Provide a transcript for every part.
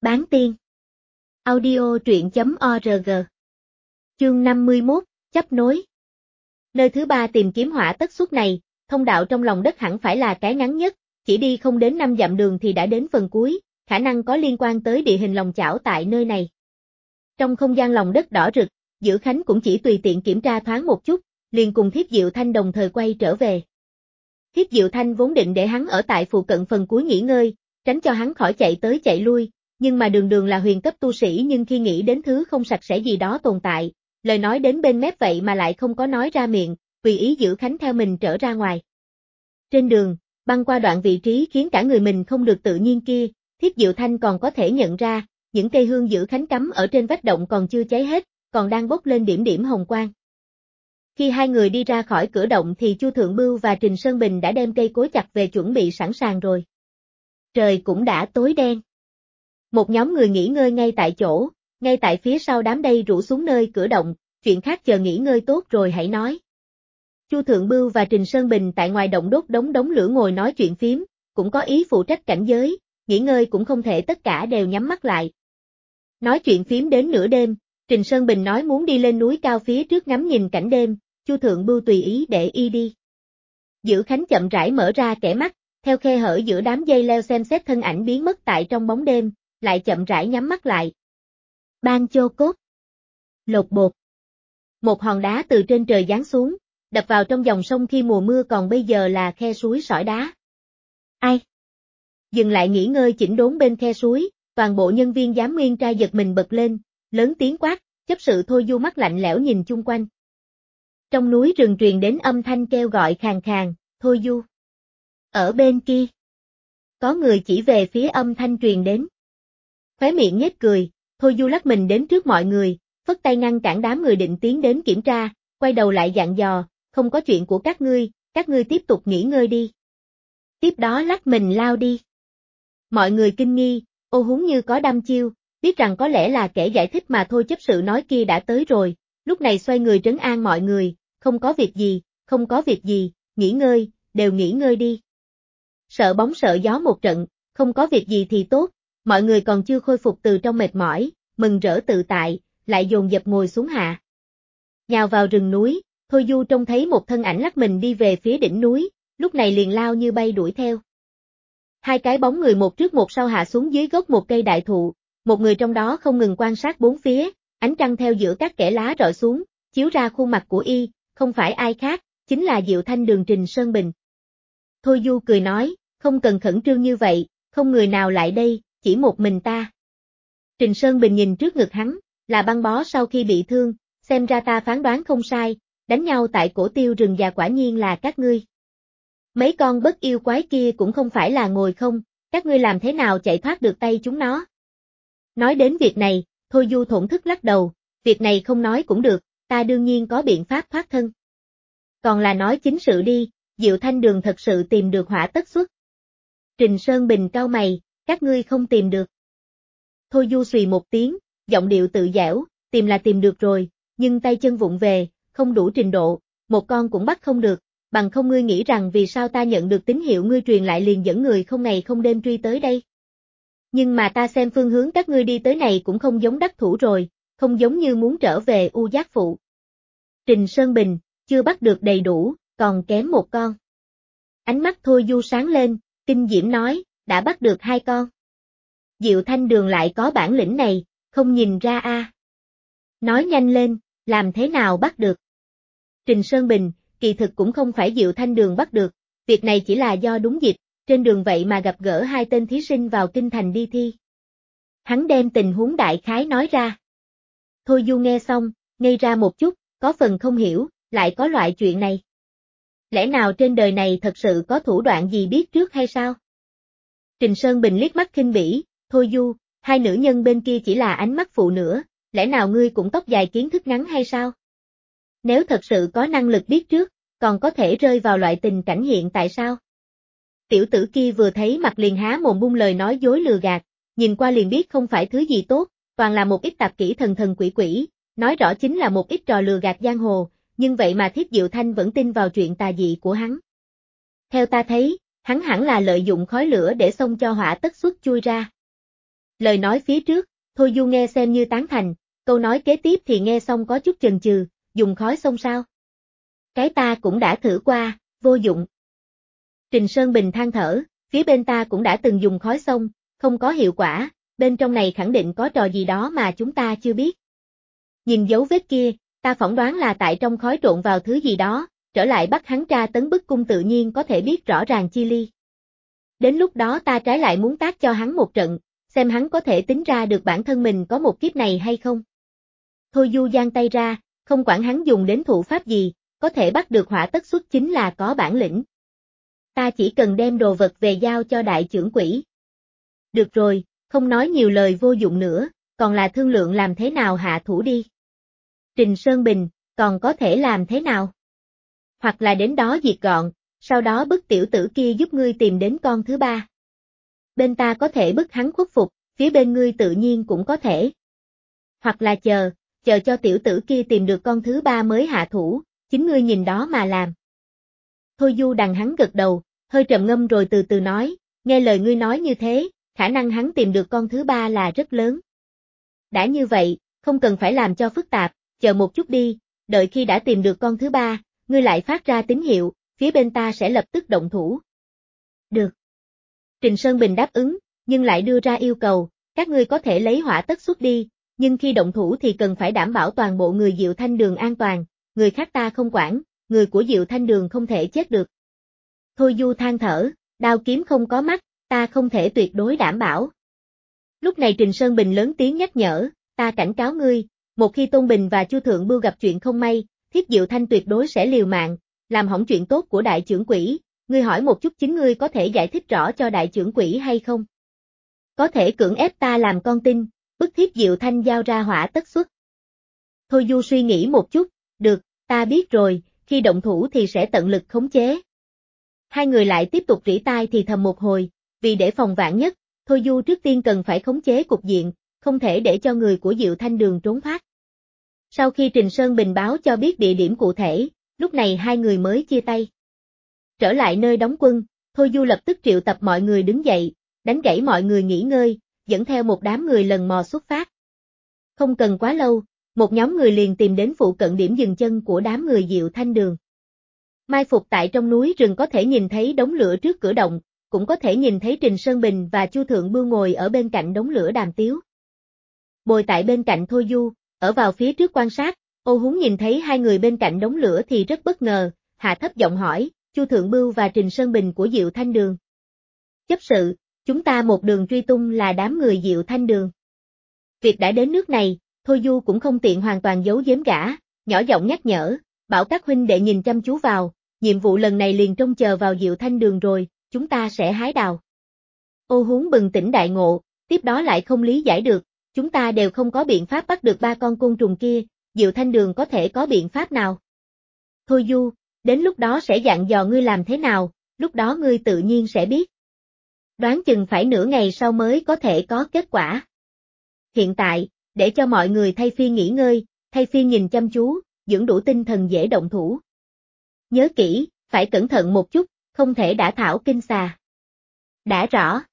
Bán tiên. Audio truyện.org. Chương 51, chấp nối. Nơi thứ ba tìm kiếm hỏa tất xuất này, thông đạo trong lòng đất hẳn phải là cái ngắn nhất, chỉ đi không đến 5 dặm đường thì đã đến phần cuối, khả năng có liên quan tới địa hình lòng chảo tại nơi này. Trong không gian lòng đất đỏ rực, Dữ Khánh cũng chỉ tùy tiện kiểm tra thoáng một chút, liền cùng Thiếp Diệu Thanh đồng thời quay trở về. Thiếp Diệu Thanh vốn định để hắn ở tại phụ cận phần cuối nghỉ ngơi, tránh cho hắn khỏi chạy tới chạy lui, nhưng mà đường đường là huyền cấp tu sĩ nhưng khi nghĩ đến thứ không sạch sẽ gì đó tồn tại, lời nói đến bên mép vậy mà lại không có nói ra miệng, tùy ý Dữ Khánh theo mình trở ra ngoài. Trên đường, băng qua đoạn vị trí khiến cả người mình không được tự nhiên kia, Thiếp Diệu Thanh còn có thể nhận ra, những cây hương Dữ Khánh cắm ở trên vách động còn chưa cháy hết, còn đang bốc lên điểm điểm hồng quang. Khi hai người đi ra khỏi cửa động thì Chu Thượng Bưu và Trình Sơn Bình đã đem cây cối chặt về chuẩn bị sẵn sàng rồi. Trời cũng đã tối đen. Một nhóm người nghỉ ngơi ngay tại chỗ, ngay tại phía sau đám đây rủ xuống nơi cửa động, chuyện khác chờ nghỉ ngơi tốt rồi hãy nói. Chu Thượng Bưu và Trình Sơn Bình tại ngoài động đốt đống lửa ngồi nói chuyện phím, cũng có ý phụ trách cảnh giới, nghỉ ngơi cũng không thể tất cả đều nhắm mắt lại. Nói chuyện phím đến nửa đêm, Trình Sơn Bình nói muốn đi lên núi cao phía trước ngắm nhìn cảnh đêm, Chu Thượng Bưu tùy ý để y đi. Dữ Khánh chậm rãi mở ra kẽ mắt, theo khe hở giữa đám dây leo xem xét thân ảnh biến mất tại trong bóng đêm, lại chậm rãi nhắm mắt lại. Ban chô cốt. Lột bột. Một hòn đá từ trên trời giáng xuống, đập vào trong dòng sông khi mùa mưa còn bây giờ là khe suối sỏi đá. Ai? Dừng lại nghỉ ngơi chỉnh đốn bên khe suối, toàn bộ nhân viên giám nguyên trai giật mình bật lên, lớn tiếng quát, chấp sự Thôi Du mắt lạnh lẽo nhìn chung quanh. Trong núi rừng truyền đến âm thanh kêu gọi khàn khàn, Thôi Du. Ở bên kia. Có người chỉ về phía âm thanh truyền đến. Khóe miệng nhếch cười, Thôi Du lắc mình đến trước mọi người, phất tay ngăn cản đám người định tiến đến kiểm tra, quay đầu lại dặn dò, không có chuyện của các ngươi tiếp tục nghỉ ngơi đi. Tiếp đó lắc mình lao đi. Mọi người kinh nghi, ô huống như có đăm chiêu, biết rằng có lẽ là kẻ giải thích mà Thôi chấp sự nói kia đã tới rồi, lúc này xoay người trấn an mọi người, không có việc gì, nghỉ ngơi, đều nghỉ ngơi đi. Sợ bóng sợ gió một trận, không có việc gì thì tốt, mọi người còn chưa khôi phục từ trong mệt mỏi, mừng rỡ tự tại, lại dồn dập ngồi xuống hạ. Nhào vào rừng núi, Thôi Du trông thấy một thân ảnh lắc mình đi về phía đỉnh núi, lúc này liền lao như bay đuổi theo. Hai cái bóng người một trước một sau hạ xuống dưới gốc một cây đại thụ, một người trong đó không ngừng quan sát bốn phía, ánh trăng theo giữa các kẽ lá rọi xuống, chiếu ra khuôn mặt của y, không phải ai khác, chính là Diệu Thanh Đường Trình Sơn Bình. Thôi Du cười nói, không cần khẩn trương như vậy, không người nào lại đây, chỉ một mình ta. Trình Sơn Bình nhìn trước ngực hắn, là băng bó sau khi bị thương, xem ra ta phán đoán không sai, đánh nhau tại cổ tiêu rừng già quả nhiên là các ngươi. Mấy con bất yêu quái kia cũng không phải là ngồi không, các ngươi làm thế nào chạy thoát được tay chúng nó. Nói đến việc này, Thôi Du thổn thức lắc đầu, việc này không nói cũng được, ta đương nhiên có biện pháp thoát thân. Còn là nói chính sự đi, Diệu Thanh Đường thật sự tìm được hỏa tất xuất. Trình Sơn Bình cau mày, các ngươi không tìm được. Thôi Du xùy một tiếng, giọng điệu tự dẻo, tìm là tìm được rồi, nhưng tay chân vụng về, không đủ trình độ, một con cũng bắt không được, bằng không ngươi nghĩ rằng vì sao ta nhận được tín hiệu ngươi truyền lại liền dẫn người không ngày không đêm truy tới đây. Nhưng mà ta xem phương hướng các ngươi đi tới này cũng không giống đắc thủ rồi, không giống như muốn trở về U Giác Phụ. Trình Sơn Bình, chưa bắt được đầy đủ, còn kém một con. Ánh mắt Thôi Du sáng lên, kinh diễm nói, đã bắt được hai con. Diệu Thanh Đường lại có bản lĩnh này, không nhìn ra a. Nói nhanh lên, làm thế nào bắt được? Trình Sơn Bình, kỳ thực cũng không phải Diệu Thanh Đường bắt được, việc này chỉ là do đúng dịp, trên đường vậy mà gặp gỡ hai tên thí sinh vào kinh thành đi thi. Hắn đem tình huống đại khái nói ra. Thôi Du nghe xong, ngây ra một chút, có phần không hiểu, lại có loại chuyện này. Lẽ nào trên đời này thật sự có thủ đoạn gì biết trước hay sao? Trình Sơn Bình liếc mắt khinh bỉ, Thôi Du, hai nữ nhân bên kia chỉ là ánh mắt phụ nữa, lẽ nào ngươi cũng tóc dài kiến thức ngắn hay sao? Nếu thật sự có năng lực biết trước, còn có thể rơi vào loại tình cảnh hiện tại sao? Tiểu tử kia vừa thấy mặt liền há mồm bung lời nói dối lừa gạt, nhìn qua liền biết không phải thứ gì tốt, toàn là một ít tạp kỹ thần quỷ, nói rõ chính là một ít trò lừa gạt giang hồ, nhưng vậy mà Thiếp Diệu Thanh vẫn tin vào chuyện tà dị của hắn. Theo ta thấy, hắn hẳn là lợi dụng khói lửa để xông cho hỏa tất xuất chui ra. Lời nói phía trước, Thôi Du nghe xem như tán thành, câu nói kế tiếp thì nghe xong có chút chần chừ, dùng khói xông sao? Cái ta cũng đã thử qua, vô dụng. Trình Sơn Bình than thở, phía bên ta cũng đã từng dùng khói xông, không có hiệu quả, bên trong này khẳng định có trò gì đó mà chúng ta chưa biết. Nhìn dấu vết kia, ta phỏng đoán là tại trong khói trộn vào thứ gì đó, trở lại bắt hắn tra tấn bức cung tự nhiên có thể biết rõ ràng chi ly. Đến lúc đó ta trái lại muốn tác cho hắn một trận, xem hắn có thể tính ra được bản thân mình có một kiếp này hay không. Thôi Du giang tay ra, không quản hắn dùng đến thủ pháp gì, có thể bắt được hỏa tất xuất chính là có bản lĩnh. Ta chỉ cần đem đồ vật về giao cho đại trưởng quỹ. Được rồi, không nói nhiều lời vô dụng nữa, còn là thương lượng làm thế nào hạ thủ đi. Trình Sơn Bình, còn có thể làm thế nào? Hoặc là đến đó diệt gọn, sau đó bức tiểu tử kia giúp ngươi tìm đến con thứ ba. Bên ta có thể bức hắn khuất phục, phía bên ngươi tự nhiên cũng có thể. Hoặc là chờ cho tiểu tử kia tìm được con thứ ba mới hạ thủ, chính ngươi nhìn đó mà làm. Thôi Du đằng hắn gật đầu, hơi trầm ngâm rồi từ từ nói, nghe lời ngươi nói như thế, khả năng hắn tìm được con thứ ba là rất lớn. Đã như vậy, không cần phải làm cho phức tạp, chờ một chút đi, đợi khi đã tìm được con thứ ba, ngươi lại phát ra tín hiệu, phía bên ta sẽ lập tức động thủ. Được. Trình Sơn Bình đáp ứng, nhưng lại đưa ra yêu cầu, các ngươi có thể lấy hỏa tất xuất đi, nhưng khi động thủ thì cần phải đảm bảo toàn bộ người Diệu Thanh Đường an toàn, người khác ta không quản, người của Diệu Thanh Đường không thể chết được. Thôi Du than thở, đao kiếm không có mắt, ta không thể tuyệt đối đảm bảo. Lúc này Trình Sơn Bình lớn tiếng nhắc nhở, ta cảnh cáo ngươi, một khi Tôn Bình và Chu Thượng Bưu gặp chuyện không may, Thiết Diệu Thanh tuyệt đối sẽ liều mạng, làm hỏng chuyện tốt của đại trưởng quỹ, ngươi hỏi một chút chính ngươi có thể giải thích rõ cho đại trưởng quỹ hay không? Có thể cưỡng ép ta làm con tin, bức Thiết Diệu Thanh giao ra hỏa tất xuất. Thôi Du suy nghĩ một chút, được, ta biết rồi, khi động thủ thì sẽ tận lực khống chế. Hai người lại tiếp tục rỉ tai thì thầm một hồi, vì để phòng vạn nhất, Thôi Du trước tiên cần phải khống chế cục diện, không thể để cho người của Diệu Thanh Đường trốn thoát. Sau khi Trình Sơn Bình báo cho biết địa điểm cụ thể, lúc này hai người mới chia tay. Trở lại nơi đóng quân, Thôi Du lập tức triệu tập mọi người đứng dậy, đánh gãy mọi người nghỉ ngơi, dẫn theo một đám người lần mò xuất phát. Không cần quá lâu, một nhóm người liền tìm đến phụ cận điểm dừng chân của đám người Diệu Thanh Đường. Mai phục tại trong núi rừng có thể nhìn thấy đống lửa trước cửa động, cũng có thể nhìn thấy Trình Sơn Bình và Chu Thượng Bưu ngồi ở bên cạnh đống lửa đàm tiếu. Bồi tại bên cạnh Thôi Du, ở vào phía trước quan sát, Ô Húng nhìn thấy hai người bên cạnh đống lửa thì rất bất ngờ, hạ thấp giọng hỏi, Chu Thượng Bưu và Trình Sơn Bình của Diệu Thanh Đường. Chấp sự, chúng ta một đường truy tung là đám người Diệu Thanh Đường. Việc đã đến nước này, Thôi Du cũng không tiện hoàn toàn giấu giếm gã, nhỏ giọng nhắc nhở, bảo các huynh đệ nhìn chăm chú vào, nhiệm vụ lần này liền trông chờ vào Diệu Thanh Đường rồi, chúng ta sẽ hái đào. Ô Huống bừng tỉnh đại ngộ, tiếp đó lại không lý giải được, chúng ta đều không có biện pháp bắt được ba con côn trùng kia, Diệu Thanh Đường có thể có biện pháp nào? Thôi Du, đến lúc đó sẽ dặn dò ngươi làm thế nào, lúc đó ngươi tự nhiên sẽ biết. Đoán chừng phải nửa ngày sau mới có thể có kết quả. Hiện tại, để cho mọi người thay phiên nghỉ ngơi, thay phiên nhìn chăm chú, dưỡng đủ tinh thần dễ động thủ. Nhớ kỹ, phải cẩn thận một chút, không thể đả thảo kinh xà. Đã rõ.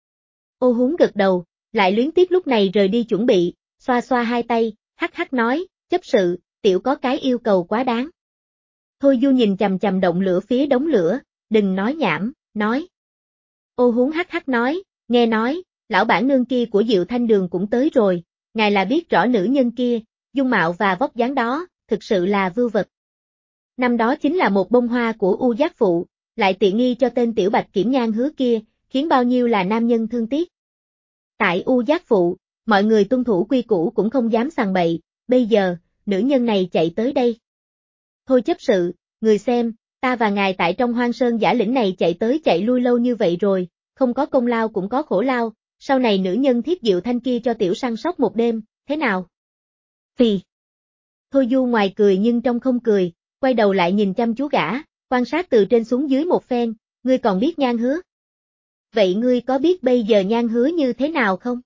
Ô Huống gật đầu, lại luyến tiếc lúc này rời đi chuẩn bị, xoa xoa hai tay, hắc hắc nói, chấp sự, tiểu có cái yêu cầu quá đáng. Thôi Du nhìn chằm chằm động lửa phía đống lửa, đừng nói nhảm, nói. Ô Huống hắc hắc nói, nghe nói, lão bản nương kia của Diệu Thanh Đường cũng tới rồi, ngài là biết rõ nữ nhân kia, dung mạo và vóc dáng đó, thực sự là vưu vật. Năm đó chính là một bông hoa của U Giác Phụ, lại tiện nghi cho tên tiểu bạch kiểm nhan hứa kia, khiến bao nhiêu là nam nhân thương tiếc. Tại U Giác Phụ, mọi người tuân thủ quy củ cũng không dám sằng bậy, bây giờ, nữ nhân này chạy tới đây. Thôi chấp sự, người xem, ta và ngài tại trong hoang sơn giả lĩnh này chạy tới chạy lui lâu như vậy rồi, không có công lao cũng có khổ lao, sau này nữ nhân Thiết Diệu Thanh kia cho tiểu săn sóc một đêm, thế nào? Phì. Thôi Du ngoài cười nhưng trong không cười, quay đầu lại nhìn chăm chú gã, quan sát từ trên xuống dưới một phen, ngươi còn biết nhan hứa? Vậy ngươi có biết bây giờ nhan hứa như thế nào không?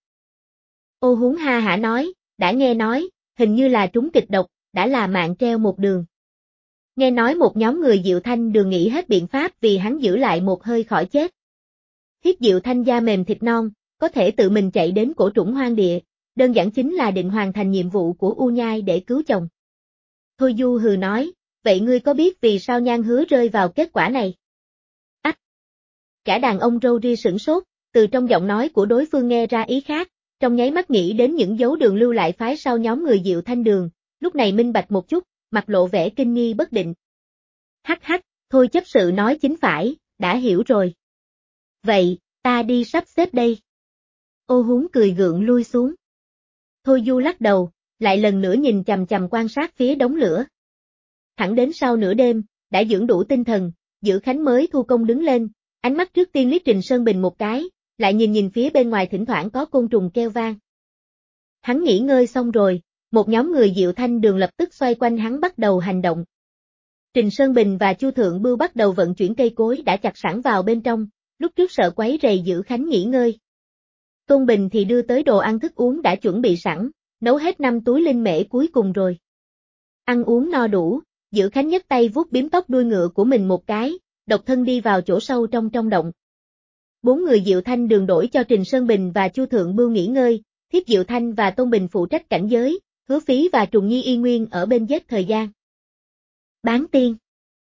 Ô Huống ha hả nói, đã nghe nói, hình như là trúng kịch độc, đã là mạng treo một đường. Nghe nói một nhóm người Diệu Thanh Đường nghĩ hết biện pháp vì hắn giữ lại một hơi khỏi chết. Thiết Diệu Thanh da mềm thịt non, có thể tự mình chạy đến cổ trũng hoang địa, đơn giản chính là định hoàn thành nhiệm vụ của U Nhai để cứu chồng. Thôi Du hừ nói, vậy ngươi có biết vì sao Nhan Hứa rơi vào kết quả này? Ách! Cả đàn ông râu ria sửng sốt, từ trong giọng nói của đối phương nghe ra ý khác, trong nháy mắt nghĩ đến những dấu đường lưu lại phái sau nhóm người Diệu Thanh Đường, lúc này minh bạch một chút, mặt lộ vẻ kinh nghi bất định. Hắc hắc, thôi chấp sự nói chính phải, đã hiểu rồi. Vậy, ta đi sắp xếp đây. Ô Húng cười gượng lui xuống. Thôi Du lắc đầu, lại lần nữa nhìn chằm chằm quan sát phía đống lửa. Thẳng đến sau nửa đêm, đã dưỡng đủ tinh thần, Dữ Khánh mới thu công đứng lên, ánh mắt trước tiên liếc Trình Sơn Bình một cái, lại nhìn phía bên ngoài thỉnh thoảng có côn trùng kêu vang. Hắn nghỉ ngơi xong rồi, một nhóm người Diệu Thanh Đường lập tức xoay quanh hắn bắt đầu hành động. Trình Sơn Bình và Chu Thượng Bưu bắt đầu vận chuyển cây cối đã chặt sẵn vào bên trong, lúc trước sợ quấy rầy Dữ Khánh nghỉ ngơi. Tôn Bình thì đưa tới đồ ăn thức uống đã chuẩn bị sẵn, nấu hết 5 túi linh mễ cuối cùng rồi. Ăn uống no đủ, Dữ Khánh nhấc tay vuốt bím tóc đuôi ngựa của mình một cái, độc thân đi vào chỗ sâu trong động. 4 người Diệu Thanh Đường đổi cho Trình Sơn Bình và Chu Thượng Bưu nghỉ ngơi, Thiếp Diệu Thanh và Tôn Bình phụ trách cảnh giới, Hứa Phí và Trùng Nhi y nguyên ở bên giết thời gian. Bán tiên.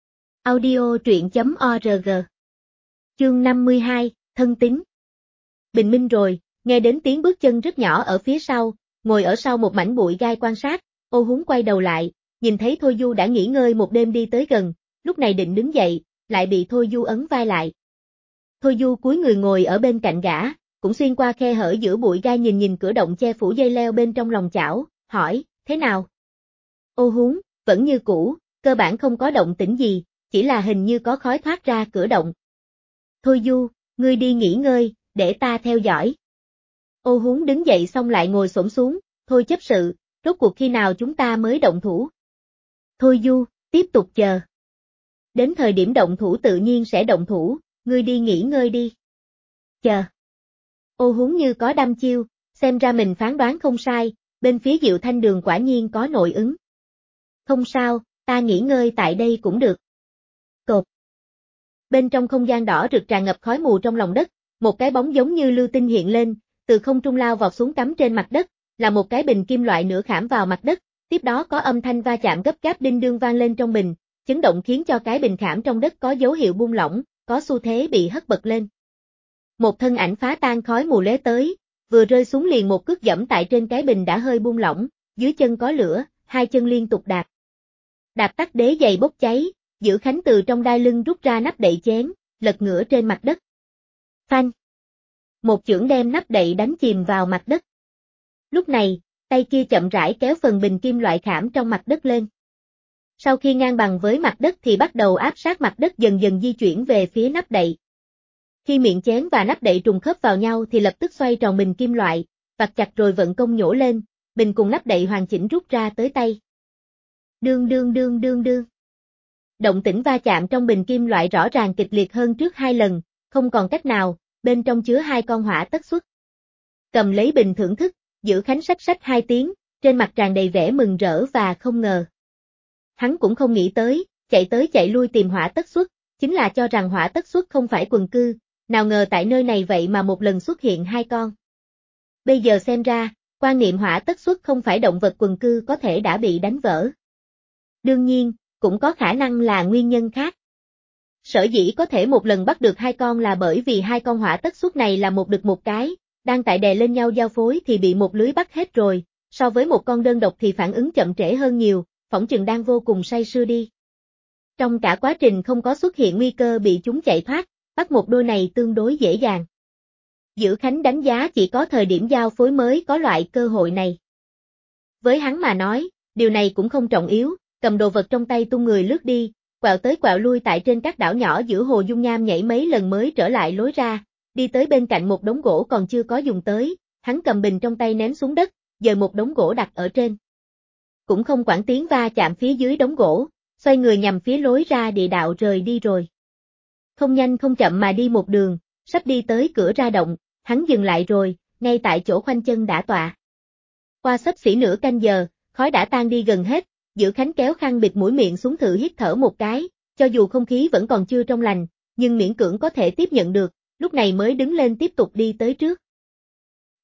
Audio truyện.org. Chương 52, thân tín. Bình minh rồi, nghe đến tiếng bước chân rất nhỏ ở phía sau, ngồi ở sau một mảnh bụi gai quan sát, Ô Húng quay đầu lại, nhìn thấy Thôi Du đã nghỉ ngơi một đêm đi tới gần, lúc này định đứng dậy, lại bị Thôi Du ấn vai lại. Thôi Du cúi người ngồi ở bên cạnh gã, cũng xuyên qua khe hở giữa bụi gai nhìn cửa động che phủ dây leo bên trong lòng chảo, hỏi, thế nào? Ô Húng, vẫn như cũ, cơ bản không có động tĩnh gì, chỉ là hình như có khói thoát ra cửa động. Thôi Du, ngươi đi nghỉ ngơi, để ta theo dõi. Ô Húng đứng dậy xong lại ngồi xổm xuống, thôi chấp sự, rốt cuộc khi nào chúng ta mới động thủ? Thôi Du, tiếp tục chờ. Đến thời điểm động thủ tự nhiên sẽ động thủ, ngươi đi nghỉ ngơi đi. Chờ. Ô Húng như có đăm chiêu, xem ra mình phán đoán không sai, bên phía Diệu Thanh Đường quả nhiên có nội ứng. Không sao, ta nghỉ ngơi tại đây cũng được. Cột. Bên trong không gian đỏ rực tràn ngập khói mù trong lòng đất, một cái bóng giống như lưu tinh hiện lên, từ không trung lao vọt xuống cắm trên mặt đất, là một cái bình kim loại nửa khảm vào mặt đất, tiếp đó có âm thanh va chạm gấp gáp đinh đương vang lên trong bình, chấn động khiến cho cái bình khảm trong đất có dấu hiệu buông lỏng, có xu thế bị hất bật lên. Một thân ảnh phá tan khói mù lé tới, vừa rơi xuống liền một cước dẫm tại trên cái bình đã hơi buông lỏng, dưới chân có lửa, hai chân liên tục đạp. Đạp tắt đế giày bốc cháy, Dữ Khánh từ trong đai lưng rút ra nắp đậy chén, lật ngửa trên mặt đất. Phanh! Một chưởng đem nắp đậy đánh chìm vào mặt đất. Lúc này, tay kia chậm rãi kéo phần bình kim loại khảm trong mặt đất lên. Sau khi ngang bằng với mặt đất thì bắt đầu áp sát mặt đất dần dần di chuyển về phía nắp đậy. Khi miệng chén và nắp đậy trùng khớp vào nhau thì lập tức xoay tròn bình kim loại, vặt chặt rồi vận công nhổ lên, bình cùng nắp đậy hoàn chỉnh rút ra tới tay. Đương đương đương đương đương. Động tĩnh va chạm trong bình kim loại rõ ràng kịch liệt hơn trước 2 lần, không còn cách nào, bên trong chứa 2 con hỏa tất xuất. Cầm lấy bình thưởng thức, Dữ Khánh xách xách 2 tiếng, trên mặt tràn đầy vẻ mừng rỡ và không ngờ. Hắn cũng không nghĩ tới chạy lui tìm hỏa tất xuất, chính là cho rằng hỏa tất xuất không phải quần cư, nào ngờ tại nơi này vậy mà một lần xuất hiện 2 con. Bây giờ xem ra, quan niệm hỏa tất xuất không phải động vật quần cư có thể đã bị đánh vỡ. Đương nhiên, cũng có khả năng là nguyên nhân khác. Sở dĩ có thể một lần bắt được 2 con là bởi vì 2 con hỏa tất xuất này là một đực một cái, đang tại đè lên nhau giao phối thì bị một lưới bắt hết rồi, so với một con đơn độc thì phản ứng chậm trễ hơn nhiều, phỏng chừng đang vô cùng say sưa đi. Trong cả quá trình không có xuất hiện nguy cơ bị chúng chạy thoát, bắt một đôi này tương đối dễ dàng. Dữ Khánh đánh giá chỉ có thời điểm giao phối mới có loại cơ hội này. Với hắn mà nói, điều này cũng không trọng yếu, cầm đồ vật trong tay tung người lướt đi, quẹo tới quẹo lui tại trên các đảo nhỏ giữa hồ dung nham nhảy mấy lần mới trở lại lối ra, đi tới bên cạnh một đống gỗ còn chưa có dùng tới, hắn cầm bình trong tay ném xuống đất, dời một đống gỗ đặt ở trên. Cũng không quản tiếng va chạm phía dưới đống gỗ, xoay người nhằm phía lối ra địa đạo rời đi rồi. Không nhanh không chậm mà đi một đường, sắp đi tới cửa ra động, hắn dừng lại rồi, ngay tại chỗ khoanh chân đã tọa. Qua xấp xỉ nửa canh giờ, khói đã tan đi gần hết, Dữ Khánh kéo khăn bịt mũi miệng xuống thử hít thở một cái, cho dù không khí vẫn còn chưa trong lành, nhưng miễn cưỡng có thể tiếp nhận được, lúc này mới đứng lên tiếp tục đi tới trước.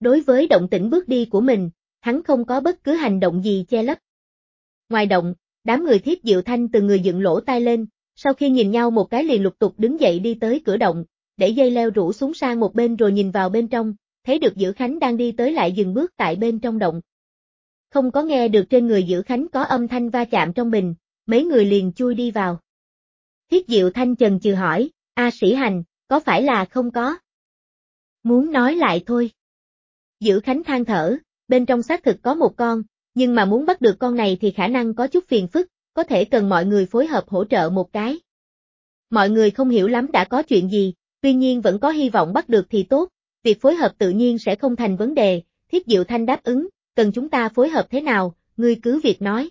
Đối với động tĩnh bước đi của mình, hắn không có bất cứ hành động gì che lấp. Ngoài động, đám người Thiết Diệu Thanh từng người dựng lỗ tai lên, sau khi nhìn nhau một cái liền lục tục đứng dậy đi tới cửa động, để dây leo rủ xuống sang một bên rồi nhìn vào bên trong, thấy được Dữ Khánh đang đi tới lại dừng bước tại bên trong động. Không có nghe được trên người Dữ Khánh có âm thanh va chạm trong bình, mấy người liền chui đi vào. Thiết Diệu Thanh chần chừ hỏi, A Sĩ Hành, có phải là không có? Muốn nói lại thôi. Dữ Khánh than thở, bên trong xác thực có một con, nhưng mà muốn bắt được con này thì khả năng có chút phiền phức, có thể cần mọi người phối hợp hỗ trợ một cái. Mọi người không hiểu lắm đã có chuyện gì, tuy nhiên vẫn có hy vọng bắt được thì tốt, việc phối hợp tự nhiên sẽ không thành vấn đề, Thiết Diệu Thanh đáp ứng, cần chúng ta phối hợp thế nào, ngươi cứ việc nói.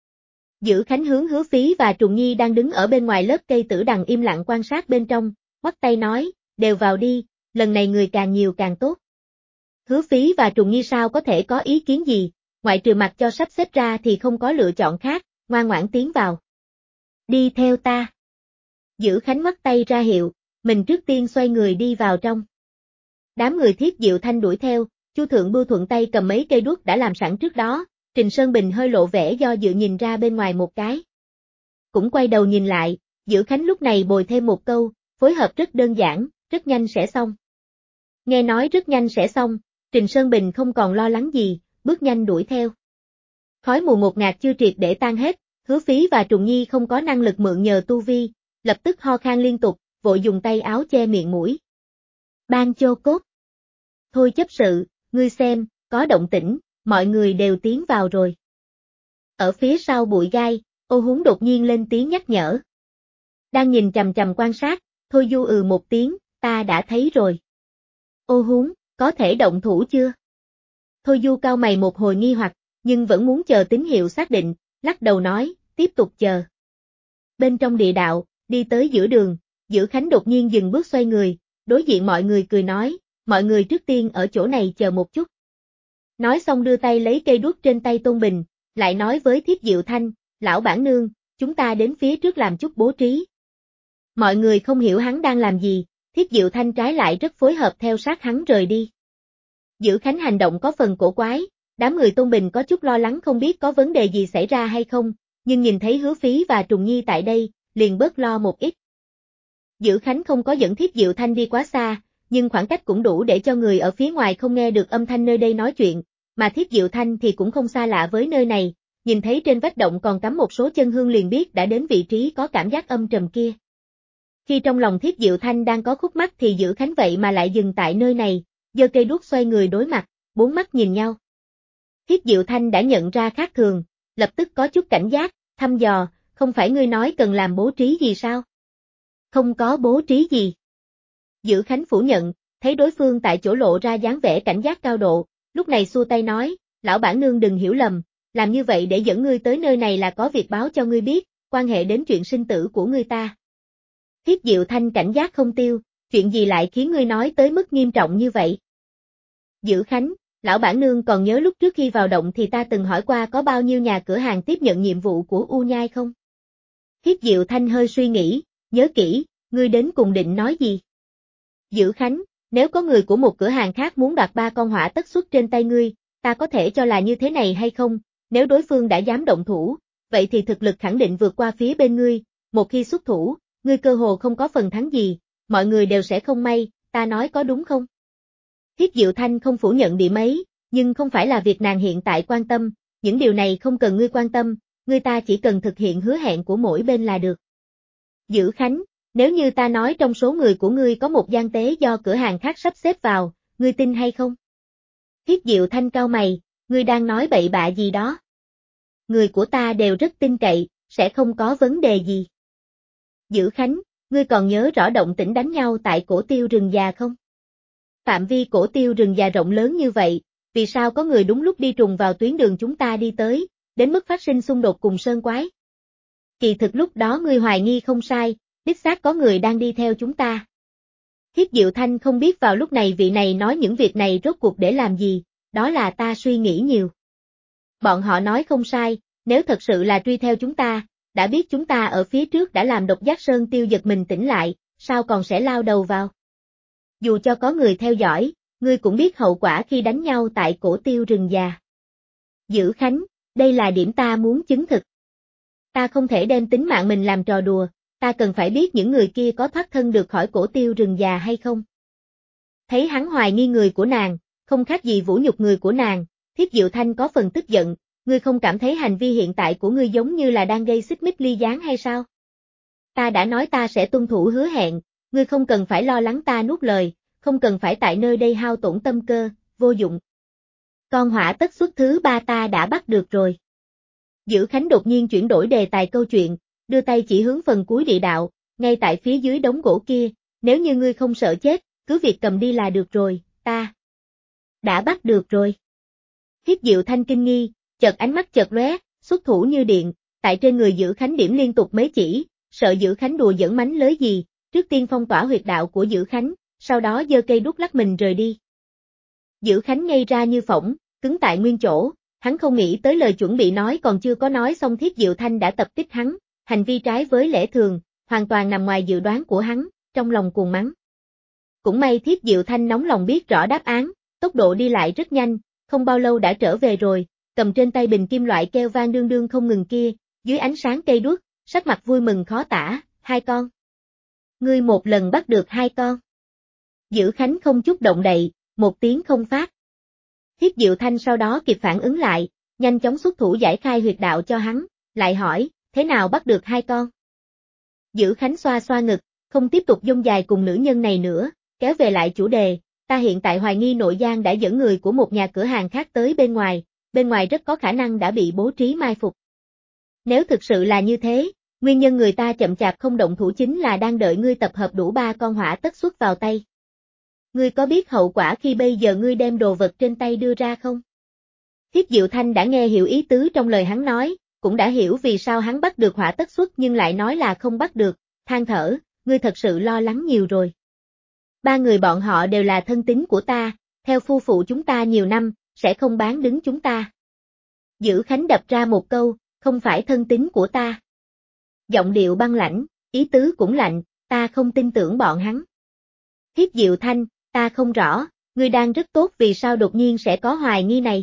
Dữ Khánh hướng Hứa Phí và Trùng Nhi đang đứng ở bên ngoài lớp cây tử đằng im lặng quan sát bên trong, ngoắc tay nói, đều vào đi, lần này người càng nhiều càng tốt. Hứa Phí và Trùng Nhi sao có thể có ý kiến gì, ngoại trừ mặc cho sắp xếp ra thì không có lựa chọn khác, ngoan ngoãn tiến vào. Đi theo ta. Dữ Khánh ngoắc tay ra hiệu, mình trước tiên xoay người đi vào trong. Đám người Thiết Diệu Thanh đuổi theo, Chu Thượng Bưu thuận tay cầm mấy cây đuốc đã làm sẵn trước đó, Trình Sơn Bình hơi lộ vẻ do dự nhìn ra bên ngoài một cái. Cũng quay đầu nhìn lại, Dữ Khánh lúc này bồi thêm một câu, phối hợp rất đơn giản, rất nhanh sẽ xong. Nghe nói rất nhanh sẽ xong, Trình Sơn Bình không còn lo lắng gì, bước nhanh đuổi theo. Khói mù ngột ngạt chưa triệt để tan hết, Hứa Phí và Trùng Nhi không có năng lực mượn nhờ tu vi, lập tức ho khan liên tục, vội dùng tay áo che miệng mũi. Ban Chô Cốt. Thôi chấp sự, ngươi xem, có động tĩnh, mọi người đều tiến vào rồi. Ở phía sau bụi gai, Ô Húng đột nhiên lên tiếng nhắc nhở. Đang nhìn chằm chằm quan sát, Thôi Du một tiếng, ta đã thấy rồi. Ô Húng, có thể động thủ chưa? Thôi Du cau mày một hồi nghi hoặc, nhưng vẫn muốn chờ tín hiệu xác định, lắc đầu nói, tiếp tục chờ. Bên trong địa đạo, đi tới giữa đường, Dữ Khánh đột nhiên dừng bước xoay người, đối diện mọi người cười nói, mọi người trước tiên ở chỗ này chờ một chút. Nói xong đưa tay lấy cây đuốc trên tay Tôn Bình, lại nói với Thiết Diệu Thanh, lão bản nương, chúng ta đến phía trước làm chút bố trí. Mọi người không hiểu hắn đang làm gì, Thiết Diệu Thanh trái lại rất phối hợp theo sát hắn rời đi. Dữ Khánh hành động có phần cổ quái, đám người Tôn Bình có chút lo lắng không biết có vấn đề gì xảy ra hay không, nhưng nhìn thấy Hứa Phí và Trùng Nhi tại đây, liền bớt lo một ít. Dữ Khánh không có dẫn Thiết Diệu Thanh đi quá xa, nhưng khoảng cách cũng đủ để cho người ở phía ngoài không nghe được âm thanh nơi đây nói chuyện, mà Thiết Diệu Thanh thì cũng không xa lạ với nơi này, nhìn thấy trên vách động còn cắm một số chân hương liền biết đã đến vị trí có cảm giác âm trầm kia. Khi trong lòng Thiết Diệu Thanh đang có khúc mắc thì Dữ Khánh vậy mà lại dừng tại nơi này, giơ cây đuốc xoay người đối mặt, bốn mắt nhìn nhau. Thiết Diệu Thanh đã nhận ra khác thường, lập tức có chút cảnh giác, thăm dò, không phải ngươi nói cần làm bố trí gì sao? Không có bố trí gì. Dữ Khánh phủ nhận, thấy đối phương tại chỗ lộ ra dáng vẻ cảnh giác cao độ, lúc này xua tay nói, lão bản nương đừng hiểu lầm, làm như vậy để dẫn ngươi tới nơi này là có việc báo cho ngươi biết, quan hệ đến chuyện sinh tử của ngươi ta. Thiết Diệu Thanh cảnh giác không tiêu, chuyện gì lại khiến ngươi nói tới mức nghiêm trọng như vậy? Dữ Khánh, lão bản nương còn nhớ lúc trước khi vào động thì ta từng hỏi qua có bao nhiêu nhà cửa hàng tiếp nhận nhiệm vụ của U Nhai không? Thiết Diệu Thanh hơi suy nghĩ, nhớ kỹ, ngươi đến cùng định nói gì? Dữ Khánh, nếu có người của một cửa hàng khác muốn đoạt 3 con hỏa tất xuất trên tay ngươi, ta có thể cho là như thế này hay không? Nếu đối phương đã dám động thủ, vậy thì thực lực khẳng định vượt qua phía bên ngươi, một khi xuất thủ, ngươi cơ hồ không có phần thắng gì, mọi người đều sẽ không may, ta nói có đúng không? Thiết Diệu Thanh không phủ nhận điểm ấy, nhưng không phải là việc nàng hiện tại quan tâm, những điều này không cần ngươi quan tâm, ngươi ta chỉ cần thực hiện hứa hẹn của mỗi bên là được. Dữ Khánh, nếu như ta nói trong số người của ngươi có một gian tế do cửa hàng khác sắp xếp vào, ngươi tin hay không? Thiết Diệu Thanh cau mày, ngươi đang nói bậy bạ gì đó? Người của ta đều rất tin cậy, sẽ không có vấn đề gì. Dữ Khánh, ngươi còn nhớ rõ động tĩnh đánh nhau tại cổ tiêu rừng già không? Phạm vi cổ tiêu rừng già rộng lớn như vậy, vì sao có người đúng lúc đi trùng vào tuyến đường chúng ta đi tới, đến mức phát sinh xung đột cùng sơn quái? Kỳ thực lúc đó ngươi hoài nghi không sai, đích xác có người đang đi theo chúng ta. Thiết Diệu Thanh không biết vào lúc này vị này nói những việc này rốt cuộc để làm gì, đó là ta suy nghĩ nhiều. Bọn họ nói không sai, nếu thật sự là truy theo chúng ta, đã biết chúng ta ở phía trước đã làm Độc Giác Sơn Tiêu giật mình tỉnh lại, sao còn sẽ lao đầu vào? Dù cho có người theo dõi, ngươi cũng biết hậu quả khi đánh nhau tại cổ tiêu rừng già. Dữ Khánh, đây là điểm ta muốn chứng thực. Ta không thể đem tính mạng mình làm trò đùa, ta cần phải biết những người kia có thoát thân được khỏi cổ tiêu rừng già hay không. Thấy hắn hoài nghi người của nàng, không khác gì vũ nhục người của nàng, Thiết Diệu Thanh có phần tức giận, ngươi không cảm thấy hành vi hiện tại của ngươi giống như là đang gây xích mích ly gián hay sao? Ta đã nói ta sẽ tuân thủ hứa hẹn, ngươi không cần phải lo lắng ta nuốt lời, không cần phải tại nơi đây hao tổn tâm cơ, vô dụng. Con hỏa tất xuất thứ 3 ta đã bắt được rồi. Dữ Khánh đột nhiên chuyển đổi đề tài câu chuyện, đưa tay chỉ hướng phần cuối địa đạo, ngay tại phía dưới đống gỗ kia, nếu như ngươi không sợ chết, cứ việc cầm đi là được rồi, ta đã bắt được rồi. Thiết Diệu Thanh kinh nghi, chợt ánh mắt chợt lóe, xuất thủ như điện, tại trên người Dữ Khánh điểm liên tục mấy chỉ, sợ Dữ Khánh đùa giỡn mánh lới gì, trước tiên phong tỏa huyệt đạo của Dữ Khánh, sau đó giơ cây đuốc lắc mình rời đi. Dữ Khánh ngây ra như phỗng, cứng tại nguyên chỗ, hắn không nghĩ tới lời chuẩn bị nói còn chưa có nói xong Thiết Diệu Thanh đã tập kích hắn, hành vi trái với lẽ thường, hoàn toàn nằm ngoài dự đoán của hắn, trong lòng cuồng mắng. Cũng may Thiết Diệu Thanh nóng lòng biết rõ đáp án, tốc độ đi lại rất nhanh, không bao lâu đã trở về rồi, cầm trên tay bình kim loại keo vang đương đương không ngừng kia, dưới ánh sáng cây đuốc, sắc mặt vui mừng khó tả, 2 con. Ngươi một lần bắt được 2 con. Dữ Khánh không chút động đậy, một tiếng không phát. Thiết Diệu Thanh sau đó kịp phản ứng lại, nhanh chóng xuất thủ giải khai huyệt đạo cho hắn, lại hỏi, thế nào bắt được 2 con? Dữ Khánh xoa xoa ngực, không tiếp tục dông dài cùng nữ nhân này nữa, kéo về lại chủ đề, ta hiện tại hoài nghi Nội Giang đã dẫn người của một nhà cửa hàng khác tới bên ngoài rất có khả năng đã bị bố trí mai phục. Nếu thực sự là như thế, nguyên nhân người ta chậm chạp không động thủ chính là đang đợi ngươi tập hợp đủ 3 con hỏa tất xuất vào tay. Ngươi có biết hậu quả khi bây giờ ngươi đem đồ vật trên tay đưa ra không? Thiết Diệu Thanh đã nghe hiểu ý tứ trong lời hắn nói, cũng đã hiểu vì sao hắn bắt được hỏa tất xuất nhưng lại nói là không bắt được, than thở, ngươi thật sự lo lắng nhiều rồi. 3 người bọn họ đều là thân tín của ta, theo phu phụ chúng ta nhiều năm, sẽ không bán đứng chúng ta. Dữ Khánh đập ra một câu, không phải thân tín của ta. Giọng điệu băng lãnh, ý tứ cũng lạnh, ta không tin tưởng bọn hắn. Thiết Diệu Thanh, ta không rõ, ngươi đang rất tốt vì sao đột nhiên sẽ có hoài nghi này.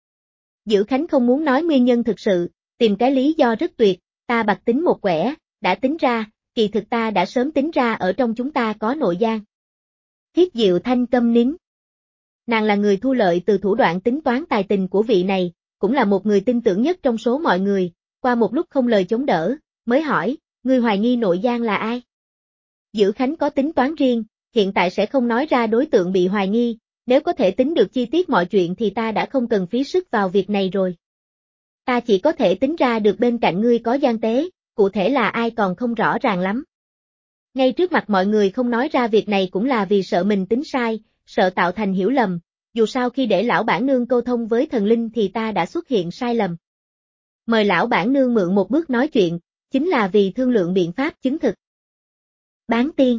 Dữ Khánh không muốn nói nguyên nhân thực sự, tìm cái lý do rất tuyệt, ta bạc tính một quẻ, đã tính ra, kỳ thực ta đã sớm tính ra ở trong chúng ta có Nội Giang. Thiết Diệu Thanh câm nín. Nàng là người thu lợi từ thủ đoạn tính toán tài tình của vị này, cũng là một người tin tưởng nhất trong số mọi người, qua một lúc không lời chống đỡ, mới hỏi, ngươi hoài nghi Nội Giang là ai? Dữ Khánh có tính toán riêng, hiện tại sẽ không nói ra đối tượng bị hoài nghi, nếu có thể tính được chi tiết mọi chuyện thì ta đã không cần phí sức vào việc này rồi. Ta chỉ có thể tính ra được bên cạnh ngươi có gian tế, cụ thể là ai còn không rõ ràng lắm. Ngay trước mặt mọi người không nói ra việc này cũng là vì sợ mình tính sai, sợ tạo thành hiểu lầm, dù sao khi để lão bản nương câu thông với thần linh thì ta đã xuất hiện sai lầm. Mời lão bản nương mượn một bước nói chuyện, chính là vì thương lượng biện pháp chứng thực. Bán tiên.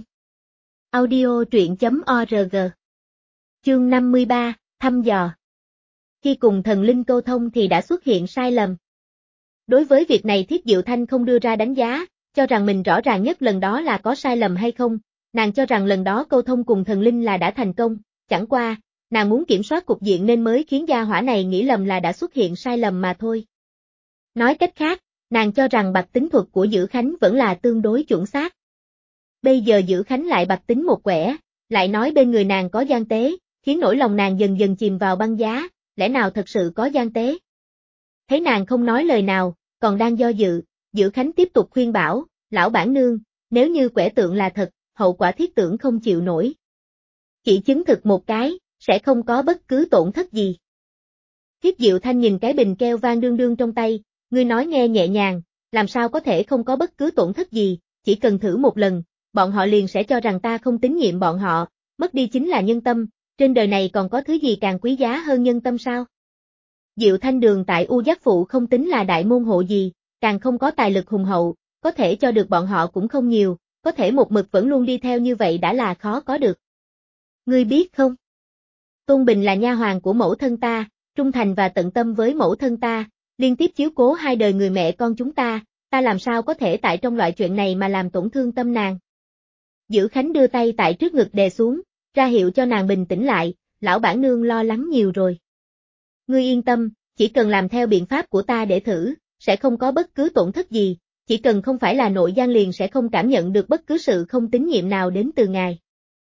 Audio truyện.org. Chương 53, thăm dò. Khi cùng thần linh câu thông thì đã xuất hiện sai lầm. Đối với việc này Thiết Diệu Thanh không đưa ra đánh giá, cho rằng mình rõ ràng nhất lần đó là có sai lầm hay không, nàng cho rằng lần đó câu thông cùng thần linh là đã thành công, chẳng qua, nàng muốn kiểm soát cục diện nên mới khiến gia hỏa này nghĩ lầm là đã xuất hiện sai lầm mà thôi. Nói cách khác, nàng cho rằng bạc tính thuật của Dữ Khánh vẫn là tương đối chuẩn xác. Bây giờ Dữ Khánh lại bạc tính một quẻ, lại nói bên người nàng có gian tế, khiến nỗi lòng nàng dần dần chìm vào băng giá, lẽ nào thật sự có gian tế? Thấy nàng không nói lời nào, còn đang do dự, Dữ Khánh tiếp tục khuyên bảo, lão bản nương, nếu như quẻ tượng là thật, hậu quả thiết tưởng không chịu nổi. Chỉ chứng thực một cái, sẽ không có bất cứ tổn thất gì. Thiết Diệu Thanh nhìn cái bình keo vang đương đương trong tay, ngươi nói nghe nhẹ nhàng, làm sao có thể không có bất cứ tổn thất gì, chỉ cần thử một lần, bọn họ liền sẽ cho rằng ta không tín nhiệm bọn họ, mất đi chính là nhân tâm, trên đời này còn có thứ gì càng quý giá hơn nhân tâm sao? Diệu Thanh Đường tại U Giác Phụ không tính là đại môn hộ gì, càng không có tài lực hùng hậu, có thể cho được bọn họ cũng không nhiều, có thể một mực vẫn luôn đi theo như vậy đã là khó có được. Ngươi biết không? Tôn Bình là nha hoàn của mẫu thân ta, trung thành và tận tâm với mẫu thân ta, liên tiếp chiếu cố 2 đời người mẹ con chúng ta làm sao có thể tại trong loại chuyện này mà làm tổn thương tâm nàng. Dữ Khánh đưa tay tại trước ngực đè xuống, ra hiệu cho nàng bình tĩnh lại, lão bản nương lo lắng nhiều rồi. Ngươi yên tâm, chỉ cần làm theo biện pháp của ta để thử, sẽ không có bất cứ tổn thất gì, chỉ cần không phải là nội gian liền sẽ không cảm nhận được bất cứ sự không tín nhiệm nào đến từ ngài.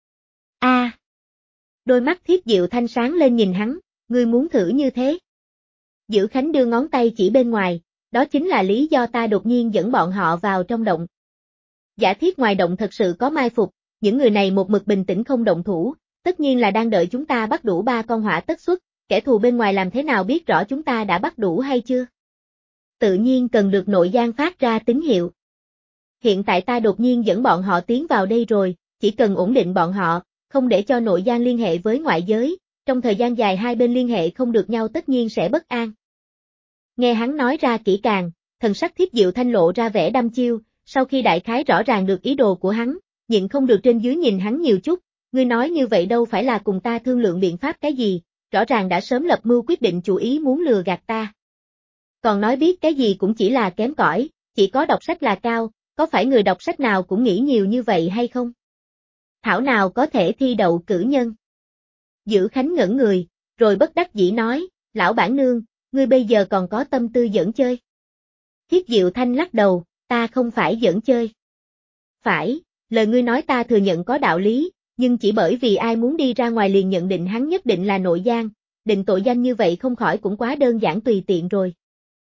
Đôi mắt Thiết Diệu Thanh sáng lên nhìn hắn, ngươi muốn thử như thế. Dữ Khánh đưa ngón tay chỉ bên ngoài, đó chính là lý do ta đột nhiên dẫn bọn họ vào trong động. Giả thiết ngoài động thật sự có mai phục, những người này một mực bình tĩnh không động thủ, tất nhiên là đang đợi chúng ta bắt đủ 3 con hỏa tất xuất, kẻ thù bên ngoài làm thế nào biết rõ chúng ta đã bắt đủ hay chưa? Tự nhiên cần được nội gian phát ra tín hiệu. Hiện tại ta đột nhiên dẫn bọn họ tiến vào đây rồi, chỉ cần ổn định bọn họ, không để cho nội gian liên hệ với ngoại giới, trong thời gian dài hai bên liên hệ không được nhau tất nhiên sẽ bất an. Nghe hắn nói ra kỹ càng, thần sắc Thiết Diệu Thanh lộ ra vẻ đăm chiêu, sau khi đại khái rõ ràng được ý đồ của hắn, nhịn không được trên dưới nhìn hắn nhiều chút, ngươi nói như vậy đâu phải là cùng ta thương lượng biện pháp cái gì, rõ ràng đã sớm lập mưu quyết định chủ ý muốn lừa gạt ta. Còn nói biết cái gì cũng chỉ là kém cỏi, chỉ có đọc sách là cao, có phải người đọc sách nào cũng nghĩ nhiều như vậy hay không? Thảo nào có thể thi đậu cử nhân. Dữ Khánh ngẩn người, rồi bất đắc dĩ nói, lão bản nương, ngươi bây giờ còn có tâm tư giỡn chơi. Thiết Diệu Thanh lắc đầu, ta không phải giỡn chơi. Phải, lời ngươi nói ta thừa nhận có đạo lý, nhưng chỉ bởi vì ai muốn đi ra ngoài liền nhận định hắn nhất định là nội gian, định tội danh như vậy không khỏi cũng quá đơn giản tùy tiện rồi.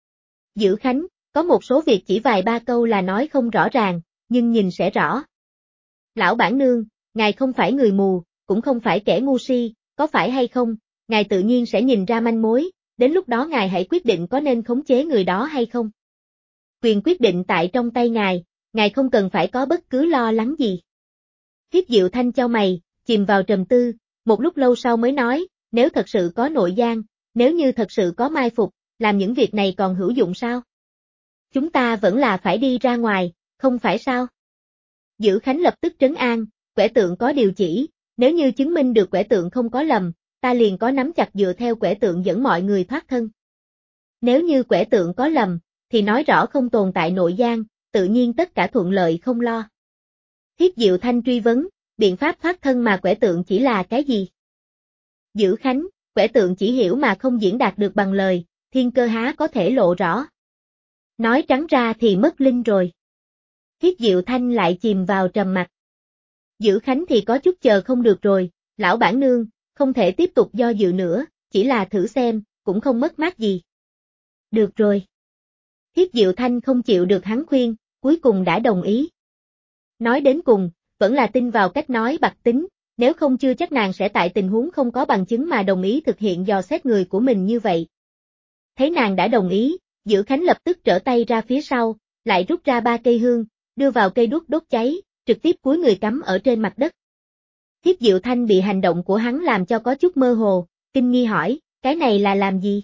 Dữ Khánh, có một số việc chỉ vài ba câu là nói không rõ ràng, nhưng nhìn sẽ rõ. Lão bản nương, ngài không phải người mù, cũng không phải kẻ ngu si, có phải hay không, ngài tự nhiên sẽ nhìn ra manh mối, đến lúc đó ngài hãy quyết định có nên khống chế người đó hay không. Quyền quyết định tại trong tay ngài không cần phải có bất cứ lo lắng gì. Thiết Diệu Thanh chau mày, chìm vào trầm tư, một lúc lâu sau mới nói, nếu thật sự có nội gian, nếu như thật sự có mai phục, làm những việc này còn hữu dụng sao? Chúng ta vẫn là phải đi ra ngoài, không phải sao? Dữ Khánh lập tức trấn an, quẻ tượng có điều chỉ, nếu như chứng minh được quẻ tượng không có lầm, ta liền có nắm chặt dựa theo quẻ tượng dẫn mọi người thoát thân. Nếu như quẻ tượng có lầm, thì nói rõ không tồn tại nội gian, tự nhiên tất cả thuận lợi không lo. Thiết Diệu Thanh truy vấn, biện pháp thoát thân mà quẻ tượng chỉ là cái gì? Dữ Khánh, quẻ tượng chỉ hiểu mà không diễn đạt được bằng lời, thiên cơ há có thể lộ rõ. Nói trắng ra thì mất linh rồi. Thiết Diệu Thanh lại chìm vào trầm mặc. Dữ Khánh thì có chút chờ không được rồi, lão bản nương, không thể tiếp tục do dự nữa, chỉ là thử xem, cũng không mất mát gì. Được rồi. Thiết Diệu Thanh không chịu được hắn khuyên, cuối cùng đã đồng ý. Nói đến cùng, vẫn là tin vào cách nói bạc tính, nếu không chưa chắc nàng sẽ tại tình huống không có bằng chứng mà đồng ý thực hiện dò xét người của mình như vậy. Thấy nàng đã đồng ý, Dữ Khánh lập tức trở tay ra phía sau, lại rút ra 3 cây hương, đưa vào cây đuốc đốt cháy, trực tiếp cúi người cắm ở trên mặt đất. Thiết Diệu Thanh bị hành động của hắn làm cho có chút mơ hồ, kinh nghi hỏi, cái này là làm gì?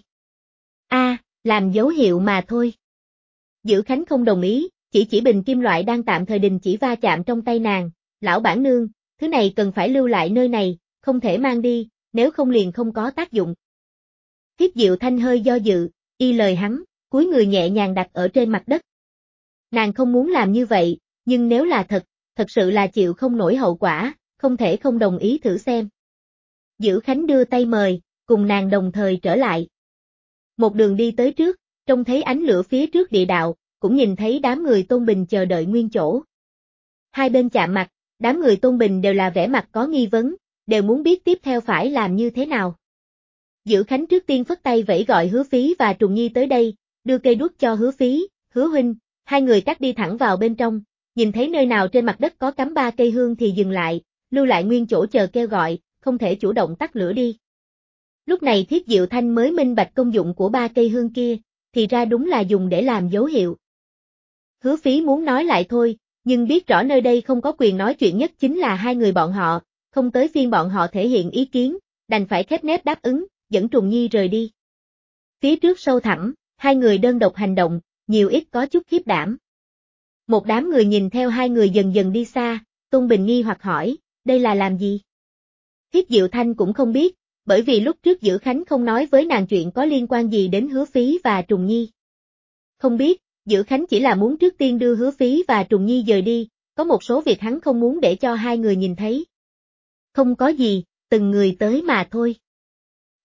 Làm dấu hiệu mà thôi. Dữ Khánh không đồng ý, chỉ bình kim loại đang tạm thời đình chỉ va chạm trong tay nàng, lão bản nương, thứ này cần phải lưu lại nơi này, không thể mang đi, nếu không liền không có tác dụng. Thiết Diệu Thanh hơi do dự, y lời hắn, cúi người nhẹ nhàng đặt ở trên mặt đất. Nàng không muốn làm như vậy, nhưng nếu là thật sự là chịu không nổi hậu quả, không thể không đồng ý thử xem. Dữ Khánh đưa tay mời, cùng nàng đồng thời trở lại. Một đường đi tới trước, trông thấy ánh lửa phía trước địa đạo, cũng nhìn thấy đám người Tôn Bình chờ đợi nguyên chỗ. Hai bên chạm mặt, đám người Tôn Bình đều là vẻ mặt có nghi vấn, đều muốn biết tiếp theo phải làm như thế nào. Dữ Khánh trước tiên phất tay vẫy gọi Hứa Phí và Trùng Nhi tới đây, đưa cây đuốc cho Hứa Phí, Hứa huynh, hai người cắt đi thẳng vào bên trong, nhìn thấy nơi nào trên mặt đất có cắm 3 cây hương thì dừng lại, lưu lại nguyên chỗ chờ kêu gọi, không thể chủ động tắt lửa đi. Lúc này Thiết Diệu Thanh mới minh bạch công dụng của 3 cây hương kia, thì ra đúng là dùng để làm dấu hiệu. Hứa Phí muốn nói lại thôi, nhưng biết rõ nơi đây không có quyền nói chuyện nhất chính là hai người bọn họ, không tới phiên bọn họ thể hiện ý kiến, đành phải khép nép đáp ứng, dẫn Trùng Nhi rời đi. Phía trước sâu thẳm, hai người đơn độc hành động, nhiều ít có chút khiếp đảm. Một đám người nhìn theo hai người dần dần đi xa, Tôn Bình nghi hoặc hỏi, đây là làm gì? Thiết Diệu Thanh cũng không biết, bởi vì lúc trước Dữ Khánh không nói với nàng chuyện có liên quan gì đến Hứa Phí và Trùng Nhi. Không biết, Dữ Khánh chỉ là muốn trước tiên đưa Hứa Phí và Trùng Nhi rời đi, có một số việc hắn không muốn để cho hai người nhìn thấy. Không có gì, từng người tới mà thôi.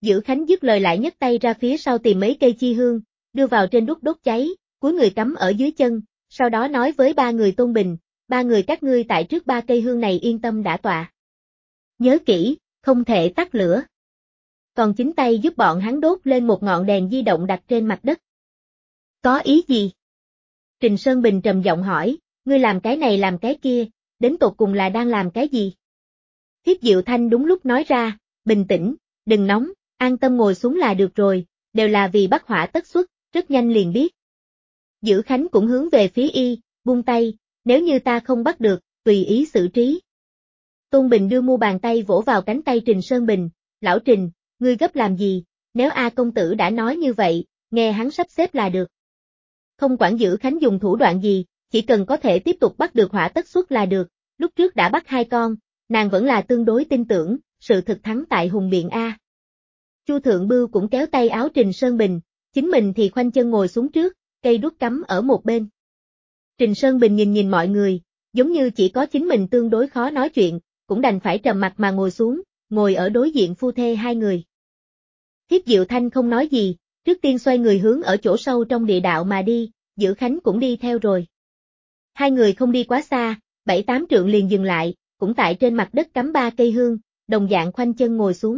Dữ Khánh dứt lời lại nhấc tay ra phía sau tìm mấy cây chi hương, đưa vào trên đốt đốt cháy, cúi người cắm ở dưới chân, sau đó nói với ba người Tôn Bình, ba người các ngươi tại trước ba cây hương này yên tâm đã tọa. Nhớ kỹ, không thể tắt lửa. Còn chính tay giúp bọn hắn đốt lên một ngọn đèn di động đặt trên mặt đất. Có ý gì? Trình Sơn Bình trầm giọng hỏi, ngươi làm cái này làm cái kia, đến tột cùng là đang làm cái gì? Thiếp Diệu Thanh đúng lúc nói ra, bình tĩnh, đừng nóng, an tâm ngồi xuống là được rồi, đều là vì bắt hỏa tất xuất, rất nhanh liền biết. Dữ Khánh cũng hướng về phía y, buông tay, nếu như ta không bắt được, tùy ý xử trí. Tôn Bình đưa mu bàn tay vỗ vào cánh tay Trình Sơn Bình, lão Trình, ngươi gấp làm gì, nếu A công tử đã nói như vậy, nghe hắn sắp xếp là được. Không quản Dữ Khánh dùng thủ đoạn gì, chỉ cần có thể tiếp tục bắt được hỏa tất xuất là được, lúc trước đã bắt 2 con, nàng vẫn là tương đối tin tưởng, sự thực thắng tại hùng biện A. Chu Thượng Bưu cũng kéo tay áo Trình Sơn Bình, chính mình thì khoanh chân ngồi xuống trước, cây đuốc cắm ở một bên. Trình Sơn Bình nhìn mọi người, giống như chỉ có chính mình tương đối khó nói chuyện, cũng đành phải trầm mặt mà ngồi xuống, ngồi ở đối diện phu thê hai người. Thiếp Diệu Thanh không nói gì, trước tiên xoay người hướng ở chỗ sâu trong địa đạo mà đi, Dữ Khánh cũng đi theo rồi. Hai người không đi quá xa, 7-8 trượng liền dừng lại, cũng tại trên mặt đất cắm 3 cây hương, đồng dạng khoanh chân ngồi xuống.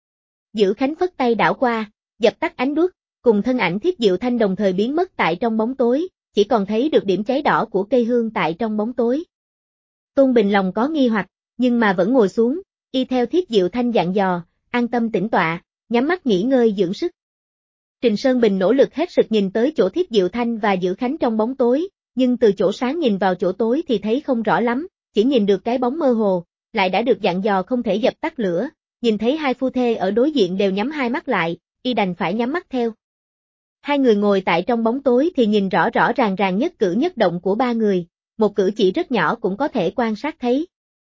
Dữ Khánh phất tay đảo qua, dập tắt ánh đuốc, cùng thân ảnh Thiếp Diệu Thanh đồng thời biến mất tại trong bóng tối, chỉ còn thấy được điểm cháy đỏ của cây hương tại trong bóng tối. Tôn Bình lòng có nghi hoặc, nhưng mà vẫn ngồi xuống, y theo Thiếp Diệu Thanh dặn dò, an tâm tĩnh tọa, nhắm mắt nghỉ ngơi dưỡng sức. Trình Sơn Bình nỗ lực hết sức nhìn tới chỗ Thiếp Diệu Thanh và Dữ Khánh trong bóng tối, nhưng từ chỗ sáng nhìn vào chỗ tối thì thấy không rõ lắm, chỉ nhìn được cái bóng mơ hồ, lại đã được dặn dò không thể dập tắt lửa, nhìn thấy hai phu thê ở đối diện đều nhắm hai mắt lại, y đành phải nhắm mắt theo. Hai người ngồi tại trong bóng tối thì nhìn rõ rõ ràng nhất cử nhất động của ba người, một cử chỉ rất nhỏ cũng có thể quan sát thấy.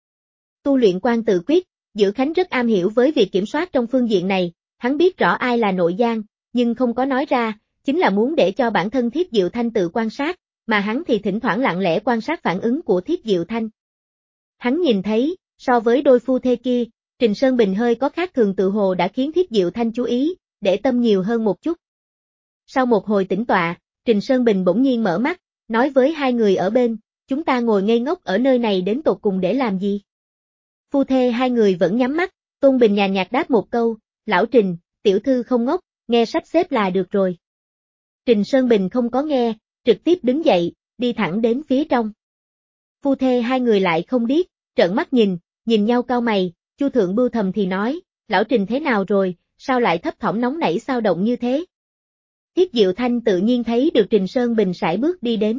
Tu luyện quan tự quyết, Dữ Khánh rất am hiểu với việc kiểm soát trong phương diện này, hắn biết rõ ai là nội gian, nhưng không có nói ra, chính là muốn để cho bản thân Thiếp Diệu Thanh tự quan sát, mà hắn thì thỉnh thoảng lặng lẽ quan sát phản ứng của Thiếp Diệu Thanh. Hắn nhìn thấy, so với đôi phu thê kia, Trình Sơn Bình hơi có khác thường tự hồ đã khiến Thiếp Diệu Thanh chú ý, để tâm nhiều hơn một chút. Sau một hồi tĩnh tọa, Trình Sơn Bình bỗng nhiên mở mắt, nói với hai người ở bên, chúng ta ngồi ngây ngốc ở nơi này đến tột cùng để làm gì? Phu thê hai người vẫn nhắm mắt, Tôn Bình nhàn nhạt đáp một câu, lão Trình, tiểu thư không ngốc, nghe sắp xếp là được rồi. Trình Sơn Bình không có nghe, trực tiếp đứng dậy, đi thẳng đến phía trong. Phu thê hai người lại không biết, trợn mắt nhìn nhau cau mày, Chu Thượng Bưu thầm thì nói, lão Trình thế nào rồi, sao lại thấp thỏm nóng nảy sao động như thế? Thiếp Diệu Thanh tự nhiên thấy được Trình Sơn Bình sải bước đi đến.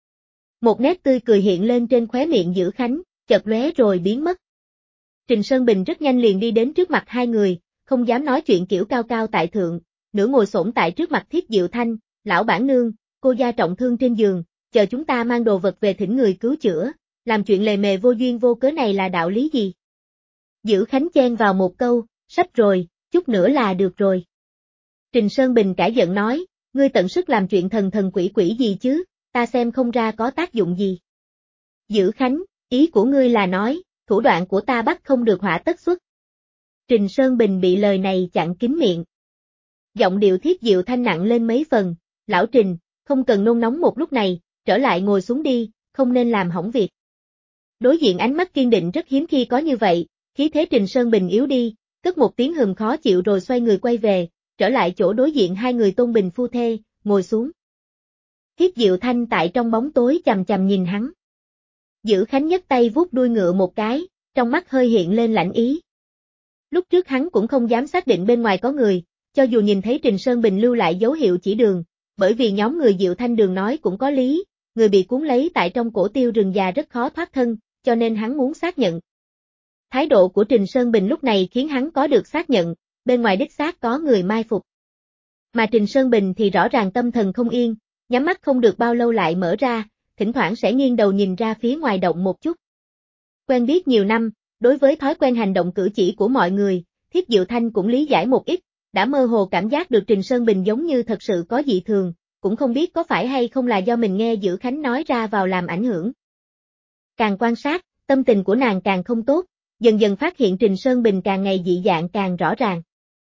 Một nét tươi cười hiện lên trên khóe miệng Dữ Khánh, chợt lóe rồi biến mất. Trình Sơn Bình rất nhanh liền đi đến trước mặt hai người, không dám nói chuyện kiểu cao cao tại thượng, nửa ngồi xổm tại trước mặt Thiếp Diệu Thanh, lão bản nương, cô gia trọng thương trên giường, chờ chúng ta mang đồ vật về thỉnh người cứu chữa, làm chuyện lề mề vô duyên vô cớ này là đạo lý gì? Dữ Khánh chen vào một câu, sắp rồi, chút nữa là được rồi. Trình Sơn Bình cả giận nói, ngươi tận sức làm chuyện thần quỷ gì chứ, ta xem không ra có tác dụng gì. Dữ Khánh, ý của ngươi là nói, thủ đoạn của ta bắt không được hỏa tất xuất. Trình Sơn Bình bị lời này chặn kín miệng. Giọng điệu Thiếp Diệu Thanh nặng lên mấy phần, lão Trình, không cần nôn nóng một lúc này, trở lại ngồi xuống đi, không nên làm hỏng việc. Đối diện ánh mắt kiên định rất hiếm khi có như vậy, khí thế Trình Sơn Bình yếu đi, cất một tiếng hừm khó chịu rồi xoay người quay về, trở lại chỗ đối diện hai người Tôn Bình phu thê, ngồi xuống. Thiếp Diệu Thanh tại trong bóng tối chằm chằm nhìn hắn. Dữ Khánh nhấc tay vuốt đuôi ngựa một cái, trong mắt hơi hiện lên lạnh ý. Lúc trước hắn cũng không dám xác định bên ngoài có người, cho dù nhìn thấy Trình Sơn Bình lưu lại dấu hiệu chỉ đường, bởi vì nhóm người Diệu Thanh Đường nói cũng có lý, người bị cuốn lấy tại trong cổ tiêu rừng già rất khó thoát thân, cho nên hắn muốn xác nhận. Thái độ của Trình Sơn Bình lúc này khiến hắn có được xác nhận, bên ngoài đích xác có người mai phục. Mà Trình Sơn Bình thì rõ ràng tâm thần không yên, nhắm mắt không được bao lâu lại mở ra, thỉnh thoảng sẽ nghiêng đầu nhìn ra phía ngoài động một chút. Quen biết nhiều năm, đối với thói quen hành động cử chỉ của mọi người, Thiếp Diệu Thanh cũng lý giải một ít, đã mơ hồ cảm giác được Trình Sơn Bình giống như thật sự có dị thường, cũng không biết có phải hay không là do mình nghe Dữ Khánh nói ra vào làm ảnh hưởng. Càng quan sát, tâm tình của nàng càng không tốt, dần dần phát hiện Trình Sơn Bình càng ngày dị dạng càng rõ ràng.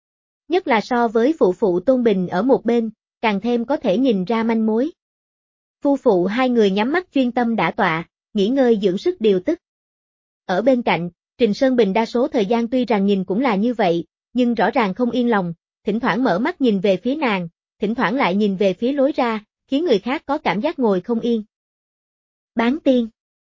Nhất là so với phụ phụ Tôn Bình ở một bên, càng thêm có thể nhìn ra manh mối. Phu phụ hai người nhắm mắt chuyên tâm đả tọa, nghỉ ngơi dưỡng sức điều tức. Ở bên cạnh, Trình Sơn Bình đa số thời gian tuy rằng nhìn cũng là như vậy, nhưng rõ ràng không yên lòng, thỉnh thoảng mở mắt nhìn về phía nàng, thỉnh thoảng lại nhìn về phía lối ra, khiến người khác có cảm giác ngồi không yên. Bán tiên.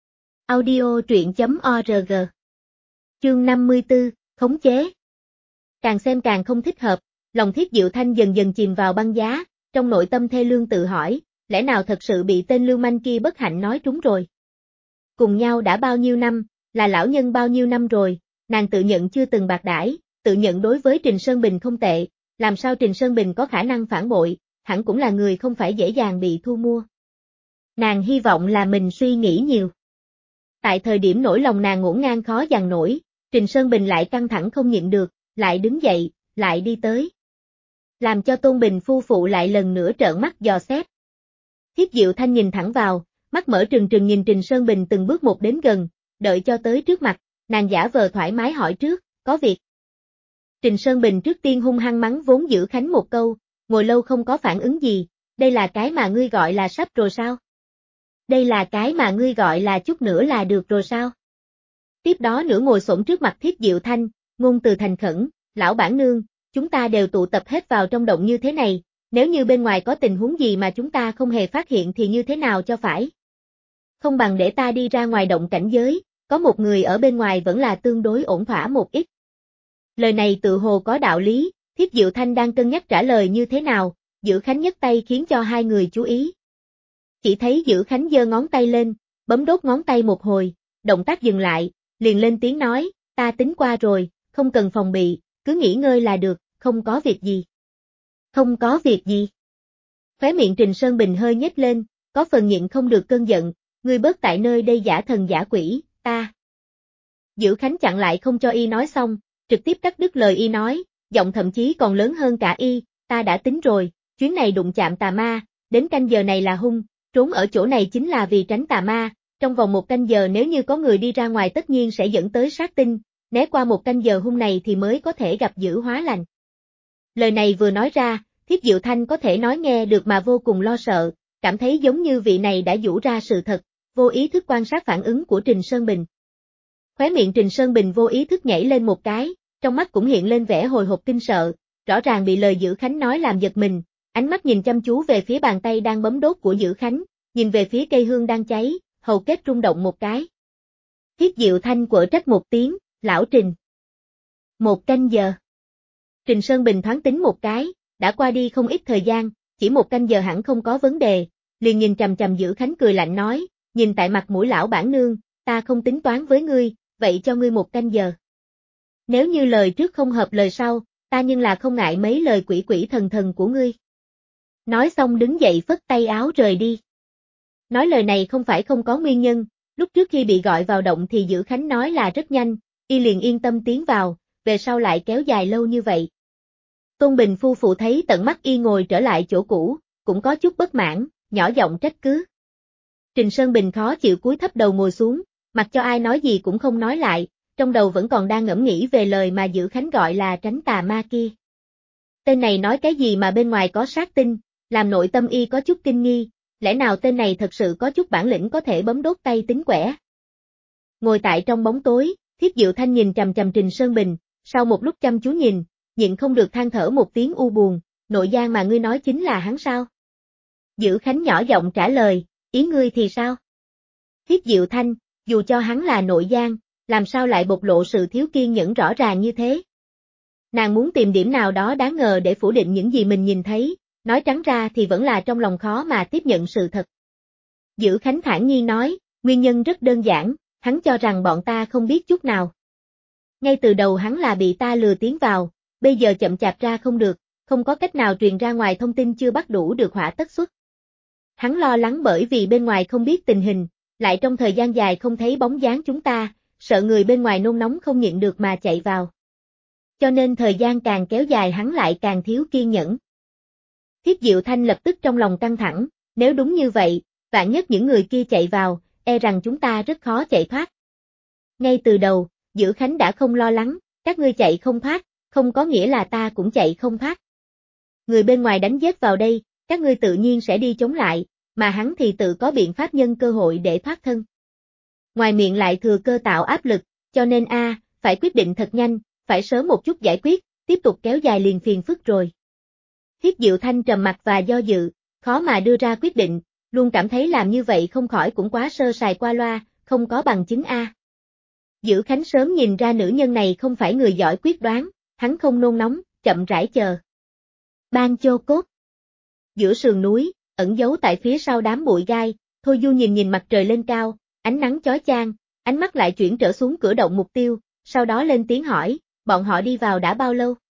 Audio truyện.org. Chương 54, khống chế. Càng xem càng không thích hợp, lòng Thiết Diệu Thanh dần dần chìm vào băng giá, trong nội tâm thê lương tự hỏi, lẽ nào thật sự bị tên lưu manh kia bất hạnh nói trúng rồi. Cùng nhau đã bao nhiêu năm, là lão nhân bao nhiêu năm rồi, nàng tự nhận chưa từng bạc đãi, tự nhận đối với Trình Sơn Bình không tệ, làm sao Trình Sơn Bình có khả năng phản bội, hẳn cũng là người không phải dễ dàng bị thu mua. Nàng hy vọng là mình suy nghĩ nhiều. Tại thời điểm nỗi lòng nàng ngổn ngang khó dằn nổi, Trình Sơn Bình lại căng thẳng không nhịn được, lại đứng dậy, lại đi tới. Làm cho Tôn Bình phu phụ lại lần nữa trợn mắt dò xét. Thiết Diệu Thanh nhìn thẳng vào, mắt mở trừng trừng nhìn Trình Sơn Bình từng bước một đến gần, đợi cho tới trước mặt, nàng giả vờ thoải mái hỏi trước, có việc. Trình Sơn Bình trước tiên hung hăng mắng vốn Dữ Khánh một câu, ngồi lâu không có phản ứng gì, đây là cái mà ngươi gọi là sắp rồi sao? Đây là cái mà ngươi gọi là chút nữa là được rồi sao? Tiếp đó nửa ngồi xổm trước mặt Thiết Diệu Thanh, ngôn từ thành khẩn, lão bản nương, chúng ta đều tụ tập hết vào trong động như thế này, nếu như bên ngoài có tình huống gì mà chúng ta không hề phát hiện thì như thế nào cho phải? Không bằng để ta đi ra ngoài động cảnh giới, có một người ở bên ngoài vẫn là tương đối ổn thỏa một ít. Lời này tự hồ có đạo lý, Thiết Diệu Thanh đang cân nhắc trả lời như thế nào, Dữ Khánh nhấc tay khiến cho hai người chú ý. Chỉ thấy Dữ Khánh giơ ngón tay lên, bấm đốt ngón tay một hồi, động tác dừng lại, liền lên tiếng nói, ta tính qua rồi, không cần phòng bị, cứ nghỉ ngơi là được, không có việc gì. Không có việc gì. Khóe miệng Trình Sơn Bình hơi nhếch lên, có phần nhịn không được cơn giận, ngươi bớt tại nơi đây giả thần giả quỷ, ta. Dữ Khánh chặn lại không cho y nói xong, trực tiếp cắt đứt lời y nói, giọng thậm chí còn lớn hơn cả y, ta đã tính rồi, chuyến này đụng chạm tà ma, đến canh giờ này là hung, trốn ở chỗ này chính là vì tránh tà ma, trong vòng một canh giờ nếu như có người đi ra ngoài tất nhiên sẽ dẫn tới sát tinh, né qua một canh giờ hung này thì mới có thể gặp dữ hóa lành. Lời này vừa nói ra, Thiết Diệu Thanh có thể nói nghe được mà vô cùng lo sợ, cảm thấy giống như vị này đã giũ ra sự thật, vô ý thức quan sát phản ứng của Trình Sơn Bình. Khóe miệng Trình Sơn Bình vô ý thức nhảy lên một cái, trong mắt cũng hiện lên vẻ hồi hộp kinh sợ, rõ ràng bị lời Dữ Khánh nói làm giật mình, ánh mắt nhìn chăm chú về phía bàn tay đang bấm đốt của Dữ Khánh, nhìn về phía cây hương đang cháy, hầu kết rung động một cái. Thiết Diệu Thanh quở trách một tiếng, lão Trình. Một canh giờ. Trình Sơn Bình thoáng tính một cái, đã qua đi không ít thời gian, chỉ một canh giờ hẳn không có vấn đề, liền nhìn chằm chằm Dữ Khánh cười lạnh nói, nhìn tại mặt mũi lão bản nương, ta không tính toán với ngươi, vậy cho ngươi một canh giờ. Nếu như lời trước không hợp lời sau, ta nhưng là không ngại mấy lời quỷ quỷ thần thần của ngươi. Nói xong đứng dậy phất tay áo rời đi. Nói lời này không phải không có nguyên nhân, lúc trước khi bị gọi vào động thì Dữ Khánh nói là rất nhanh, y liền yên tâm tiến vào, về sau lại kéo dài lâu như vậy. Tôn Bình phu phụ thấy tận mắt y ngồi trở lại chỗ cũ, cũng có chút bất mãn, nhỏ giọng trách cứ. Trình Sơn Bình khó chịu cúi thấp đầu ngồi xuống, mặc cho ai nói gì cũng không nói lại, trong đầu vẫn còn đang ngẫm nghĩ về lời mà Dữ Khánh gọi là tránh tà ma kia. Tên này nói cái gì mà bên ngoài có sát tinh, làm nội tâm y có chút kinh nghi, lẽ nào tên này thật sự có chút bản lĩnh có thể bấm đốt tay tính quẻ. Ngồi tại trong bóng tối, Thiết Diệu Thanh nhìn chằm chằm Trình Sơn Bình, sau một lúc chăm chú nhìn, nhịn không được than thở một tiếng u buồn, nội giang mà ngươi nói chính là hắn sao? Dữ Khánh nhỏ giọng trả lời, ý ngươi thì sao? Thiết Diệu Thanh, dù cho hắn là nội giang, làm sao lại bộc lộ sự thiếu kiên nhẫn rõ ràng như thế? Nàng muốn tìm điểm nào đó đáng ngờ để phủ định những gì mình nhìn thấy, nói trắng ra thì vẫn là trong lòng khó mà tiếp nhận sự thật. Dữ Khánh thản nhiên nói, nguyên nhân rất đơn giản, hắn cho rằng bọn ta không biết chút nào. Ngay từ đầu hắn là bị ta lừa tiến vào, bây giờ chậm chạp ra không được, không có cách nào truyền ra ngoài thông tin chưa bắt đủ được hỏa tất xuất. Hắn lo lắng bởi vì bên ngoài không biết tình hình, lại trong thời gian dài không thấy bóng dáng chúng ta, sợ người bên ngoài nôn nóng không nhịn được mà chạy vào. Cho nên thời gian càng kéo dài hắn lại càng thiếu kiên nhẫn. Thiết Diệu Thanh lập tức trong lòng căng thẳng, nếu đúng như vậy, vạn nhất những người kia chạy vào, e rằng chúng ta rất khó chạy thoát. Ngay từ đầu, Dữ Khánh đã không lo lắng, các ngươi chạy không thoát, không có nghĩa là ta cũng chạy không thoát. Người bên ngoài đánh giết vào đây, các ngươi tự nhiên sẽ đi chống lại, mà hắn thì tự có biện pháp nhân cơ hội để thoát thân. Ngoài miệng lại thừa cơ tạo áp lực, cho nên phải quyết định thật nhanh, phải sớm một chút giải quyết, tiếp tục kéo dài liền phiền phức rồi. Thiết Diệu Thanh trầm mặc và do dự, khó mà đưa ra quyết định, luôn cảm thấy làm như vậy không khỏi cũng quá sơ sài qua loa, không có bằng chứng Dữ Khánh sớm nhìn ra nữ nhân này không phải người giỏi quyết đoán, hắn không nôn nóng, chậm rãi chờ. Ban Chô Cốt. Giữa sườn núi, ẩn giấu tại phía sau đám bụi gai, Thôi Du nhìn mặt trời lên cao, ánh nắng chói chang, ánh mắt lại chuyển trở xuống cửa động mục tiêu, sau đó lên tiếng hỏi, bọn họ đi vào đã bao lâu?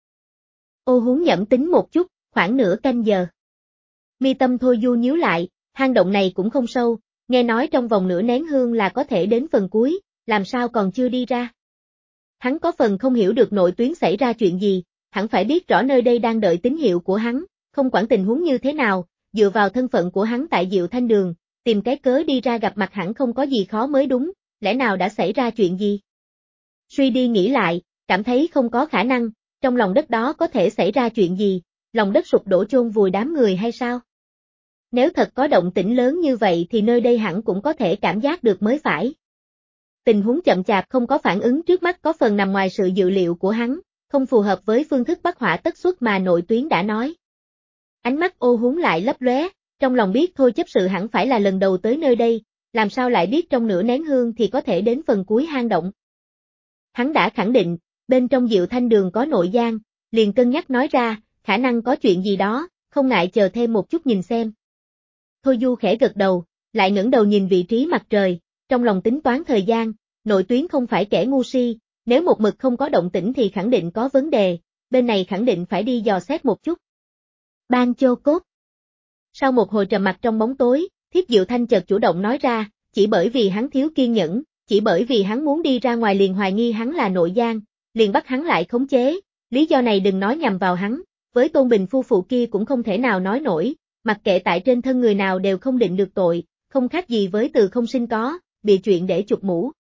Ô Huống nhẩm tính một chút, khoảng nửa canh giờ. Mi tâm Thôi Du nhíu lại, hang động này cũng không sâu, nghe nói trong vòng nửa nén hương là có thể đến phần cuối, làm sao còn chưa đi ra? Hắn có phần không hiểu được nội tuyến xảy ra chuyện gì, hẳn phải biết rõ nơi đây đang đợi tín hiệu của hắn, không quản tình huống như thế nào, dựa vào thân phận của hắn tại Diệu Thanh Đường, tìm cái cớ đi ra gặp mặt hẳn không có gì khó mới đúng, lẽ nào đã xảy ra chuyện gì? Suy đi nghĩ lại, cảm thấy không có khả năng, trong lòng đất đó có thể xảy ra chuyện gì, lòng đất sụp đổ chôn vùi đám người hay sao? Nếu thật có động tĩnh lớn như vậy thì nơi đây hẳn cũng có thể cảm giác được mới phải. Tình huống chậm chạp không có phản ứng trước mắt có phần nằm ngoài sự dự liệu của hắn, không phù hợp với phương thức bắt hỏa tất xuất mà nội tuyến đã nói. Ánh mắt Ô Huống lại lấp lóe, trong lòng biết Thôi chấp sự hẳn phải là lần đầu tới nơi đây, làm sao lại biết trong nửa nén hương thì có thể đến phần cuối hang động. Hắn đã khẳng định, bên trong Diệu Thanh Đường có nội gian, liền cân nhắc nói ra, khả năng có chuyện gì đó, không ngại chờ thêm một chút nhìn xem. Thôi Du khẽ gật đầu, lại ngẩng đầu nhìn vị trí mặt trời, trong lòng tính toán thời gian, nội tuyến không phải kẻ ngu si, nếu một mực không có động tĩnh thì khẳng định có vấn đề, bên này khẳng định phải đi dò xét một chút. Ban Chô Cốt. Sau một hồi trầm mặc trong bóng tối, Thiết Diệu Thanh chợt chủ động nói ra, chỉ bởi vì hắn thiếu kiên nhẫn, chỉ bởi vì hắn muốn đi ra ngoài liền hoài nghi hắn là nội gian, liền bắt hắn lại khống chế, lý do này đừng nói nhằm vào hắn, với Tôn Bình phu phụ kia cũng không thể nào nói nổi, mặc kệ tại trên thân người nào đều không định được tội, không khác gì với từ không sinh có, bịa chuyện để chụp mũ.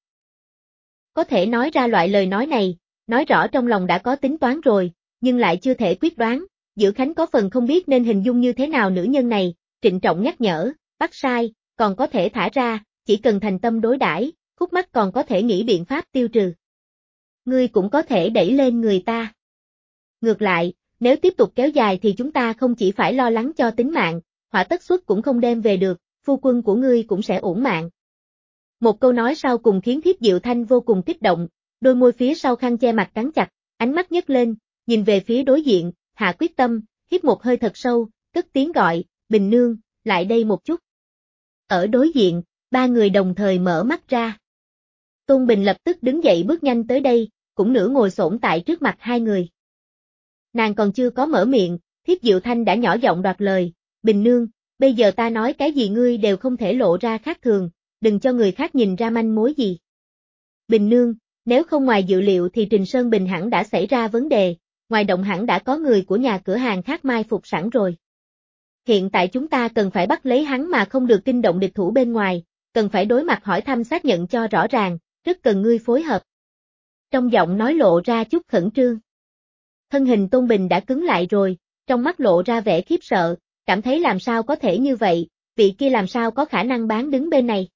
Có thể nói ra loại lời nói này, nói rõ trong lòng đã có tính toán rồi, nhưng lại chưa thể quyết đoán, Dữ Khánh có phần không biết nên hình dung như thế nào nữ nhân này, trịnh trọng nhắc nhở, bắt sai, còn có thể thả ra, chỉ cần thành tâm đối đãi, khúc mắc còn có thể nghĩ biện pháp tiêu trừ. Ngươi cũng có thể đẩy lên người ta. Ngược lại, nếu tiếp tục kéo dài thì chúng ta không chỉ phải lo lắng cho tính mạng, hỏa tất xuất cũng không đem về được, phu quân của ngươi cũng sẽ uổng mạng. Một câu nói sau cùng khiến Thiết Diệu Thanh vô cùng kích động, đôi môi phía sau khăn che mặt cắn chặt, ánh mắt nhấc lên, nhìn về phía đối diện, hạ quyết tâm, hít một hơi thật sâu, cất tiếng gọi, Bình Nương, lại đây một chút. Ở đối diện, ba người đồng thời mở mắt ra. Tôn Bình lập tức đứng dậy bước nhanh tới đây, cũng nửa ngồi xổm tại trước mặt hai người. Nàng còn chưa có mở miệng, Thiết Diệu Thanh đã nhỏ giọng đoạt lời, Bình Nương, bây giờ ta nói cái gì ngươi đều không thể lộ ra khác thường, đừng cho người khác nhìn ra manh mối gì. Bình Nương, nếu không ngoài dự liệu thì Trình Sơn Bình hẳn đã xảy ra vấn đề, ngoài động hẳn đã có người của nhà cửa hàng khác mai phục sẵn rồi. Hiện tại chúng ta cần phải bắt lấy hắn mà không được kinh động địch thủ bên ngoài, cần phải đối mặt hỏi thăm xác nhận cho rõ ràng, rất cần ngươi phối hợp. Trong giọng nói lộ ra chút khẩn trương. Thân hình Tôn Bình đã cứng lại rồi, trong mắt lộ ra vẻ khiếp sợ, cảm thấy làm sao có thể như vậy, vị kia làm sao có khả năng bán đứng bên này.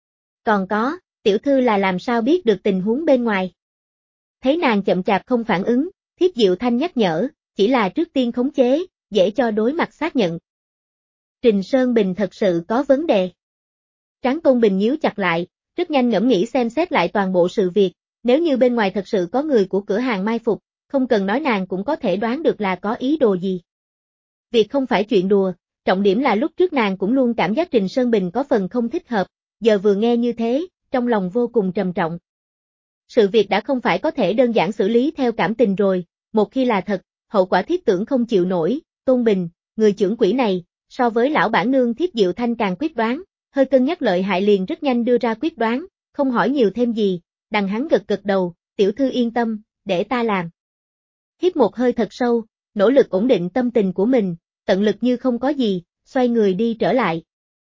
Còn có, tiểu thư là làm sao biết được tình huống bên ngoài. Thấy nàng chậm chạp không phản ứng, Thiết Diệu Thanh nhắc nhở, chỉ là trước tiên khống chế, dễ cho đối mặt xác nhận. Trình Sơn Bình thật sự có vấn đề. Trán Tôn Bình nhíu chặt lại, rất nhanh ngẫm nghĩ xem xét lại toàn bộ sự việc, nếu như bên ngoài thật sự có người của cửa hàng mai phục, không cần nói nàng cũng có thể đoán được là có ý đồ gì. Việc không phải chuyện đùa, trọng điểm là lúc trước nàng cũng luôn cảm giác Trình Sơn Bình có phần không thích hợp, giờ vừa nghe như thế, trong lòng vô cùng trầm trọng. Sự việc đã không phải có thể đơn giản xử lý theo cảm tình rồi, một khi là thật, hậu quả thiết tưởng không chịu nổi, Tôn Bình, người trưởng quỹ này, so với lão bản nương Thiết Diệu Thanh càng quyết đoán, hơi cân nhắc lợi hại liền rất nhanh đưa ra quyết đoán, không hỏi nhiều thêm gì, đằng hắn gật gật đầu, tiểu thư yên tâm, để ta làm. Hít một hơi thật sâu, nỗ lực ổn định tâm tình của mình, tận lực như không có gì, xoay người đi trở lại.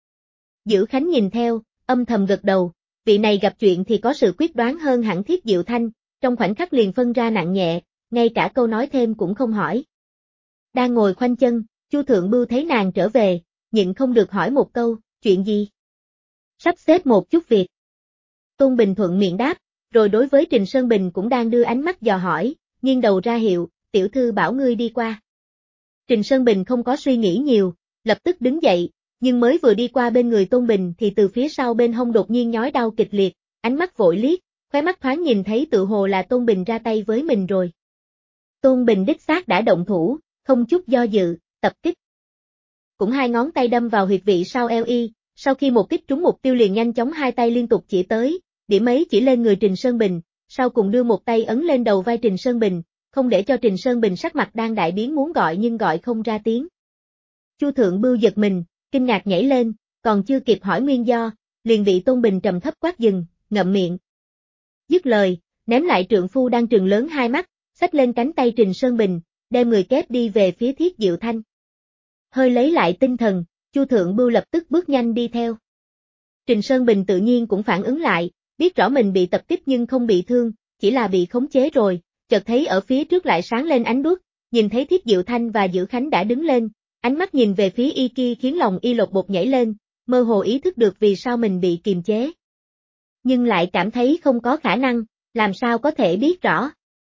Dữ Khánh nhìn theo, âm thầm gật đầu, vị này gặp chuyện thì có sự quyết đoán hơn hẳn Thiết Diệu Thanh, trong khoảnh khắc liền phân ra nặng nhẹ, ngay cả câu nói thêm cũng không hỏi. Đang ngồi khoanh chân, Chu Thượng Bưu thấy nàng trở về, nhịn không được hỏi một câu, chuyện gì? Sắp xếp một chút việc. Tôn Bình thuận miệng đáp, rồi đối với Trình Sơn Bình cũng đang đưa ánh mắt dò hỏi, nghiêng đầu ra hiệu, tiểu thư bảo ngươi đi qua. Trình Sơn Bình không có suy nghĩ nhiều, lập tức đứng dậy, nhưng mới vừa đi qua bên người Tôn Bình thì từ phía sau bên hông đột nhiên nhói đau kịch liệt, ánh mắt vội liếc, khóe mắt thoáng nhìn thấy tự hồ là Tôn Bình ra tay với mình rồi. Tôn Bình đích xác đã động thủ, không chút do dự, tập kích. Cũng hai ngón tay đâm vào huyệt vị sau eo y, sau khi một kích trúng mục tiêu liền nhanh chóng hai tay liên tục chỉ tới, điểm ấy chỉ lên người Trình Sơn Bình, sau cùng đưa một tay ấn lên đầu vai Trình Sơn Bình, không để cho Trình Sơn Bình sắc mặt đang đại biến muốn gọi nhưng gọi không ra tiếng. Chu Thượng Bưu giật mình, kinh ngạc nhảy lên, còn chưa kịp hỏi nguyên do, liền bị Tôn Bình trầm thấp quát dừng, ngậm miệng. Dứt lời, ném lại trượng phu đang trừng lớn hai mắt, xách lên cánh tay Trình Sơn Bình, đem người kép đi về phía Thiết Diệu Thanh. Hơi lấy lại tinh thần, Chu Thượng Bưu lập tức bước nhanh đi theo. Trình Sơn Bình tự nhiên cũng phản ứng lại, biết rõ mình bị tập kích nhưng không bị thương, chỉ là bị khống chế rồi, chợt thấy ở phía trước lại sáng lên ánh đuốc, nhìn thấy Thiết Diệu Thanh và Dữ Khánh đã đứng lên, ánh mắt nhìn về phía y kia khiến lòng y lột bột nhảy lên, mơ hồ ý thức được vì sao mình bị kiềm chế. Nhưng lại cảm thấy không có khả năng, làm sao có thể biết rõ.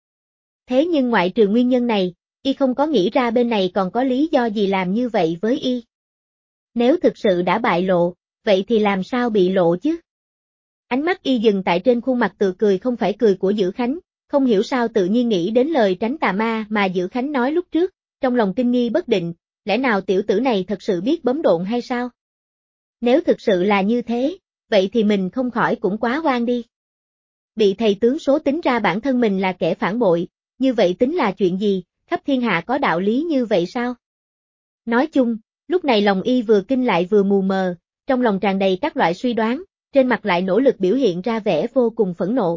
Thế nhưng ngoại trừ nguyên nhân này, y không có nghĩ ra bên này còn có lý do gì làm như vậy với y. Nếu thực sự đã bại lộ, vậy thì làm sao bị lộ chứ? Ánh mắt y dừng tại trên khuôn mặt tự cười không phải cười của Dữ Khánh, không hiểu sao tự nhiên nghĩ đến lời tránh tà ma mà Dữ Khánh nói lúc trước, trong lòng kinh nghi bất định, lẽ nào tiểu tử này thật sự biết bấm độn hay sao? Nếu thực sự là như thế, vậy thì mình không khỏi cũng quá oan đi. Bị thầy tướng số tính ra bản thân mình là kẻ phản bội, như vậy tính là chuyện gì, khắp thiên hạ có đạo lý như vậy sao? Nói chung, lúc này lòng y vừa kinh lại vừa mù mờ, trong lòng tràn đầy các loại suy đoán, trên mặt lại nỗ lực biểu hiện ra vẻ vô cùng phẫn nộ.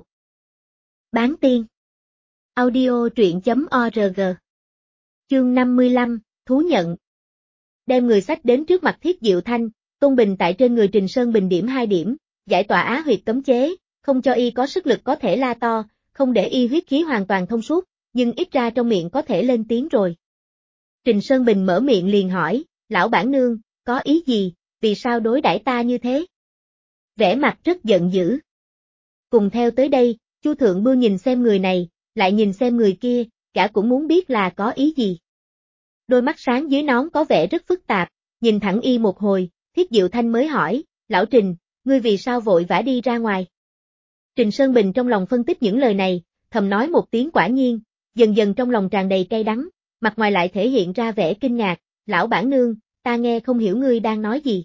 Bán tiên. Audio truyện.org. Chương 55, Thú nhận. Đem người sách đến trước mặt Thiết Diệu Thanh, Tôn Bình tại trên người Trình Sơn Bình điểm 2 điểm, giải tỏa á huyệt cấm chế, không cho y có sức lực có thể la to, không để y huyết khí hoàn toàn thông suốt, nhưng ít ra trong miệng có thể lên tiếng rồi. Trình Sơn Bình mở miệng liền hỏi, lão bản nương, có ý gì, vì sao đối đãi ta như thế? Vẻ mặt rất giận dữ. Cùng theo tới đây, Chu Thượng Bưu nhìn xem người này, lại nhìn xem người kia, cả cũng muốn biết là có ý gì. Đôi mắt sáng dưới nón có vẻ rất phức tạp, nhìn thẳng y một hồi, Thiết Diệu Thanh mới hỏi, lão Trình, ngươi vì sao vội vã đi ra ngoài? Trình Sơn Bình trong lòng phân tích những lời này, thầm nói một tiếng quả nhiên, dần dần trong lòng tràn đầy cay đắng, mặt ngoài lại thể hiện ra vẻ kinh ngạc, lão bản nương, ta nghe không hiểu ngươi đang nói gì.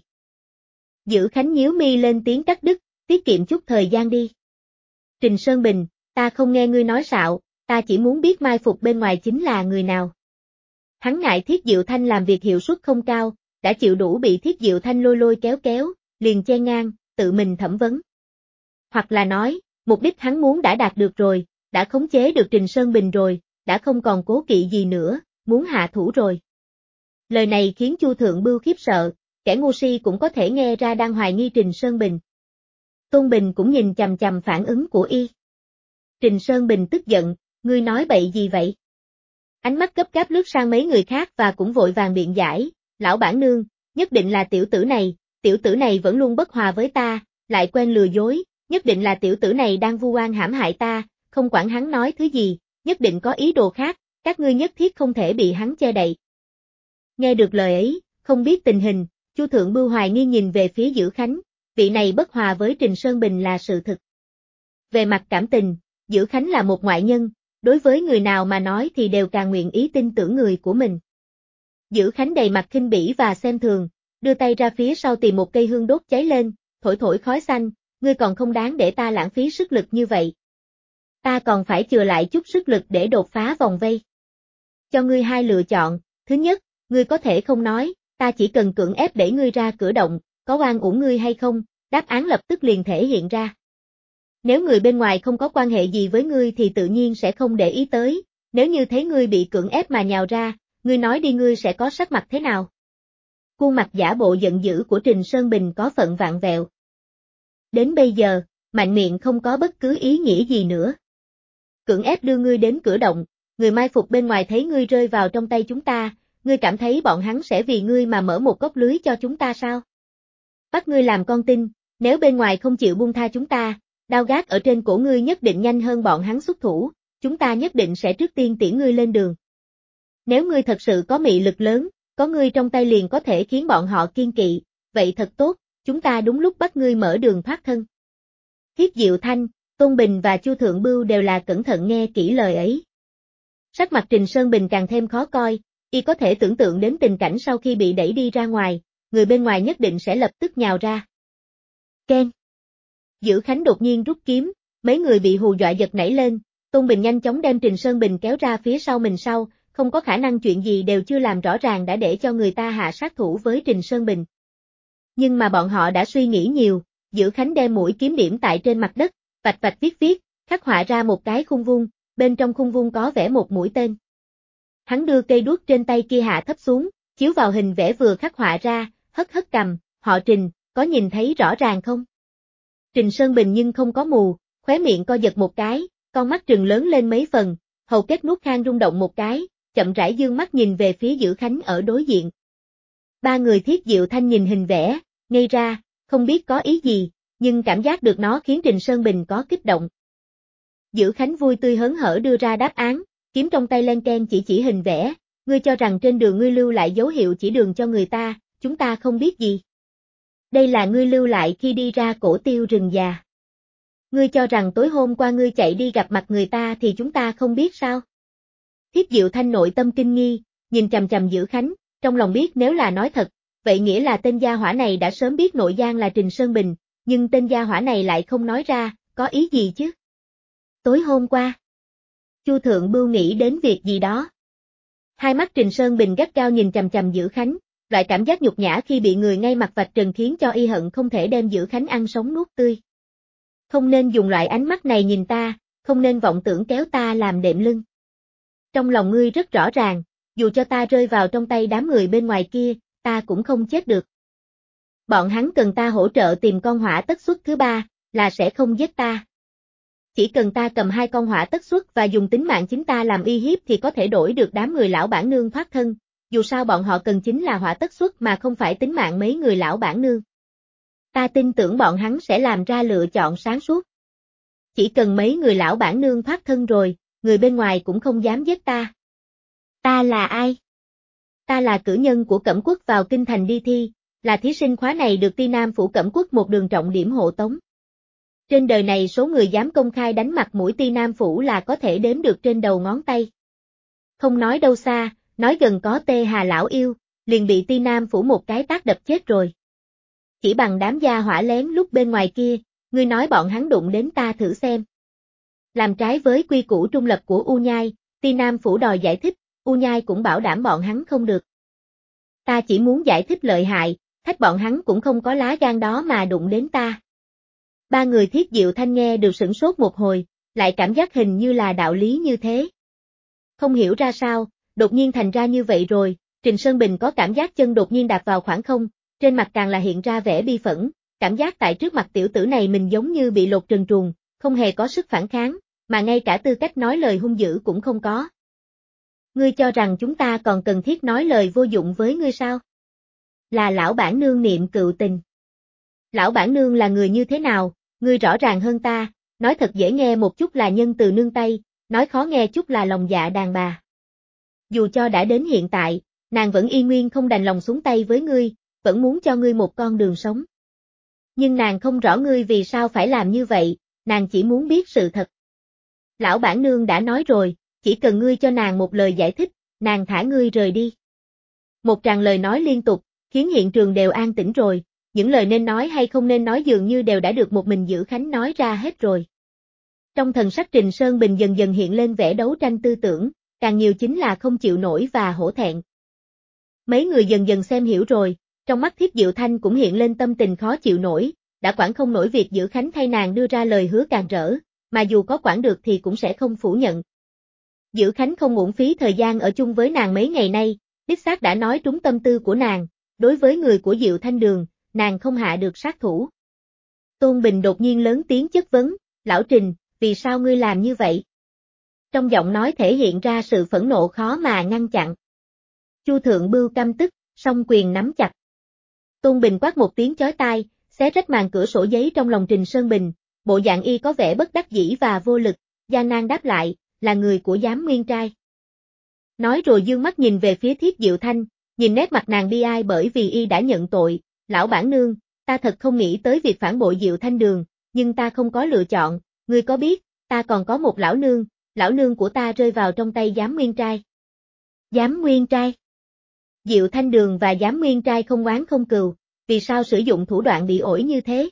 Dữ Khánh nhíu mi lên tiếng cắt đứt, tiết kiệm chút thời gian đi. Trình Sơn Bình, ta không nghe ngươi nói xạo, ta chỉ muốn biết mai phục bên ngoài chính là người nào. Hắn ngại Thiết Diệu Thanh làm việc hiệu suất không cao, đã chịu đủ bị Thiết Diệu Thanh lôi lôi kéo kéo, liền chen ngang, tự mình thẩm vấn. Hoặc là nói, mục đích hắn muốn đã đạt được rồi, đã khống chế được Trình Sơn Bình rồi, đã không còn cố kỵ gì nữa, muốn hạ thủ rồi. Lời này khiến Chu Thượng Bưu khiếp sợ, kẻ ngu si cũng có thể nghe ra đang hoài nghi Trình Sơn Bình. Tôn Bình cũng nhìn chằm chằm phản ứng của y. Trình Sơn Bình tức giận, ngươi nói bậy gì vậy? Ánh mắt gấp gáp lướt sang mấy người khác và cũng vội vàng biện giải, lão bản nương, nhất định là tiểu tử này vẫn luôn bất hòa với ta, lại quen lừa dối, nhất định là tiểu tử này đang vu oan hãm hại ta, không quản hắn nói thứ gì, nhất định có ý đồ khác, các ngươi nhất thiết không thể bị hắn che đậy. Nghe được lời ấy, không biết tình hình, Chu Thượng Bưu hoài nghi nhìn về phía Dữ Khánh, vị này bất hòa với Trình Sơn Bình là sự thực. Về mặt cảm tình, Dữ Khánh là một ngoại nhân, đối với người nào mà nói thì đều càng nguyện ý tin tưởng người của mình. Dữ Khánh đầy mặt khinh bỉ và xem thường, đưa tay ra phía sau tìm một cây hương đốt cháy lên, thổi thổi khói xanh, ngươi còn không đáng để ta lãng phí sức lực như vậy. Ta còn phải chừa lại chút sức lực để đột phá vòng vây. Cho ngươi hai lựa chọn, thứ nhất, ngươi có thể không nói, ta chỉ cần cưỡng ép đẩy ngươi ra cửa động, có oan uổng ngươi hay không, đáp án lập tức liền thể hiện ra. Nếu người bên ngoài không có quan hệ gì với ngươi thì tự nhiên sẽ không để ý tới, nếu như thấy ngươi bị cưỡng ép mà nhào ra, ngươi nói đi ngươi sẽ có sắc mặt thế nào? Khuôn mặt giả bộ giận dữ của Trình Sơn Bình có phận vạn vẹo. Đến bây giờ, mạnh miệng không có bất cứ ý nghĩa gì nữa. Cưỡng ép đưa ngươi đến cửa động, người mai phục bên ngoài thấy ngươi rơi vào trong tay chúng ta, ngươi cảm thấy bọn hắn sẽ vì ngươi mà mở một góc lưới cho chúng ta sao? Bắt ngươi làm con tin, nếu bên ngoài không chịu buông tha chúng ta, đao gác ở trên cổ ngươi nhất định nhanh hơn bọn hắn xuất thủ, chúng ta nhất định sẽ trước tiên tiễn ngươi lên đường. Nếu ngươi thật sự có mị lực lớn, có ngươi trong tay liền có thể khiến bọn họ kiên kỵ, vậy thật tốt, chúng ta đúng lúc bắt ngươi mở đường thoát thân. Thiết Diệu Thanh, Tôn Bình và Chu Thượng Bưu đều là cẩn thận nghe kỹ lời ấy. Sắc mặt Trình Sơn Bình càng thêm khó coi, y có thể tưởng tượng đến tình cảnh sau khi bị đẩy đi ra ngoài, người bên ngoài nhất định sẽ lập tức nhào ra. Ken. Dữ Khánh đột nhiên rút kiếm, mấy người bị hù dọa giật nảy lên, Tôn Bình nhanh chóng đem Trình Sơn Bình kéo ra phía sau mình sau, không có khả năng chuyện gì đều chưa làm rõ ràng đã để cho người ta hạ sát thủ với Trình Sơn Bình. Nhưng mà bọn họ đã suy nghĩ nhiều, Dữ Khánh đem mũi kiếm điểm tại trên mặt đất, vạch vạch viết, khắc họa ra một cái khung vuông, bên trong khung vuông có vẽ một mũi tên. Hắn đưa cây đuốc trên tay kia hạ thấp xuống, chiếu vào hình vẽ vừa khắc họa ra, hất hất cằm, họ Trình, có nhìn thấy rõ ràng không? Trình Sơn Bình nhưng không có mù, khóe miệng co giật một cái, con mắt trừng lớn lên mấy phần, hầu kết nuốt khang rung động một cái, chậm rãi dương mắt nhìn về phía Dữ Khánh ở đối diện. Ba người Thiết Diệu Thanh nhìn hình vẽ, ngây ra, không biết có ý gì, nhưng cảm giác được nó khiến Trình Sơn Bình có kích động. Dữ Khánh vui tươi hớn hở đưa ra đáp án, kiếm trong tay len ken chỉ hình vẽ, ngươi cho rằng trên đường ngươi lưu lại dấu hiệu chỉ đường cho người ta, chúng ta không biết gì. Đây là ngươi lưu lại khi đi ra cổ tiêu rừng già. Ngươi cho rằng tối hôm qua ngươi chạy đi gặp mặt người ta thì chúng ta không biết sao? Thiết Diệu Thanh nội tâm kinh nghi, nhìn chằm chằm Dữ Khánh, trong lòng biết nếu là nói thật, vậy nghĩa là tên gia hỏa này đã sớm biết nội gián là Trình Sơn Bình, nhưng tên gia hỏa này lại không nói ra, có ý gì chứ? Tối hôm qua, Chu Thượng Bưu nghĩ đến việc gì đó. Hai mắt Trình Sơn Bình gắt gao nhìn chằm chằm Dữ Khánh, loại cảm giác nhục nhã khi bị người ngay mặt vạch trần khiến cho y hận không thể đem Dữ Khánh ăn sống nuốt tươi. Không nên dùng loại ánh mắt này nhìn ta, không nên vọng tưởng kéo ta làm đệm lưng. Trong lòng ngươi rất rõ ràng, dù cho ta rơi vào trong tay đám người bên ngoài kia, ta cũng không chết được. Bọn hắn cần ta hỗ trợ tìm con hỏa tất xuất thứ ba, là sẽ không giết ta. Chỉ cần ta cầm hai con hỏa tất xuất và dùng tính mạng chính ta làm uy hiếp thì có thể đổi được đám người lão bản nương thoát thân, dù sao bọn họ cần chính là hỏa tất xuất mà không phải tính mạng mấy người lão bản nương. Ta tin tưởng bọn hắn sẽ làm ra lựa chọn sáng suốt. Chỉ cần mấy người lão bản nương thoát thân rồi, người bên ngoài cũng không dám giết ta. Ta là ai? Ta là cử nhân của Cẩm Quốc vào kinh thành đi thi, là thí sinh khóa này được Ti Nam phủ Cẩm Quốc một đường trọng điểm hộ tống. Trên đời này số người dám công khai đánh mặt mũi Ti Nam phủ là có thể đếm được trên đầu ngón tay. Không nói đâu xa, nói gần có Tê Hà lão yêu, liền bị Ti Nam phủ một cái tát đập chết rồi. Chỉ bằng đám gia hỏa lén lúc bên ngoài kia, ngươi nói bọn hắn đụng đến ta thử xem. Làm trái với quy củ trung lập của U Nhai, Ti Nam phủ đòi giải thích, U Nhai cũng bảo đảm bọn hắn không được. Ta chỉ muốn giải thích lợi hại, thách bọn hắn cũng không có lá gan đó mà đụng đến ta. Ba người Thiết Diệu Thanh nghe được sửng sốt một hồi, lại cảm giác hình như là đạo lý như thế. Không hiểu ra sao, đột nhiên thành ra như vậy rồi, Trình Sơn Bình có cảm giác chân đột nhiên đạp vào khoảng không, trên mặt càng là hiện ra vẻ bi phẫn, cảm giác tại trước mặt tiểu tử này mình giống như bị lột trần truồng, không hề có sức phản kháng, mà ngay cả tư cách nói lời hung dữ cũng không có. Ngươi cho rằng chúng ta còn cần thiết nói lời vô dụng với ngươi sao? Là lão bản nương niệm cựu tình. Lão bản nương là người như thế nào, ngươi rõ ràng hơn ta, nói thật dễ nghe một chút là nhân từ nương tay, nói khó nghe chút là lòng dạ đàn bà. Dù cho đã đến hiện tại, nàng vẫn y nguyên không đành lòng xuống tay với ngươi, vẫn muốn cho ngươi một con đường sống. Nhưng nàng không rõ ngươi vì sao phải làm như vậy, nàng chỉ muốn biết sự thật. Lão bản nương đã nói rồi, chỉ cần ngươi cho nàng một lời giải thích, nàng thả ngươi rời đi. Một tràng lời nói liên tục, khiến hiện trường đều an tĩnh rồi, những lời nên nói hay không nên nói dường như đều đã được một mình Dữ Khánh nói ra hết rồi. Trong thần sắc Trình Sơn Bình dần dần hiện lên vẻ đấu tranh tư tưởng, càng nhiều chính là không chịu nổi và hổ thẹn. Mấy người dần dần xem hiểu rồi, trong mắt Thiết Diệu Thanh cũng hiện lên tâm tình khó chịu nổi, đã quản không nổi việc Dữ Khánh thay nàng đưa ra lời hứa càn rỡ, mà dù có quản được thì cũng sẽ không phủ nhận. Dữ Khánh không uổng phí thời gian ở chung với nàng mấy ngày nay, đích xác đã nói trúng tâm tư của nàng, đối với người của Diệu Thanh Đường, nàng không hạ được sát thủ. Tôn Bình đột nhiên lớn tiếng chất vấn, lão Trình, vì sao ngươi làm như vậy? Trong giọng nói thể hiện ra sự phẫn nộ khó mà ngăn chặn. Chu Thượng Bưu căm tức, song quyền nắm chặt. Tôn Bình quát một tiếng chói tai, xé rách màn cửa sổ giấy trong lòng Trình Sơn Bình, bộ dạng y có vẻ bất đắc dĩ và vô lực, gian nan đáp lại, là người của Giám Nguyên Trai. Nói rồi dương mắt nhìn về phía Thiết Diệu Thanh, nhìn nét mặt nàng bi ai bởi vì y đã nhận tội, lão bản nương, ta thật không nghĩ tới việc phản bội Diệu Thanh Đường, nhưng ta không có lựa chọn, ngươi có biết, ta còn có một lão nương của ta rơi vào trong tay Giám Nguyên Trai. Giám Nguyên Trai? Diệu Thanh Đường và Giám Nguyên Trai không oán không cừu, vì sao sử dụng thủ đoạn bị ổi như thế?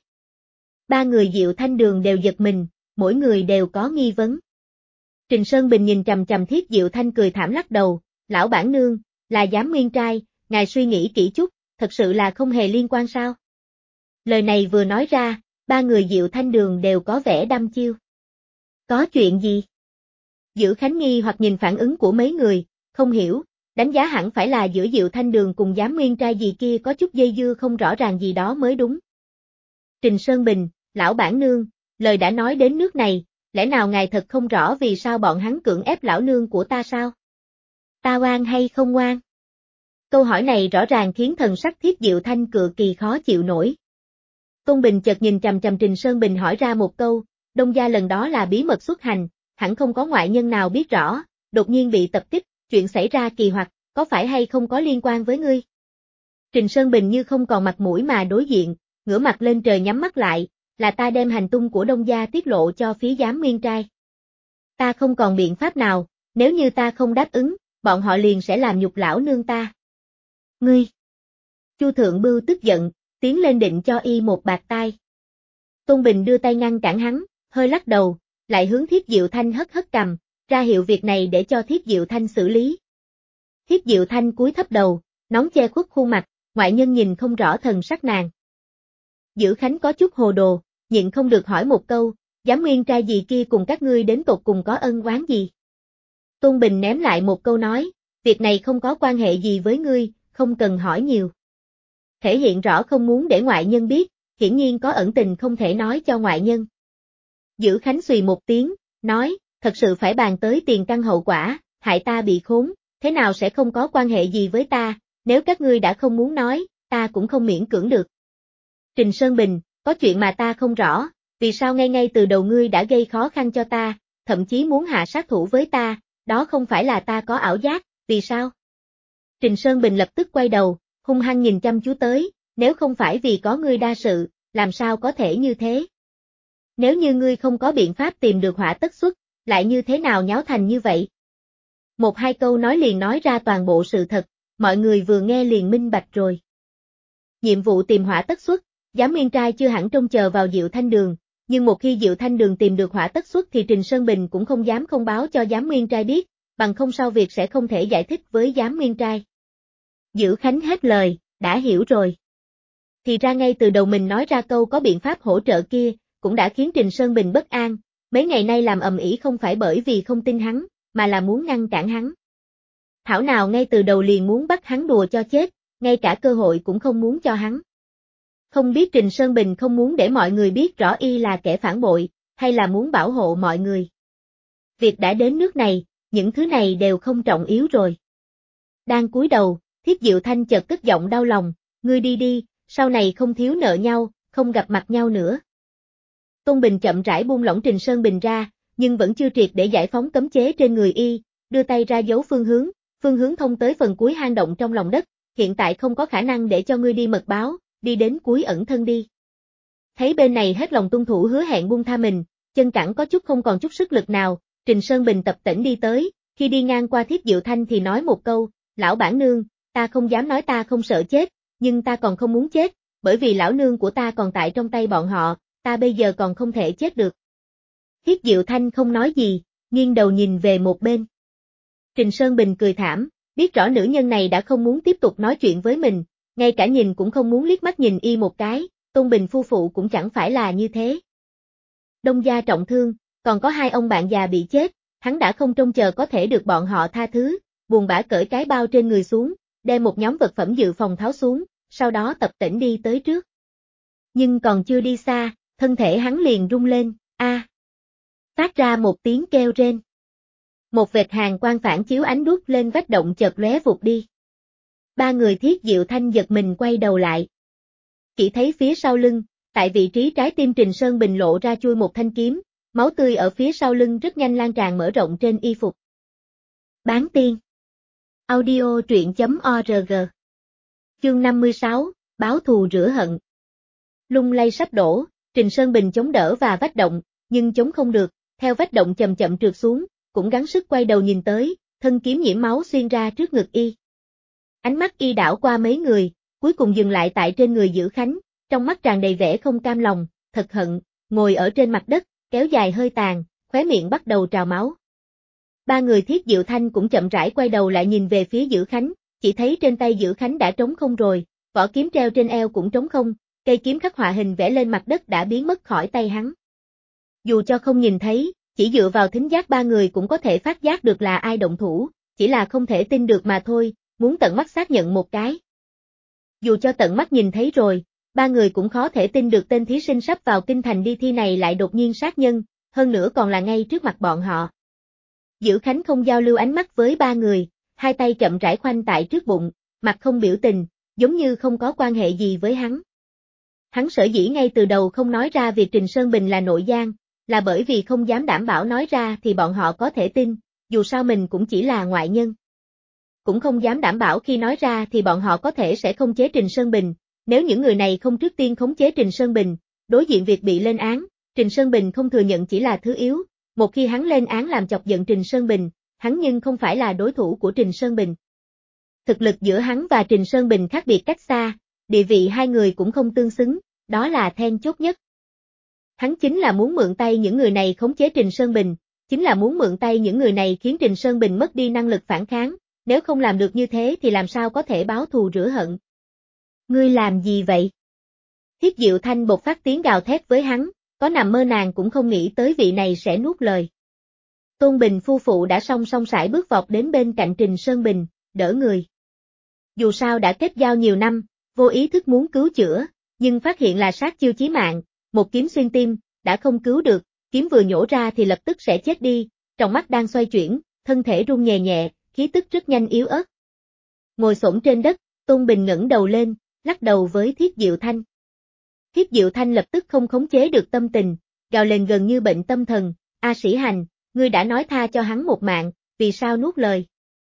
Ba người Diệu Thanh Đường đều giật mình, mỗi người đều có nghi vấn. Trình Sơn Bình nhìn trầm trầm Thiết Diệu Thanh cười thảm lắc đầu, lão bản nương, là Giám Nguyên Trai, ngài suy nghĩ kỹ chút, thật sự là không hề liên quan sao? Lời này vừa nói ra, ba người Diệu Thanh Đường đều có vẻ đăm chiêu. Có chuyện gì? Giữ Khánh nghi hoặc nhìn phản ứng của mấy người, không hiểu, đánh giá hẳn phải là giữa Diệu Thanh Đường cùng Giám Nguyên Trai gì kia có chút dây dưa không rõ ràng gì đó mới đúng. Trình Sơn Bình, lão bản nương, lời đã nói đến nước này, lẽ nào ngài thật không rõ vì sao bọn hắn cưỡng ép lão nương của ta sao? Ta oan hay không oan? Câu hỏi này rõ ràng khiến thần sắc Thiết Diệu Thanh cực kỳ khó chịu nổi. Tôn Bình chợt nhìn trầm trầm Trình Sơn Bình hỏi ra một câu, Đông gia lần đó là bí mật xuất hành, hẳn không có ngoại nhân nào biết rõ, đột nhiên bị tập kích, chuyện xảy ra kỳ hoặc, có phải hay không có liên quan với ngươi? Trình Sơn Bình như không còn mặt mũi mà đối diện, ngửa mặt lên trời nhắm mắt lại, là ta đem hành tung của Đông gia tiết lộ cho phía Giám Nguyên Trai. Ta không còn biện pháp nào, nếu như ta không đáp ứng, bọn họ liền sẽ làm nhục lão nương ta. Ngươi! Chu Thượng Bưu tức giận, tiến lên định cho y một bạt tai. Tôn Bình đưa tay ngăn cản hắn, hơi lắc đầu, lại hướng Thiết Diệu Thanh hất hất cằm, ra hiệu việc này để cho Thiết Diệu Thanh xử lý. Thiết Diệu Thanh cúi thấp đầu, nón che khuất khuôn mặt, ngoại nhân nhìn không rõ thần sắc nàng. Giữ Khánh có chút hồ đồ, nhịn không được hỏi một câu, Giám Nguyên Trai gì kia cùng các ngươi đến tột cùng có ân oán gì? Tôn Bình ném lại một câu nói, việc này không có quan hệ gì với ngươi, không cần hỏi nhiều. Thể hiện rõ không muốn để ngoại nhân biết, hiển nhiên có ẩn tình không thể nói cho ngoại nhân. Giữ Khánh xùy một tiếng, nói, thật sự phải bàn tới tiền căn hậu quả, hại ta bị khốn, thế nào sẽ không có quan hệ gì với ta, nếu các ngươi đã không muốn nói, ta cũng không miễn cưỡng được. Trình Sơn Bình, có chuyện mà ta không rõ, vì sao ngay từ đầu ngươi đã gây khó khăn cho ta, thậm chí muốn hạ sát thủ với ta, đó không phải là ta có ảo giác, vì sao? Trình Sơn Bình lập tức quay đầu, hung hăng nhìn chăm chú tới, nếu không phải vì có ngươi đa sự, làm sao có thể như thế? Nếu như ngươi không có biện pháp tìm được hỏa tất xuất, lại như thế nào nháo thành như vậy? Một hai câu nói liền nói ra toàn bộ sự thật, mọi người vừa nghe liền minh bạch rồi. Nhiệm vụ tìm hỏa tất xuất, Giám Nguyên Trai chưa hẳn trông chờ vào Diệu Thanh Đường, nhưng một khi Diệu Thanh Đường tìm được hỏa tất xuất thì Trình Sơn Bình cũng không dám không báo cho Giám Nguyên Trai biết, bằng không sau việc sẽ không thể giải thích với Giám Nguyên Trai. Giữ Khánh hết lời, đã hiểu rồi. Thì ra ngay từ đầu mình nói ra câu có biện pháp hỗ trợ kia, cũng đã khiến Trình Sơn Bình bất an, mấy ngày nay làm ầm ĩ không phải bởi vì không tin hắn, mà là muốn ngăn cản hắn. Thảo nào ngay từ đầu liền muốn bắt hắn đùa cho chết, ngay cả cơ hội cũng không muốn cho hắn. Không biết Trình Sơn Bình không muốn để mọi người biết rõ y là kẻ phản bội, hay là muốn bảo hộ mọi người. Việc đã đến nước này, những thứ này đều không trọng yếu rồi. Đang cúi đầu, Thiết Diệu Thanh chợt cất giọng đau lòng, ngươi đi đi, sau này không thiếu nợ nhau, không gặp mặt nhau nữa. Tôn Bình chậm rãi buông lỏng Trình Sơn Bình ra, nhưng vẫn chưa triệt để giải phóng cấm chế trên người y, đưa tay ra dấu phương hướng thông tới phần cuối hang động trong lòng đất, hiện tại không có khả năng để cho ngươi đi mật báo, đi đến cuối ẩn thân đi. Thấy bên này hết lòng tuân thủ hứa hẹn buông tha mình, chân cẳng có chút không còn chút sức lực nào, Trình Sơn Bình tập tễnh đi tới, khi đi ngang qua Thiết Diệu Thanh thì nói một câu, lão bản nương, ta không dám nói ta không sợ chết, nhưng ta còn không muốn chết, bởi vì lão nương của ta còn tại trong tay bọn họ, ta bây giờ còn không thể chết được. Thiết Diệu Thanh không nói gì, nghiêng đầu nhìn về một bên. Trình Sơn Bình cười thảm, biết rõ nữ nhân này đã không muốn tiếp tục nói chuyện với mình, ngay cả nhìn cũng không muốn liếc mắt nhìn y một cái, Tôn Bình phu phụ cũng chẳng phải là như thế. Đông gia trọng thương, còn có hai ông bạn già bị chết, hắn đã không trông chờ có thể được bọn họ tha thứ, buồn bã cởi cái bao trên người xuống, đem một nhóm vật phẩm dự phòng tháo xuống, sau đó tập tễnh đi tới trước. Nhưng còn chưa đi xa, thân thể hắn liền rung lên, phát ra một tiếng kêu rên. Một vệt hàn quang phản chiếu ánh đuốc lên vách động chợt lóe vụt đi. Ba người Thiết Diệu Thanh giật mình quay đầu lại. Chỉ thấy phía sau lưng, tại vị trí trái tim Trình Sơn Bình lộ ra chui một thanh kiếm, máu tươi ở phía sau lưng rất nhanh lan tràn mở rộng trên y phục. Bán tiên. Audio truyện.org. Chương 56, báo thù rửa hận. Lung lay sắp đổ, Trình Sơn Bình chống đỡ và vách động, nhưng chống không được, theo vách động chậm chậm trượt xuống, cũng gắng sức quay đầu nhìn tới, thân kiếm nhiễm máu xuyên ra trước ngực y. Ánh mắt y đảo qua mấy người, cuối cùng dừng lại tại trên người Dữ Khánh, trong mắt tràn đầy vẻ không cam lòng, thật hận, ngồi ở trên mặt đất, kéo dài hơi tàn, khóe miệng bắt đầu trào máu. Ba người Thiết Diệu Thanh cũng chậm rãi quay đầu lại nhìn về phía Dữ Khánh, chỉ thấy trên tay Dữ Khánh đã trống không rồi, vỏ kiếm treo trên eo cũng trống không, cây kiếm khắc họa hình vẽ lên mặt đất đã biến mất khỏi tay hắn. Dù cho không nhìn thấy, chỉ dựa vào thính giác ba người cũng có thể phát giác được là ai động thủ, chỉ là không thể tin được mà thôi, muốn tận mắt xác nhận một cái. Dù cho tận mắt nhìn thấy rồi, ba người cũng khó thể tin được tên thí sinh sắp vào kinh thành đi thi này lại đột nhiên sát nhân, hơn nữa còn là ngay trước mặt bọn họ. Dữ Khánh không giao lưu ánh mắt với ba người, hai tay chậm rãi khoanh tại trước bụng, mặt không biểu tình, giống như không có quan hệ gì với hắn. Hắn sở dĩ ngay từ đầu không nói ra việc Trình Sơn Bình là nội gián, là bởi vì không dám đảm bảo nói ra thì bọn họ có thể tin, dù sao mình cũng chỉ là ngoại nhân. Cũng không dám đảm bảo khi nói ra thì bọn họ có thể sẽ khống chế Trình Sơn Bình, nếu những người này không trước tiên khống chế Trình Sơn Bình, đối diện việc bị lên án, Trình Sơn Bình không thừa nhận chỉ là thứ yếu, một khi hắn lên án làm chọc giận Trình Sơn Bình, hắn nhưng không phải là đối thủ của Trình Sơn Bình. Thực lực giữa hắn và Trình Sơn Bình khác biệt cách xa, địa vị hai người cũng không tương xứng, đó là then chốt nhất. Hắn chính là muốn mượn tay những người này khống chế Trình Sơn Bình, chính là muốn mượn tay những người này khiến Trình Sơn Bình mất đi năng lực phản kháng, nếu không làm được như thế thì làm sao có thể báo thù rửa hận. Ngươi làm gì vậy? Thiết Diệu Thanh bộc phát tiếng gào thét với hắn, có nằm mơ nàng cũng không nghĩ tới vị này sẽ nuốt lời. Tôn Bình phu phụ đã song song sải bước vọt đến bên cạnh Trình Sơn Bình, đỡ người. Dù sao đã kết giao nhiều năm, vô ý thức muốn cứu chữa, nhưng phát hiện là sát chiêu chí mạng, một kiếm xuyên tim, đã không cứu được, kiếm vừa nhổ ra thì lập tức sẽ chết đi, trong mắt đang xoay chuyển, thân thể run nhẹ nhẹ, khí tức rất nhanh yếu ớt. Ngồi xổm trên đất, Tôn Bình ngẩng đầu lên, lắc đầu với Thiết Diệu Thanh. Thiết Diệu Thanh lập tức không khống chế được tâm tình, gào lên gần như bệnh tâm thần, A Sĩ Hành, ngươi đã nói tha cho hắn một mạng, vì sao nuốt lời?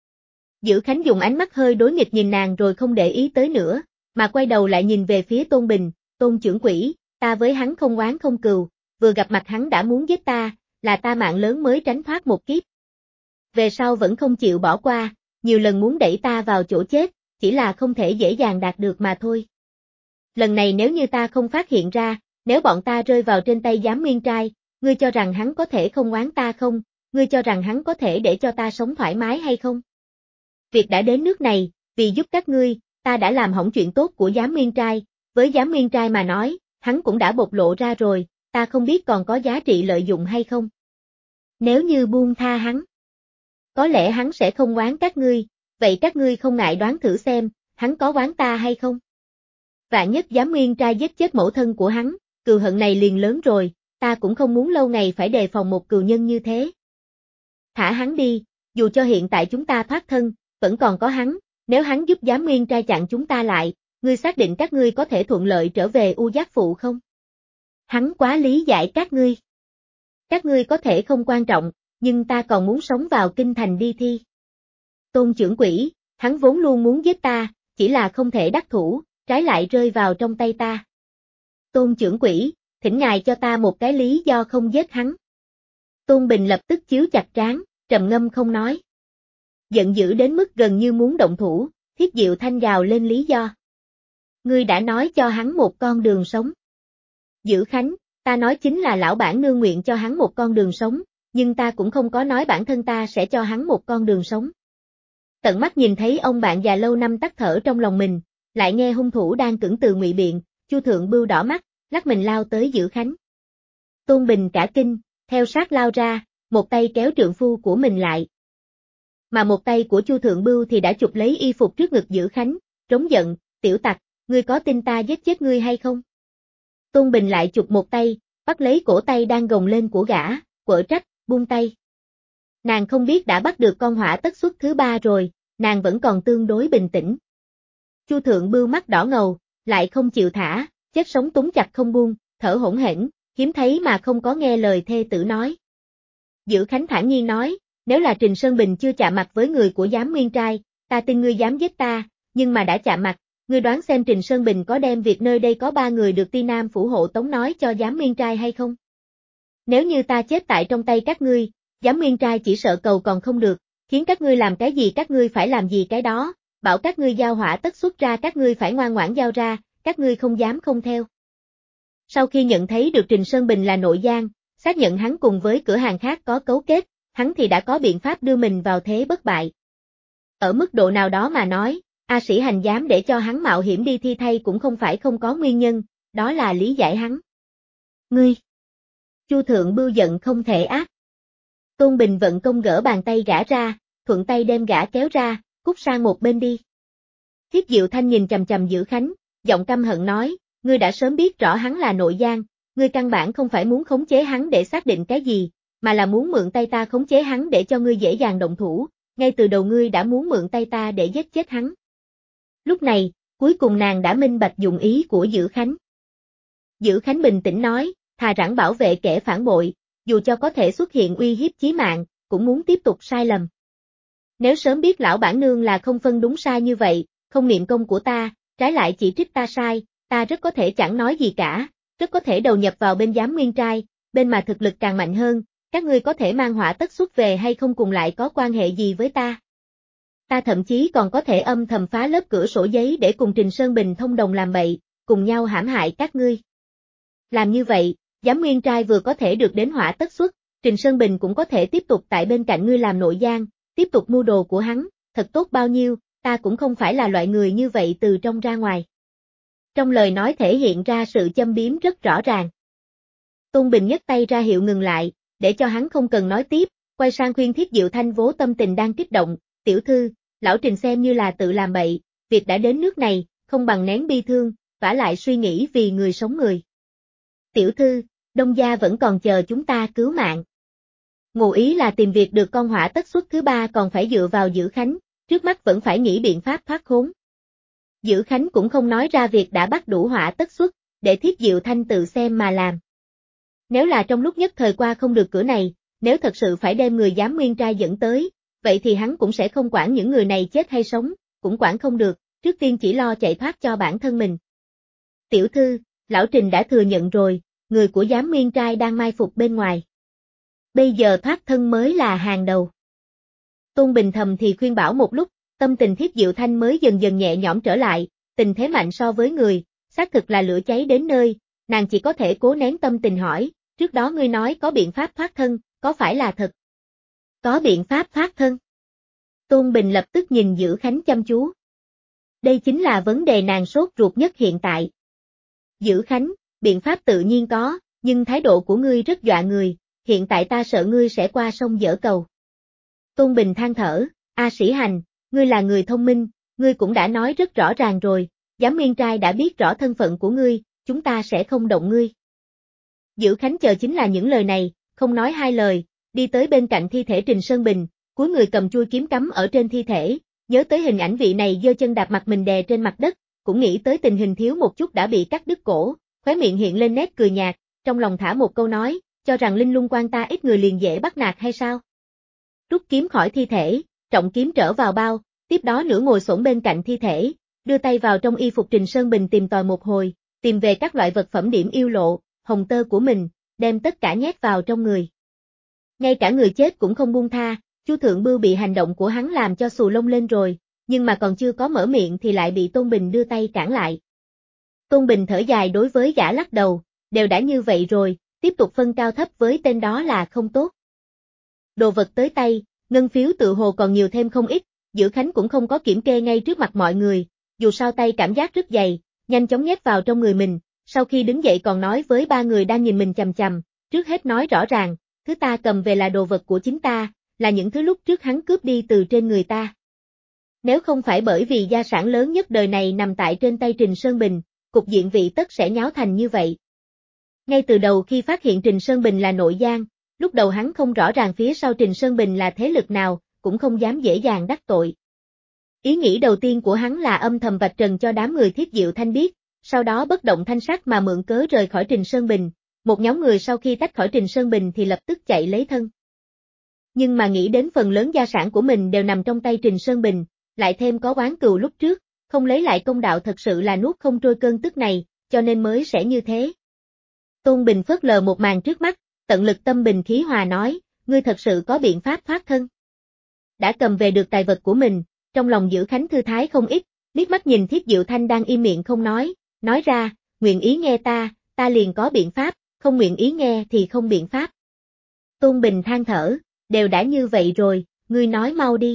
Dữ Khánh dùng ánh mắt hơi đối nghịch nhìn nàng rồi không để ý tới nữa, mà quay đầu lại nhìn về phía Tôn Bình, Tôn trưởng quỹ, ta với hắn không oán không cừu, vừa gặp mặt hắn đã muốn giết ta, là ta mạng lớn mới tránh thoát một kiếp. Về sau vẫn không chịu bỏ qua, nhiều lần muốn đẩy ta vào chỗ chết, chỉ là không thể dễ dàng đạt được mà thôi. Lần này nếu như ta không phát hiện ra, nếu bọn ta rơi vào trên tay Giám Nguyên Trai, ngươi cho rằng hắn có thể không oán ta không, ngươi cho rằng hắn có thể để cho ta sống thoải mái hay không? Việc đã đến nước này, vì giúp các ngươi, ta đã làm hỏng chuyện tốt của Giám Nguyên Trai, với Giám Nguyên Trai mà nói, hắn cũng đã bộc lộ ra rồi, ta không biết còn có giá trị lợi dụng hay không. Nếu như buông tha hắn, có lẽ hắn sẽ không oán các ngươi, vậy các ngươi không ngại đoán thử xem, hắn có oán ta hay không? Vạn nhất Giám Nguyên Trai giết chết mẫu thân của hắn, cừu hận này liền lớn rồi, ta cũng không muốn lâu ngày phải đề phòng một cừu nhân như thế. Thả hắn đi, dù cho hiện tại chúng ta thoát thân, vẫn còn có hắn, nếu hắn giúp Giám Nguyên Trai chặn chúng ta lại, ngươi xác định các ngươi có thể thuận lợi trở về U Giác Phụ không? Hắn quá lý giải các ngươi. Các ngươi có thể không quan trọng, nhưng ta còn muốn sống vào kinh thành đi thi. Tôn trưởng quỹ, hắn vốn luôn muốn giết ta, chỉ là không thể đắc thủ, trái lại rơi vào trong tay ta. Tôn trưởng quỹ, thỉnh ngài cho ta một cái lý do không giết hắn. Tôn Bình lập tức chiếu chặt trán, trầm ngâm không nói. Giận dữ đến mức gần như muốn động thủ, Thiết Diệu Thanh gào lên lý do. Ngươi đã nói cho hắn một con đường sống. Dữ Khánh, ta nói chính là lão bản nương nguyện cho hắn một con đường sống, nhưng ta cũng không có nói bản thân ta sẽ cho hắn một con đường sống. Tận mắt nhìn thấy ông bạn già lâu năm tắt thở trong lòng mình, lại nghe hung thủ đang cưỡng từ ngụy biện, Chu Thượng Bưu đỏ mắt, lắc mình lao tới Dữ Khánh. Tôn Bình cả kinh, theo sát lao ra, một tay kéo trượng phu của mình lại. Mà một tay của Chu Thượng Bưu thì đã chụp lấy y phục trước ngực Dữ Khánh, trống giận, tiểu tặc, ngươi có tin ta giết chết ngươi hay không? Tôn Bình lại chụp một tay, bắt lấy cổ tay đang gồng lên của gã, quở trách, buông tay. Nàng không biết đã bắt được con hỏa tất xuất thứ 3 rồi, nàng vẫn còn tương đối bình tĩnh. Chu Thượng Bưu mắt đỏ ngầu, lại không chịu thả, chết sống túng chặt không buông, thở hổn hển, hiếm thấy mà không có nghe lời thê tử nói. Dữ Khánh thản nhiên nói, nếu là Trình Sơn Bình chưa chạm mặt với người của giám nguyên trai, ta tin ngươi dám giết ta, nhưng mà đã chạm mặt, ngươi đoán xem Trình Sơn Bình có đem việc nơi đây có 3 người được Ti Nam phủ hộ tống nói cho giám nguyên trai hay không? Nếu như ta chết tại trong tay các ngươi, giám nguyên trai chỉ sợ cầu còn không được, khiến các ngươi làm cái gì các ngươi phải làm gì cái đó, bảo các ngươi giao hỏa tất xuất ra các ngươi phải ngoan ngoãn giao ra, các ngươi không dám không theo. Sau khi nhận thấy được Trình Sơn Bình là nội gián, xác nhận hắn cùng với cửa hàng khác có cấu kết, hắn thì đã có biện pháp đưa mình vào thế bất bại. Ở mức độ nào đó mà nói, A Sĩ Hành dám để cho hắn mạo hiểm đi thi thay cũng không phải không có nguyên nhân, đó là lý giải hắn. Ngươi! Chu Thượng Bưu giận không thể ác. Tôn Bình vận công gỡ bàn tay gã ra, thuận tay đem gã kéo ra, cút sang một bên đi. Thiết Diệu Thanh nhìn chằm chằm Dữ Khánh, giọng căm hận nói, ngươi đã sớm biết rõ hắn là nội gián, ngươi căn bản không phải muốn khống chế hắn để xác định cái gì, mà là muốn mượn tay ta khống chế hắn để cho ngươi dễ dàng động thủ, ngay từ đầu ngươi đã muốn mượn tay ta để giết chết hắn. Lúc này, cuối cùng nàng đã minh bạch dụng ý của Dữ Khánh. Dữ Khánh bình tĩnh nói, thà rằng bảo vệ kẻ phản bội, dù cho có thể xuất hiện uy hiếp chí mạng, cũng muốn tiếp tục sai lầm. Nếu sớm biết lão bản nương là không phân đúng sai như vậy, không niệm công của ta, trái lại chỉ trích ta sai, ta rất có thể chẳng nói gì cả, rất có thể đầu nhập vào bên giám nguyên trai, bên mà thực lực càng mạnh hơn, các ngươi có thể mang hỏa tất xuất về hay không cùng lại có quan hệ gì với ta. Ta thậm chí còn có thể âm thầm phá lớp cửa sổ giấy để cùng Trình Sơn Bình thông đồng làm bậy, cùng nhau hãm hại các ngươi. Làm như vậy, giám nguyên trai vừa có thể được đến hỏa tất xuất, Trình Sơn Bình cũng có thể tiếp tục tại bên cạnh ngươi làm nội gián, tiếp tục mưu đồ của hắn, thật tốt bao nhiêu, ta cũng không phải là loại người như vậy từ trong ra ngoài. Trong lời nói thể hiện ra sự châm biếm rất rõ ràng. Tôn Bình nhấc tay ra hiệu ngừng lại, để cho hắn không cần nói tiếp, quay sang khuyên Thiết Diệu Thanh vốn tâm tình đang kích động, tiểu thư, lão Trình xem như là tự làm bậy, việc đã đến nước này, không bằng nén bi thương, vả lại suy nghĩ vì người sống người. Tiểu thư, Đông gia vẫn còn chờ chúng ta cứu mạng. Ngụ ý là tìm việc được con hỏa tất xuất thứ 3 còn phải dựa vào Dữ Khánh, trước mắt vẫn phải nghĩ biện pháp thoát khốn. Dữ Khánh cũng không nói ra việc đã bắt đủ hỏa tất xuất, để Thiết Diệu Thanh tự xem mà làm. Nếu là trong lúc nhất thời qua không được cửa này, nếu thật sự phải đem người giám nguyên trai dẫn tới, vậy thì hắn cũng sẽ không quản những người này chết hay sống, cũng quản không được, trước tiên chỉ lo chạy thoát cho bản thân mình. Tiểu thư, lão Trình đã thừa nhận rồi, người của giám nguyên trai đang mai phục bên ngoài. Bây giờ thoát thân mới là hàng đầu. Tôn Bình thầm thì khuyên bảo một lúc, tâm tình Thiết Diệu Thanh mới dần dần nhẹ nhõm trở lại, tình thế mạnh so với người, xác thực là lửa cháy đến nơi, nàng chỉ có thể cố nén tâm tình hỏi, trước đó ngươi nói có biện pháp thoát thân, có phải là thật? Có biện pháp thoát thân. Tôn Bình lập tức nhìn Dữ Khánh chăm chú. Đây chính là vấn đề nàng sốt ruột nhất hiện tại. Dữ Khánh, biện pháp tự nhiên có, nhưng thái độ của ngươi rất dọa người, hiện tại ta sợ ngươi sẽ qua sông dở cầu. Tôn Bình than thở, A Sĩ Hành, ngươi là người thông minh, ngươi cũng đã nói rất rõ ràng rồi, giám nguyên trai đã biết rõ thân phận của ngươi, chúng ta sẽ không động ngươi. Dữ Khánh chờ chính là những lời này, không nói hai lời, đi tới bên cạnh thi thể Trình Sơn Bình, cúi người cầm chuôi kiếm cắm ở trên thi thể, nhớ tới hình ảnh vị này giơ chân đạp mặt mình đè trên mặt đất, cũng nghĩ tới tình hình thiếu một chút đã bị cắt đứt cổ, khóe miệng hiện lên nét cười nhạt, trong lòng thả một câu nói, cho rằng linh lung quan ta ít người liền dễ bắt nạt hay sao? Rút kiếm khỏi thi thể, trọng kiếm trở vào bao, tiếp đó nửa ngồi xổm bên cạnh thi thể, đưa tay vào trong y phục Trình Sơn Bình tìm tòi một hồi, tìm về các loại vật phẩm điểm yêu lộ, hồng tơ của mình, đem tất cả nhét vào trong người. Ngay cả người chết cũng không buông tha, Chu Thượng Bưu bị hành động của hắn làm cho xù lông lên rồi, nhưng mà còn chưa có mở miệng thì lại bị Tôn Bình đưa tay cản lại. Tôn Bình thở dài đối với gã lắc đầu, đều đã như vậy rồi, tiếp tục phân cao thấp với tên đó là không tốt. Đồ vật tới tay, ngân phiếu tự hồ còn nhiều thêm không ít, Dữ Khánh cũng không có kiểm kê ngay trước mặt mọi người, dù sao tay cảm giác rất dày, nhanh chóng nhét vào trong người mình, sau khi đứng dậy còn nói với 3 người đang nhìn mình chằm chằm, trước hết nói rõ ràng, thứ ta cầm về là đồ vật của chính ta, là những thứ lúc trước hắn cướp đi từ trên người ta. Nếu không phải bởi vì gia sản lớn nhất đời này nằm tại trên tay Trình Sơn Bình, cục diện vị tất sẽ nháo thành như vậy. Ngay từ đầu khi phát hiện Trình Sơn Bình là nội gián, lúc đầu hắn không rõ ràng phía sau Trình Sơn Bình là thế lực nào, cũng không dám dễ dàng đắc tội. Ý nghĩ đầu tiên của hắn là âm thầm vạch trần cho đám người Thiết Diệu Thanh biết, sau đó bất động thanh sắc mà mượn cớ rời khỏi Trình Sơn Bình, một nhóm người sau khi tách khỏi Trình Sơn Bình thì lập tức chạy lấy thân. Nhưng mà nghĩ đến phần lớn gia sản của mình đều nằm trong tay Trình Sơn Bình, lại thêm có oán cừu lúc trước, không lấy lại công đạo thật sự là nuốt không trôi cơn tức này, cho nên mới sẽ như thế. Tôn Bình phớt lờ một màn trước mắt, tận lực tâm bình khí hòa nói, ngươi thật sự có biện pháp thoát thân. Đã cầm về được tài vật của mình, trong lòng Dữ Khánh thư thái không ít, liếc mắt nhìn Thiết Diệu Thanh đang im miệng không nói ra, nguyện ý nghe ta liền có biện pháp, không nguyện ý nghe thì không biện pháp. Tôn Bình than thở, đều đã như vậy rồi, ngươi nói mau đi.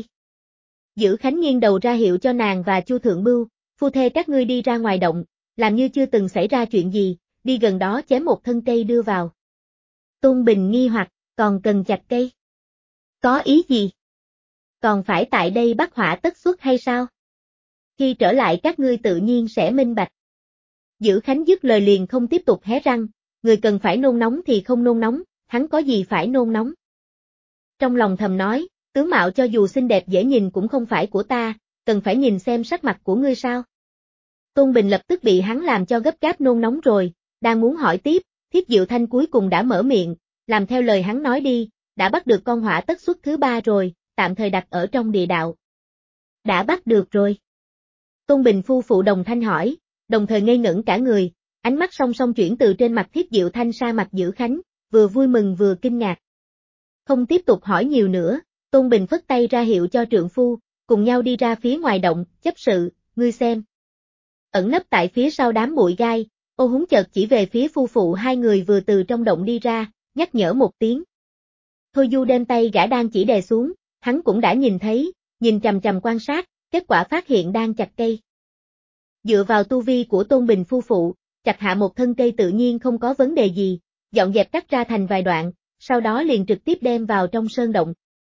Dữ Khánh nghiêng đầu ra hiệu cho nàng và Chu Thượng Bưu, phu thê các ngươi đi ra ngoài động, làm như chưa từng xảy ra chuyện gì, đi gần đó chém một thân cây đưa vào. Tôn Bình nghi hoặc, còn cần chặt cây? Có ý gì? Còn phải tại đây bắt hỏa tất xuất hay sao? Khi trở lại các ngươi tự nhiên sẽ minh bạch. Dữ Khánh dứt lời liền không tiếp tục hé răng, người cần phải nôn nóng thì không nôn nóng, hắn có gì phải nôn nóng. Trong lòng thầm nói, tướng mạo cho dù xinh đẹp dễ nhìn cũng không phải của ta, cần phải nhìn xem sắc mặt của ngươi sao. Tôn Bình lập tức bị hắn làm cho gấp gáp nôn nóng rồi, đang muốn hỏi tiếp, Thiết Diệu Thanh cuối cùng đã mở miệng, làm theo lời hắn nói đi, đã bắt được con hỏa tất xuất thứ 3 rồi, tạm thời đặt ở trong địa đạo. Đã bắt được rồi. Tôn Bình phu phụ đồng thanh hỏi, đồng thời ngây ngẩn cả người, ánh mắt song song chuyển từ trên mặt Thiết Diệu Thanh sang mặt Dữ Khánh, vừa vui mừng vừa kinh ngạc. Không tiếp tục hỏi nhiều nữa, Tôn Bình phất tay ra hiệu cho trượng phu, cùng nhau đi ra phía ngoài động, chấp sự, ngươi xem. Ẩn nấp tại phía sau đám bụi gai, Ô Húng chợt chỉ về phía phu phụ hai người vừa từ trong động đi ra, nhắc nhở một tiếng. Thôi Du đem tay gã đang chỉ đè xuống, hắn cũng đã nhìn thấy, nhìn chằm chằm quan sát, kết quả phát hiện đang chặt cây. Dựa vào tu vi của Tôn Bình phu phụ, chặt hạ một thân cây tự nhiên không có vấn đề gì, dọn dẹp cắt ra thành vài đoạn, sau đó liền trực tiếp đem vào trong sơn động.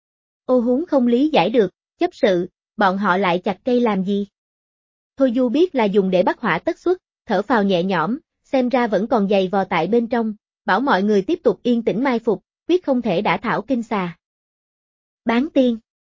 Ô Húng không lý giải được, chấp sự, bọn họ lại chặt cây làm gì? Thôi Du biết là dùng để bắt hỏa tất xuất, thở phào nhẹ nhõm, xem ra vẫn còn dày vò tại bên trong, bảo mọi người tiếp tục yên tĩnh mai phục, quyết không thể đả thảo kinh xà. Bán tiên.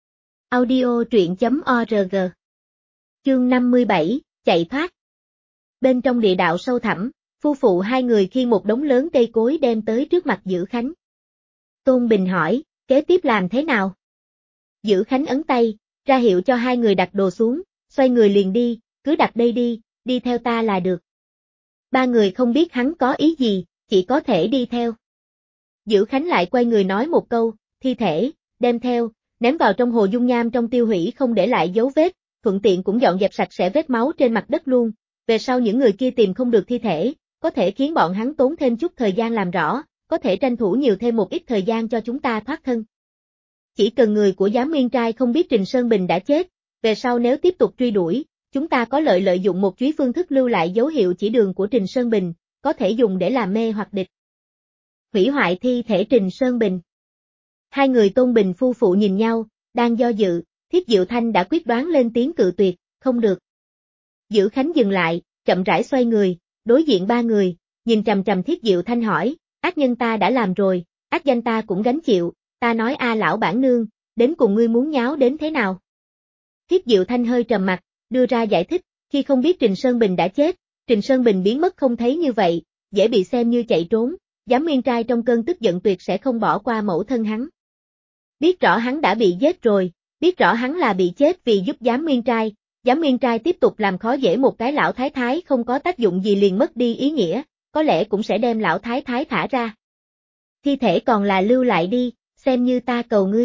Audio truyện.org. Chương 57, chạy thoát. Bên trong địa đạo sâu thẳm, phu phụ hai người khiêng một đống lớn cây cối đem tới trước mặt Dữ Khánh. Tôn Bình hỏi, kế tiếp làm thế nào? Dữ Khánh ấn tay, ra hiệu cho hai người đặt đồ xuống, xoay người liền đi, cứ đặt đây đi, đi theo ta là được. Ba người không biết hắn có ý gì, chỉ có thể đi theo. Dữ Khánh lại quay người nói một câu, thi thể, đem theo, ném vào trong hồ dung nham trong tiêu hủy không để lại dấu vết, thuận tiện cũng dọn dẹp sạch sẽ vết máu trên mặt đất luôn, về sau những người kia tìm không được thi thể, có thể khiến bọn hắn tốn thêm chút thời gian làm rõ, có thể tranh thủ nhiều thêm một ít thời gian cho chúng ta thoát thân. Chỉ cần người của Giám Nguyên Trai không biết Trình Sơn Bình đã chết, về sau nếu tiếp tục truy đuổi, chúng ta có lợi dụng một chuỗi phương thức lưu lại dấu hiệu chỉ đường của Trình Sơn Bình, có thể dùng để làm mê hoặc địch. Hủy hoại thi thể Trình Sơn Bình. Hai người Tôn Bình phu phụ nhìn nhau, đang do dự, Thiết Diệu Thanh đã quyết đoán lên tiếng cự tuyệt, không được. Dữ Khánh dừng lại, chậm rãi xoay người, đối diện ba người, nhìn trầm trầm Thiết Diệu Thanh hỏi, ác nhân ta đã làm rồi, ác danh ta cũng gánh chịu, ta nói a lão bản nương, đến cùng ngươi muốn nháo đến thế nào? Thiết Diệu Thanh hơi trầm mặt, đưa ra giải thích, khi không biết Trình Sơn Bình đã chết, Trình Sơn Bình biến mất không thấy như vậy, dễ bị xem như chạy trốn, Giám Nguyên Trai trong cơn tức giận tuyệt sẽ không bỏ qua mẫu thân hắn. Biết rõ hắn đã bị giết rồi, biết rõ hắn là bị chết vì giúp Giám Nguyên Trai tiếp tục làm khó dễ một cái lão thái thái không có tác dụng gì liền mất đi ý nghĩa, có lẽ cũng sẽ đem lão thái thái thả ra. Thi thể còn là lưu lại đi, xem như ta cầu ngươi.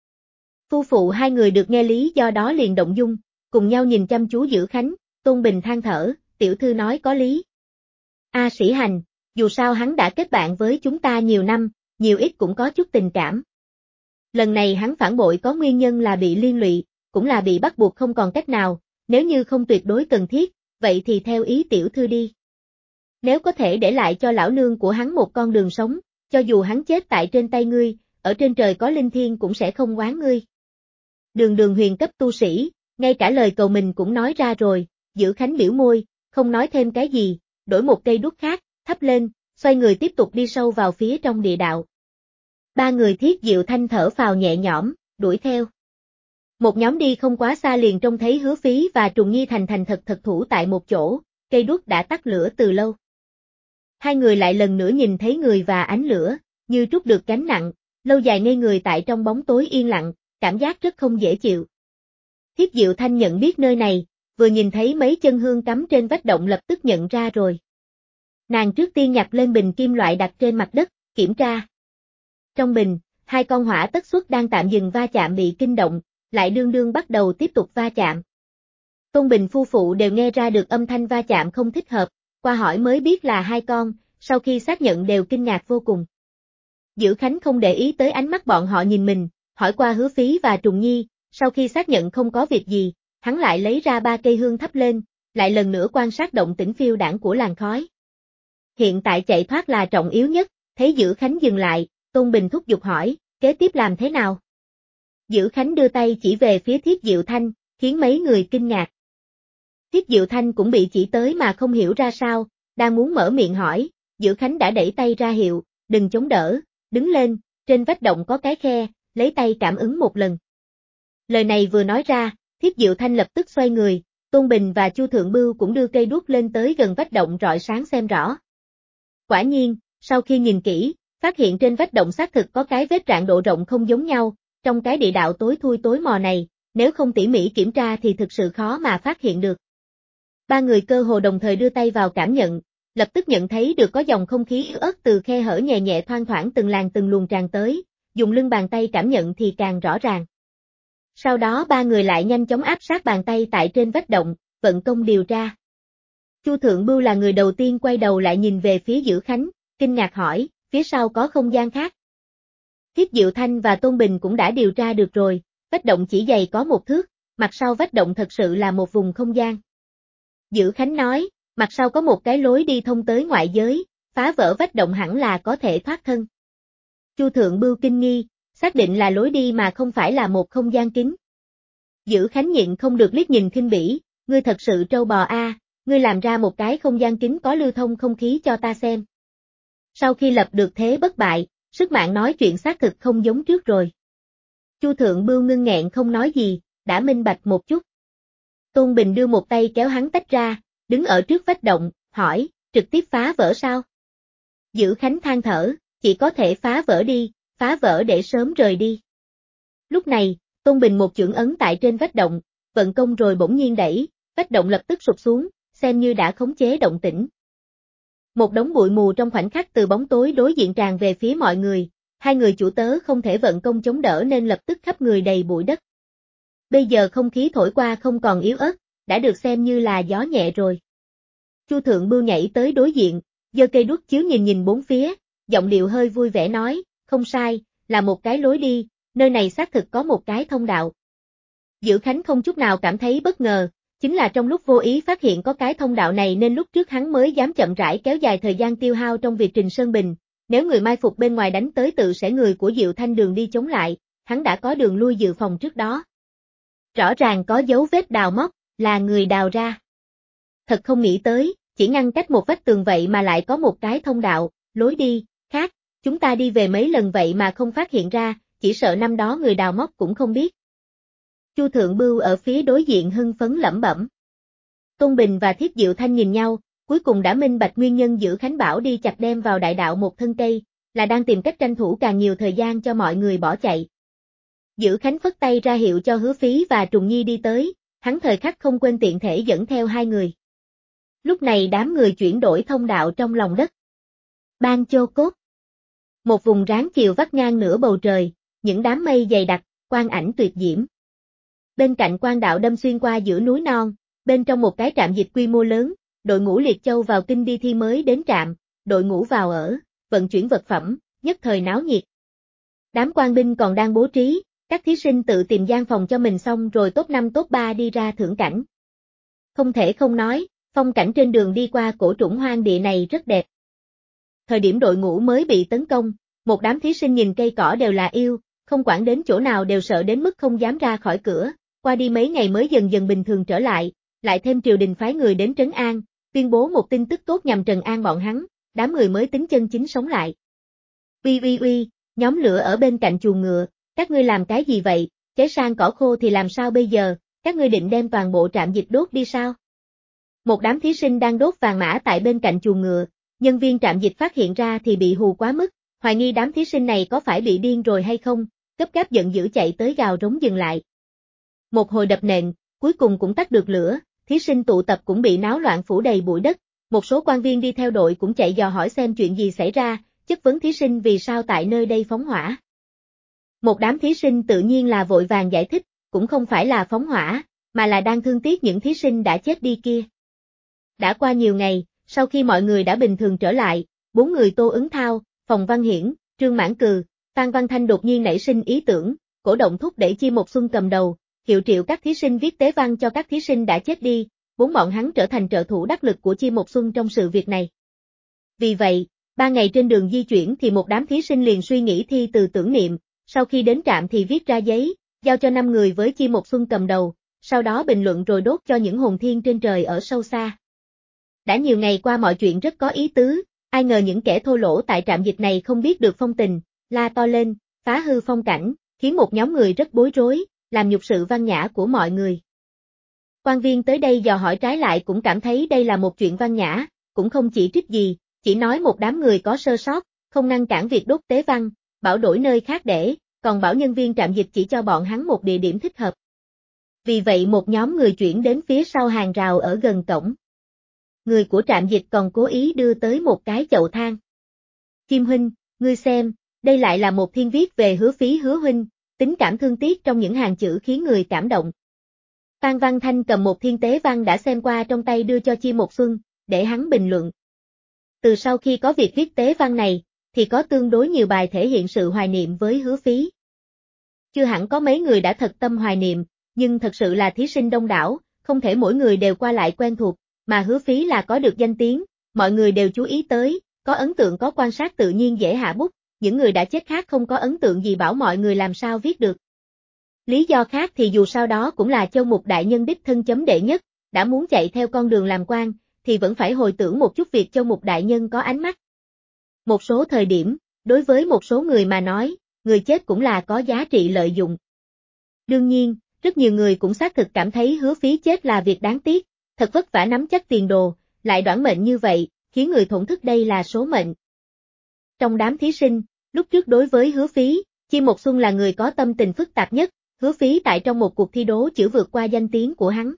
Phu phụ hai người được nghe lý do đó liền động dung, cùng nhau nhìn chăm chú Dữ Khánh, Tôn Bình than thở, tiểu thư nói có lý. A Sĩ Hành, dù sao hắn đã kết bạn với chúng ta nhiều năm, nhiều ít cũng có chút tình cảm. Lần này hắn phản bội có nguyên nhân là bị liên lụy, cũng là bị bắt buộc không còn cách nào, nếu như không tuyệt đối cần thiết, vậy thì theo ý tiểu thư đi. Nếu có thể để lại cho lão nương của hắn một con đường sống, cho dù hắn chết tại trên tay ngươi, ở trên trời có linh thiêng cũng sẽ không oán ngươi. Đường huyền cấp tu sĩ, ngay cả lời cầu mình cũng nói ra rồi, Dữ Khánh biểu môi, không nói thêm cái gì, đổi một cây đuốc khác, thắp lên, xoay người tiếp tục đi sâu vào phía trong địa đạo. Ba người Thiết Diệu Thanh thở phào nhẹ nhõm, đuổi theo. Một nhóm đi không quá xa liền trông thấy Hứa Phí và Trùng Nhi thành thành thật thủ tại một chỗ, cây đuốc đã tắt lửa từ lâu. Hai người lại lần nữa nhìn thấy người và ánh lửa, như trút được gánh nặng, lâu dài ngây người tại trong bóng tối yên lặng, cảm giác rất không dễ chịu. Thiết Diệu Thanh nhận biết nơi này, vừa nhìn thấy mấy chân hương cắm trên vách động lập tức nhận ra rồi. Nàng trước tiên nhặt lên bình kim loại đặt trên mặt đất, kiểm tra. Trong bình, hai con hỏa tất xuất đang tạm dừng va chạm bị kinh động, lại đương đương bắt đầu tiếp tục va chạm. Tôn Bình phu phụ đều nghe ra được âm thanh va chạm không thích hợp, qua hỏi mới biết là hai con, sau khi xác nhận đều kinh ngạc vô cùng. Dữ Khánh không để ý tới ánh mắt bọn họ nhìn mình, hỏi qua Hứa Phí và Trùng Nhi, sau khi xác nhận không có việc gì, hắn lại lấy ra 3 cây hương thắp lên, lại lần nữa quan sát động tĩnh phiêu đãng của làn khói. Hiện tại chạy thoát là trọng yếu nhất, thấy Dữ Khánh dừng lại, Tôn Bình thúc giục hỏi, kế tiếp làm thế nào? Dữ Khánh đưa tay chỉ về phía Thiết Diệu Thanh, khiến mấy người kinh ngạc. Thiết Diệu Thanh cũng bị chỉ tới mà không hiểu ra sao, đang muốn mở miệng hỏi, Dữ Khánh đã đẩy tay ra hiệu, đừng chống đỡ, đứng lên, trên vách động có cái khe, lấy tay cảm ứng một lần. Lời này vừa nói ra, Thiết Diệu Thanh lập tức xoay người, Tôn Bình và Chu Thượng Bưu cũng đưa cây đuốc lên tới gần vách động rọi sáng xem rõ. Quả nhiên, sau khi nhìn kỹ, phát hiện trên vách động xác thực có cái vết rạn độ rộng không giống nhau, trong cái địa đạo tối thui tối mò này, nếu không tỉ mỉ kiểm tra thì thực sự khó mà phát hiện được. Ba người cơ hồ đồng thời đưa tay vào cảm nhận, lập tức nhận thấy được có dòng không khí yếu ớt từ khe hở nhẹ nhẹ thoang thoảng từng làn từng luồng tràn tới, dùng lưng bàn tay cảm nhận thì càng rõ ràng. Sau đó ba người lại nhanh chóng áp sát bàn tay tại trên vách động, vận công điều tra. Chu Thượng Bưu là người đầu tiên quay đầu lại nhìn về phía Dữ Khánh, kinh ngạc hỏi, phía sau có không gian khác. Thiết Diệu Thanh và Tôn Bình cũng đã điều tra được rồi, vách động chỉ dày có 1 thước, mặt sau vách động thật sự là một vùng không gian. Dữ Khánh nói, mặt sau có một cái lối đi thông tới ngoại giới, phá vỡ vách động hẳn là có thể thoát thân. Chu Thượng Bưu kinh nghi, xác định là lối đi mà không phải là một không gian kín. Dữ Khánh nhịn không được liếc nhìn khinh bỉ, ngươi thật sự trâu bò a, ngươi làm ra một cái không gian kín có lưu thông không khí cho ta xem. Sau khi lập được thế bất bại, sức mạnh nói chuyện xác thực không giống trước rồi. Chu Thượng Bưu ngưng nghẹn không nói gì, đã minh bạch một chút. Tôn Bình đưa một tay kéo hắn tách ra, đứng ở trước vách động, hỏi, trực tiếp phá vỡ sao? Dữ Khánh than thở, chỉ có thể phá vỡ đi, phá vỡ để sớm rời đi. Lúc này, Tôn Bình một chưởng ấn tại trên vách động, vận công rồi bỗng nhiên đẩy, vách động lập tức sụp xuống, xem như đã khống chế động tĩnh. Một đống bụi mù trong khoảnh khắc từ bóng tối đối diện tràn về phía mọi người, hai người chủ tớ không thể vận công chống đỡ nên lập tức khắp người đầy bụi đất. Bây giờ không khí thổi qua không còn yếu ớt, đã được xem như là gió nhẹ rồi. Chu Thượng Bưu nhảy tới đối diện, giơ cây đuốc chiếu nhìn nhìn bốn phía, giọng điệu hơi vui vẻ nói, không sai, là một cái lối đi, nơi này xác thực có một cái thông đạo. Dữ Khánh không chút nào cảm thấy bất ngờ, chính là trong lúc vô ý phát hiện có cái thông đạo này nên lúc trước hắn mới dám chậm rãi kéo dài thời gian tiêu hao trong việc trình Sơn Bình, nếu người mai phục bên ngoài đánh tới tự sẽ người của Diệu Thanh đường đi chống lại, hắn đã có đường lui dự phòng trước đó. Rõ ràng có dấu vết đào móc, là người đào ra. Thật không nghĩ tới, chỉ ngăn cách một vách tường vậy mà lại có một cái thông đạo, lối đi, khác, chúng ta đi về mấy lần vậy mà không phát hiện ra, chỉ sợ năm đó người đào móc cũng không biết. Chu Thượng Bưu ở phía đối diện hưng phấn lẩm bẩm. Tôn Bình và Thiết Diệu Thanh nhìn nhau, cuối cùng đã minh bạch nguyên nhân Dữ Khánh bảo đi chặt đem vào đại đạo một thân cây, là đang tìm cách tranh thủ càng nhiều thời gian cho mọi người bỏ chạy. Dữ Khánh phất tay ra hiệu cho Hứa Phí và Trùng Nhi đi tới, hắn thời khắc không quên tiện thể dẫn theo hai người. Lúc này đám người chuyển đổi thông đạo trong lòng đất. Ban Chô Cốt. Một vùng ráng chiều vắt ngang nửa bầu trời, những đám mây dày đặc, quang ảnh tuyệt diễm. Bên cạnh quan đạo đâm xuyên qua giữa núi non, bên trong một cái trạm dịch quy mô lớn, đội ngũ Liệt Châu vào kinh đi thi mới đến trạm, đội ngũ vào ở, vận chuyển vật phẩm, nhất thời náo nhiệt. Đám quan binh còn đang bố trí, các thí sinh tự tìm gian phòng cho mình xong rồi top 5 top 3 đi ra thưởng cảnh. Không thể không nói, phong cảnh trên đường đi qua cổ trũng hoang địa này rất đẹp. Thời điểm đội ngũ mới bị tấn công, một đám thí sinh nhìn cây cỏ đều là yêu, không quản đến chỗ nào đều sợ đến mức không dám ra khỏi cửa, qua đi mấy ngày mới dần dần bình thường trở lại thêm triều đình phái người đến trấn an, tuyên bố một tin tức tốt nhằm trấn an bọn hắn, đám người mới tính chân chính sống lại. Uy, Nhóm lửa ở bên cạnh chuồng ngựa, các ngươi làm cái gì vậy, cháy sang cỏ khô thì làm sao bây giờ, các ngươi định đem toàn bộ trạm dịch đốt đi sao? Một đám thí sinh đang đốt vàng mã tại bên cạnh chuồng ngựa, nhân viên trạm dịch phát hiện ra thì bị hù quá mức, hoài nghi đám thí sinh này có phải bị điên rồi hay không, gấp gáp giận dữ chạy tới gào rống dừng lại. Một hồi đập nện, cuối cùng cũng tắt được lửa, thí sinh tụ tập cũng bị náo loạn phủ đầy bụi đất, một số quan viên đi theo đội cũng chạy dò hỏi xem chuyện gì xảy ra, chất vấn thí sinh vì sao tại nơi đây phóng hỏa. Một đám thí sinh tự nhiên là vội vàng giải thích, cũng không phải là phóng hỏa, mà là đang thương tiếc những thí sinh đã chết đi kia. Đã qua nhiều ngày, sau khi mọi người đã bình thường trở lại, 4 người Tô Ứng Thao, Phòng Văn Hiển, Trương Mãn Cừ, Phan Văn Thanh đột nhiên nảy sinh ý tưởng, cổ động thúc đẩy Chi Một Xuân cầm đầu, hiệu triệu các thí sinh viết tế văn cho các thí sinh đã chết đi, bốn bọn hắn trở thành trợ thủ đắc lực của Chi Một Xuân trong sự việc này. Vì vậy, 3 ngày trên đường di chuyển thì một đám thí sinh liền suy nghĩ thi từ tưởng niệm, sau khi đến trạm thì viết ra giấy, giao cho 5 người với Chi Một Xuân cầm đầu, sau đó bình luận rồi đốt cho những hồn thiên trên trời ở sâu xa. Đã nhiều ngày qua mọi chuyện rất có ý tứ, ai ngờ những kẻ thô lỗ tại trạm dịch này không biết được phong tình, la to lên, phá hư phong cảnh, khiến một nhóm người rất bối rối, làm nhục sự văn nhã của mọi người. Quan viên tới đây dò hỏi trái lại cũng cảm thấy đây là một chuyện văn nhã, cũng không chỉ trích gì, chỉ nói một đám người có sơ sót, không ngăn cản việc đốt tế văn, bảo đổi nơi khác để, còn bảo nhân viên trạm dịch chỉ cho bọn hắn một địa điểm thích hợp. Vì vậy một nhóm người chuyển đến phía sau hàng rào ở gần cổng. Người của trạm dịch còn cố ý đưa tới một cái chậu than. Kim huynh, ngươi xem, đây lại là một thiên viết về Hứa Phí Hứa huynh, tính cảm thương tiếc trong những hàng chữ khiến người cảm động. Phan Văn Thanh cầm một thiên tế văn đã xem qua trong tay đưa cho Chi Một Xuân, để hắn bình luận. Từ sau khi có việc viết tế văn này, thì có tương đối nhiều bài thể hiện sự hoài niệm với Hứa Phí. Chưa hẳn có mấy người đã thật tâm hoài niệm, nhưng thật sự là thí sinh đông đảo, không thể mỗi người đều qua lại quen thuộc, mà Hứa Phí là có được danh tiếng, mọi người đều chú ý tới, có ấn tượng có quan sát tự nhiên dễ hạ bút, những người đã chết khác không có ấn tượng gì bảo mọi người làm sao viết được. Lý do khác thì dù sao đó cũng là Châu Mục đại nhân đích thân chấm đệ nhất, đã muốn chạy theo con đường làm quan, thì vẫn phải hồi tưởng một chút việc Châu Mục đại nhân có ánh mắt. Một số thời điểm, đối với một số người mà nói, người chết cũng là có giá trị lợi dụng. Đương nhiên, rất nhiều người cũng xác thực cảm thấy Hứa Phí chết là việc đáng tiếc, thật vất vả nắm chắc tiền đồ, lại đoản mệnh như vậy, khiến người thổn thức đây là số mệnh. Trong đám thí sinh, lúc trước đối với Hứa Phí, Chi Một Xuân là người có tâm tình phức tạp nhất, Hứa Phí tại trong một cuộc thi đố chữ vượt qua danh tiếng của hắn.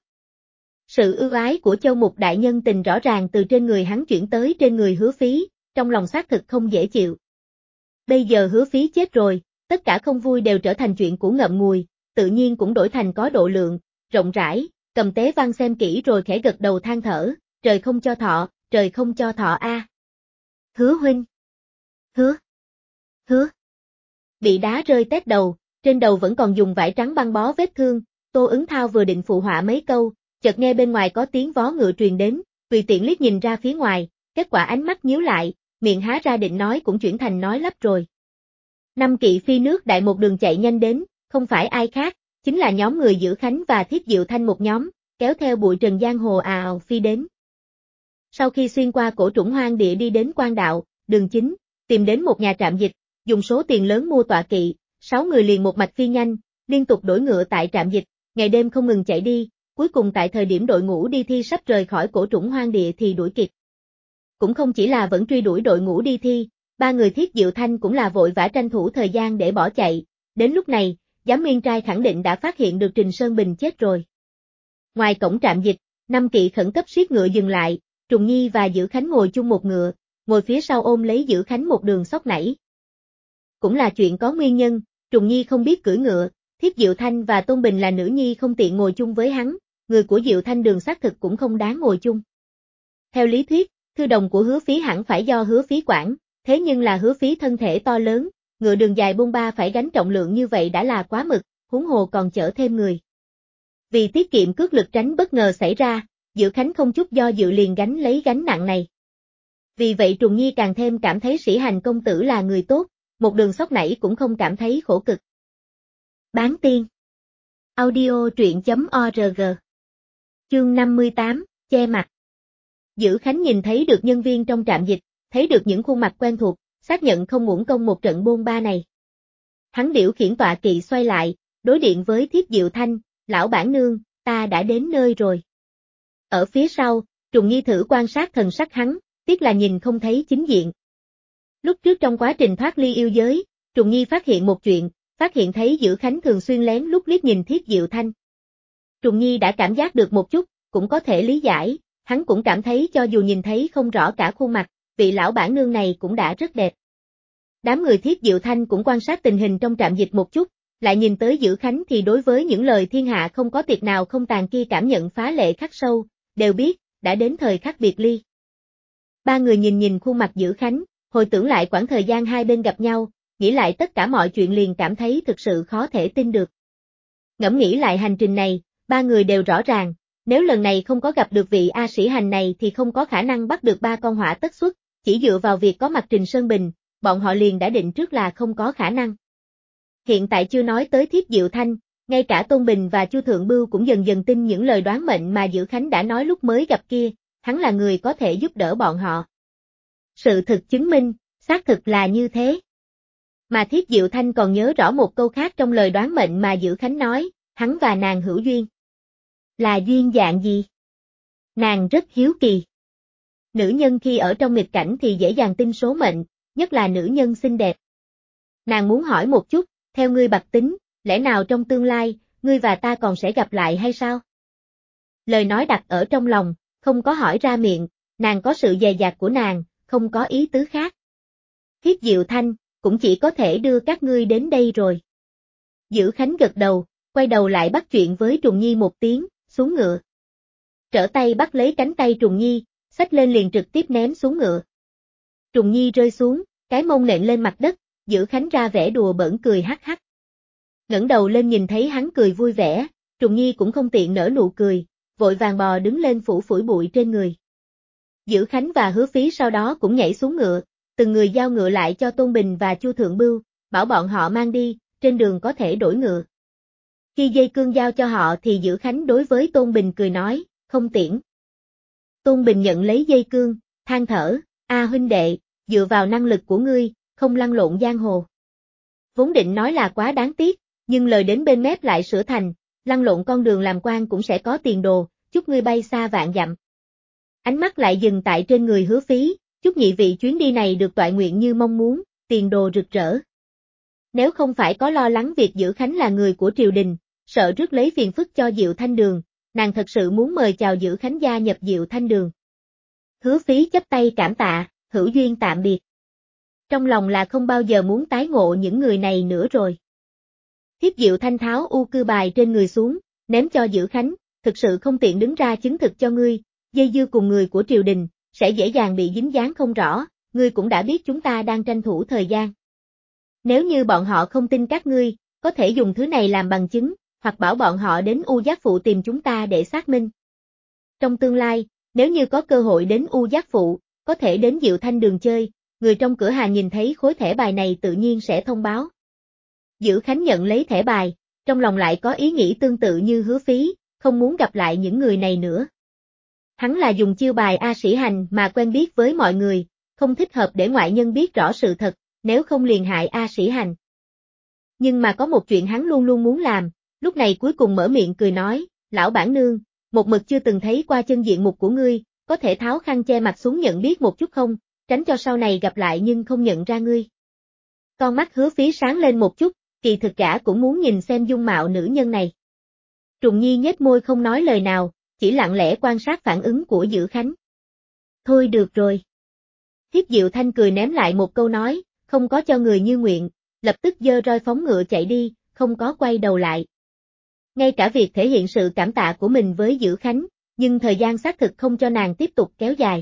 Sự ưu ái của Châu Mục đại nhân tình rõ ràng từ trên người hắn chuyển tới trên người Hứa Phí, trong lòng xác thực không dễ chịu. Bây giờ Hứa Phí chết rồi, tất cả không vui đều trở thành chuyện của ngậm ngùi, tự nhiên cũng đổi thành có độ lượng, rộng rãi, cầm tế văn xem kỹ rồi khẽ gật đầu than thở, trời không cho thọ, trời không cho thọ a. Hứa huynh. Hứa. Bị đá rơi tét đầu, trên đầu vẫn còn dùng vải trắng băng bó vết thương, Tô Ứng Thao vừa định phụ họa mấy câu, chợt nghe bên ngoài có tiếng vó ngựa truyền đến, tùy tiện liếc nhìn ra phía ngoài, kết quả ánh mắt nhíu lại, miệng há ra định nói cũng chuyển thành nói lắp rồi. 5 kỵ phi nước đại một đường chạy nhanh đến, không phải ai khác, chính là nhóm người Giữ Khánh và Thiết Diệu Thanh một nhóm, kéo theo bụi trần giang hồ ào phi đến. Sau khi xuyên qua cổ trũng hoang địa đi đến Quan Đạo, đường chính, tìm đến một nhà trạm dịch, dùng số tiền lớn mua tọa kỵ, 6 người liền một mạch phi nhanh, liên tục đổi ngựa tại trạm dịch, ngày đêm không ngừng chạy đi, cuối cùng tại thời điểm đội ngũ đi thi sắp rời khỏi cổ trũng hoang địa thì đuổi kịp. Cũng không chỉ là vẫn truy đuổi đội ngũ đi thi, 3 người Thiết Diệu Thanh cũng là vội vã tranh thủ thời gian để bỏ chạy, đến lúc này, Giám Miên Trai khẳng định đã phát hiện được Trình Sơn Bình chết rồi. Ngoài cổng trạm dịch, 5 kỵ khẩn cấp siết ngựa dừng lại, Trùng Nhi và Giữ Khánh ngồi chung một ngựa, ngồi phía sau ôm lấy Giữ Khánh một đường xốc nảy. Cũng là chuyện có nguyên nhân, Trùng Nhi không biết cưỡi ngựa, Thiết Diệu Thanh và Tôn Bình là nữ nhi không tiện ngồi chung với hắn, người của Diệu Thanh đường xác thực cũng không đáng ngồi chung. Theo lý thuyết, thư đồng của Hứa Phí hẳn phải do Hứa Phí quản, thế nhưng là Hứa Phí thân thể to lớn, ngựa đường dài bôn ba phải gánh trọng lượng như vậy đã là quá mực, huống hồ còn chở thêm người. Vì tiết kiệm cước lực tránh bất ngờ xảy ra, Giữ Khánh không chút do dự liền gánh lấy gánh nặng này. Vì vậy Trùng Nhi càng thêm cảm thấy Sĩ Hành công tử là người tốt, một đường xốc nảy cũng không cảm thấy khổ cực. Bán tiên. Audio truyện.org. Chương 58, che mặt. Giữ Khánh nhìn thấy được nhân viên trong trạm dịch, thấy được những khuôn mặt quen thuộc, xác nhận không uổng công một trận bôn ba này. Hắn điều khiển tọa kỵ xoay lại, đối điện với Thiếp Diệu Thanh, lão bản nương, ta đã đến nơi rồi. Ở phía sau, Trùng Nhi thử quan sát thần sắc hắn, tiếc là nhìn không thấy chính diện. Lúc trước trong quá trình thoát ly yêu giới, Trùng Nhi phát hiện một chuyện, phát hiện thấy Dữ Khánh thường xuyên lén lút liếc nhìn Thiếp Diệu Thanh. Trùng Nhi đã cảm giác được một chút, cũng có thể lý giải, hắn cũng cảm thấy cho dù nhìn thấy không rõ cả khuôn mặt, vị lão bản nương này cũng đã rất đẹp. Đám người Thiếp Diệu Thanh cũng quan sát tình hình trong trạm dịch một chút, lại nhìn tới Dữ Khánh thì đối với những lời thiên hạ không có tiệc nào không tàn kia cảm nhận phá lệ khắc sâu, đều biết, đã đến thời khắc biệt ly. Ba người nhìn khuôn mặt Dữ Khánh, hồi tưởng lại quãng thời gian hai bên gặp nhau, nghĩ lại tất cả mọi chuyện liền cảm thấy thực sự khó thể tin được. Ngẫm nghĩ lại hành trình này, ba người đều rõ ràng, nếu lần này không có gặp được vị A Sĩ Hành này thì không có khả năng bắt được ba con hỏa tất xuất, chỉ dựa vào việc có mặt Trình Sơn Bình, bọn họ liền đã định trước là không có khả năng. Hiện tại chưa nói tới Thiếp Diệu Thanh, ngay cả Tôn Bình và Chu Thượng Bưu cũng dần dần tin những lời đoán mệnh mà Dữ Khánh đã nói lúc mới gặp kia, hắn là người có thể giúp đỡ bọn họ. Sự thực chứng minh, xác thực là như thế. Mà Thiếp Diệu Thanh còn nhớ rõ một câu khác trong lời đoán mệnh mà Dữ Khánh nói, hắn và nàng hữu duyên. Là duyên dạng gì? Nàng rất hiếu kỳ. Nữ nhân khi ở trong nghịch cảnh thì dễ dàng tin số mệnh, nhất là nữ nhân xinh đẹp. Nàng muốn hỏi một chút, theo ngươi bạc tính, lẽ nào trong tương lai, ngươi và ta còn sẽ gặp lại hay sao? Lời nói đặt ở trong lòng, không có hỏi ra miệng, nàng có sự dè dặt của nàng, không có ý tứ khác. Thiếp Diệu Thanh, cũng chỉ có thể đưa các ngươi đến đây rồi. Dữ Khánh gật đầu, quay đầu lại bắt chuyện với Trùng Nhi một tiếng, xuống ngựa. Trở tay bắt lấy cánh tay Trùng Nhi, xách lên liền trực tiếp ném xuống ngựa. Trùng Nhi rơi xuống, cái mông nện lên mặt đất, Dữ Khánh ra vẻ đùa bỡn cười hắc hắc. Ngẩng đầu lên nhìn thấy hắn cười vui vẻ, Trùng Nhi cũng không tiện nở nụ cười, vội vàng bò đứng lên phủ phủi bụi trên người. Dữ Khánh và Hứa Phí sau đó cũng nhảy xuống ngựa, từng người giao ngựa lại cho Tôn Bình và Chu Thượng Bưu, bảo bọn họ mang đi, trên đường có thể đổi ngựa. Khi dây cương giao cho họ thì Dữ Khánh đối với Tôn Bình cười nói, không tiễn. Tôn Bình nhận lấy dây cương, than thở, huynh đệ, dựa vào năng lực của ngươi, không lăn lộn giang hồ. Vốn định nói là quá đáng tiếc, nhưng lời đến bên mép lại sửa thành, lăn lộn con đường làm quan cũng sẽ có tiền đồ, chúc ngươi bay xa vạn dặm. Ánh mắt lại dừng tại trên người Hứa Phí, chúc nhị vị chuyến đi này được toại nguyện như mong muốn, tiền đồ rực rỡ. Nếu không phải có lo lắng việc Dữ Khánh là người của triều đình, sợ rước lấy phiền phức cho Diệu Thanh Đường, nàng thật sự muốn mời chào Dữ Khánh gia nhập Diệu Thanh Đường. Hứa Phí chắp tay cảm tạ, hữu duyên tạm biệt. Trong lòng là không bao giờ muốn tái ngộ những người này nữa rồi. Thiếp Diệu Thanh tháo u cư bài trên người xuống, ném cho Dữ Khánh, thực sự không tiện đứng ra chứng thực cho ngươi, dây dưa cùng người của triều đình, sẽ dễ dàng bị dính dáng không rõ, ngươi cũng đã biết chúng ta đang tranh thủ thời gian. Nếu như bọn họ không tin các ngươi, có thể dùng thứ này làm bằng chứng, hoặc bảo bọn họ đến U Giác Phụ tìm chúng ta để xác minh. Trong tương lai, nếu như có cơ hội đến U Giác Phụ, có thể đến Diệu Thanh Đường chơi, người trong cửa hàng nhìn thấy khối thẻ bài này tự nhiên sẽ thông báo. Dữ Khánh nhận lấy thẻ bài, trong lòng lại có ý nghĩ tương tự như Hứa Phí, không muốn gặp lại những người này nữa. Hắn là dùng chiêu bài A Sĩ Hành mà quen biết với mọi người, không thích hợp để ngoại nhân biết rõ sự thật, nếu không liền hại A Sĩ Hành. Nhưng mà có một chuyện hắn luôn luôn muốn làm, lúc này cuối cùng mở miệng cười nói, lão bản nương, một mực chưa từng thấy qua chân diện mục của ngươi, có thể tháo khăn che mặt xuống nhận biết một chút không, tránh cho sau này gặp lại nhưng không nhận ra ngươi. Con mắt Hứa Phí sáng lên một chút, kỳ thực gã cũng muốn nhìn xem dung mạo nữ nhân này. Trùng Nhi nhếch môi không nói lời nào, chỉ lặng lẽ quan sát phản ứng của Dữ Khánh. Thôi được rồi. Thiếp Diệu Thanh cười ném lại một câu nói, không có cho người như nguyện, lập tức giơ roi phóng ngựa chạy đi, không có quay đầu lại. Ngay cả việc thể hiện sự cảm tạ của mình với Dữ Khánh, nhưng thời gian xác thực không cho nàng tiếp tục kéo dài.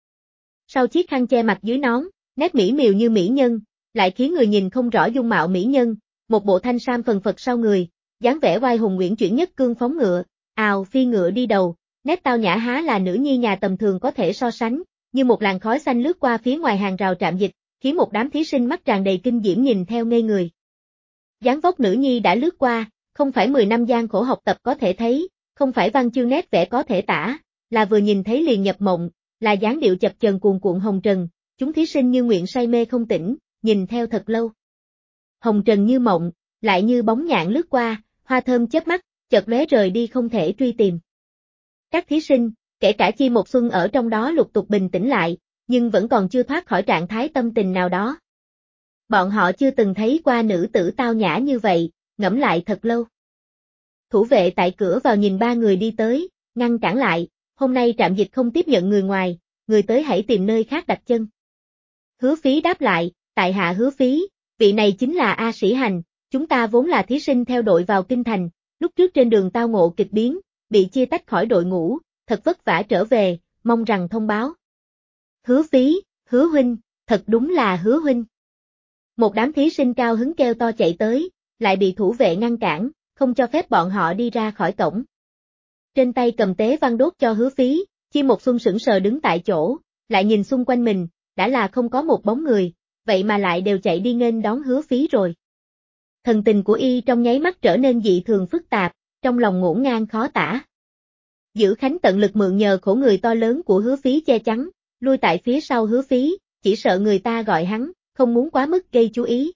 Sau chiếc khăn che mặt dưới nón, nét mỹ miều như mỹ nhân, lại khiến người nhìn không rõ dung mạo mỹ nhân, một bộ thanh sam phần phật sau người, dáng vẻ oai hùng uyển chuyển nhất cương phóng ngựa, phi ngựa đi đầu, nét tao nhã há là nữ nhi nhà tầm thường có thể so sánh, như một làn khói xanh lướt qua phía ngoài hàng rào trạm dịch, khiến một đám thí sinh mắt tràn đầy kinh diễm nhìn theo ngây người. Dáng vóc nữ nhi đã lướt qua, không phải 10 năm gian khổ học tập có thể thấy, không phải văn chương nét vẽ có thể tả, là vừa nhìn thấy liền nhập mộng, là dáng điệu chập chờn cuồn cuộn hồng trần, chúng thí sinh như nguyện say mê không tỉnh, nhìn theo thật lâu. Hồng trần như mộng, lại như bóng nhạn lướt qua, hoa thơm chớp mắt, chợt lóe rời đi không thể truy tìm. Các thí sinh, kể cả Chi Một Xuân ở trong đó lục tục bình tĩnh lại, nhưng vẫn còn chưa thoát khỏi trạng thái tâm tình nào đó. Bọn họ chưa từng thấy qua nữ tử tao nhã như vậy, ngẫm lại thật lâu. Thủ vệ tại cửa vào nhìn ba người đi tới, ngăn cản lại, hôm nay trạm dịch không tiếp nhận người ngoài, người tới hãy tìm nơi khác đặt chân. Hứa Phí đáp lại, tại hạ Hứa Phí, vị này chính là A Sĩ Hành, chúng ta vốn là thí sinh theo đội vào kinh thành, lúc trước trên đường tao ngộ kịch biến, bị chia tách khỏi đội ngũ, thật vất vả trở về, mong rằng thông báo. Hứa Phí, Hứa huynh, thật đúng là Hứa huynh. Một đám thí sinh cao hứng kêu to chạy tới, lại bị thủ vệ ngăn cản, không cho phép bọn họ đi ra khỏi cổng. Trên tay cầm tế văn đốt cho Hứa Phí, Chi Một Xuân sững sờ đứng tại chỗ, lại nhìn xung quanh mình, đã là không có một bóng người, vậy mà lại đều chạy đi nghênh đón Hứa Phí rồi. Thần tình của y trong nháy mắt trở nên dị thường phức tạp, trong lòng ngổn ngang khó tả. Dữ Khánh tận lực mượn nhờ khổ người to lớn của Hứa Phí che chắn, lui tại phía sau Hứa Phí, chỉ sợ người ta gọi hắn, không muốn quá mức gây chú ý.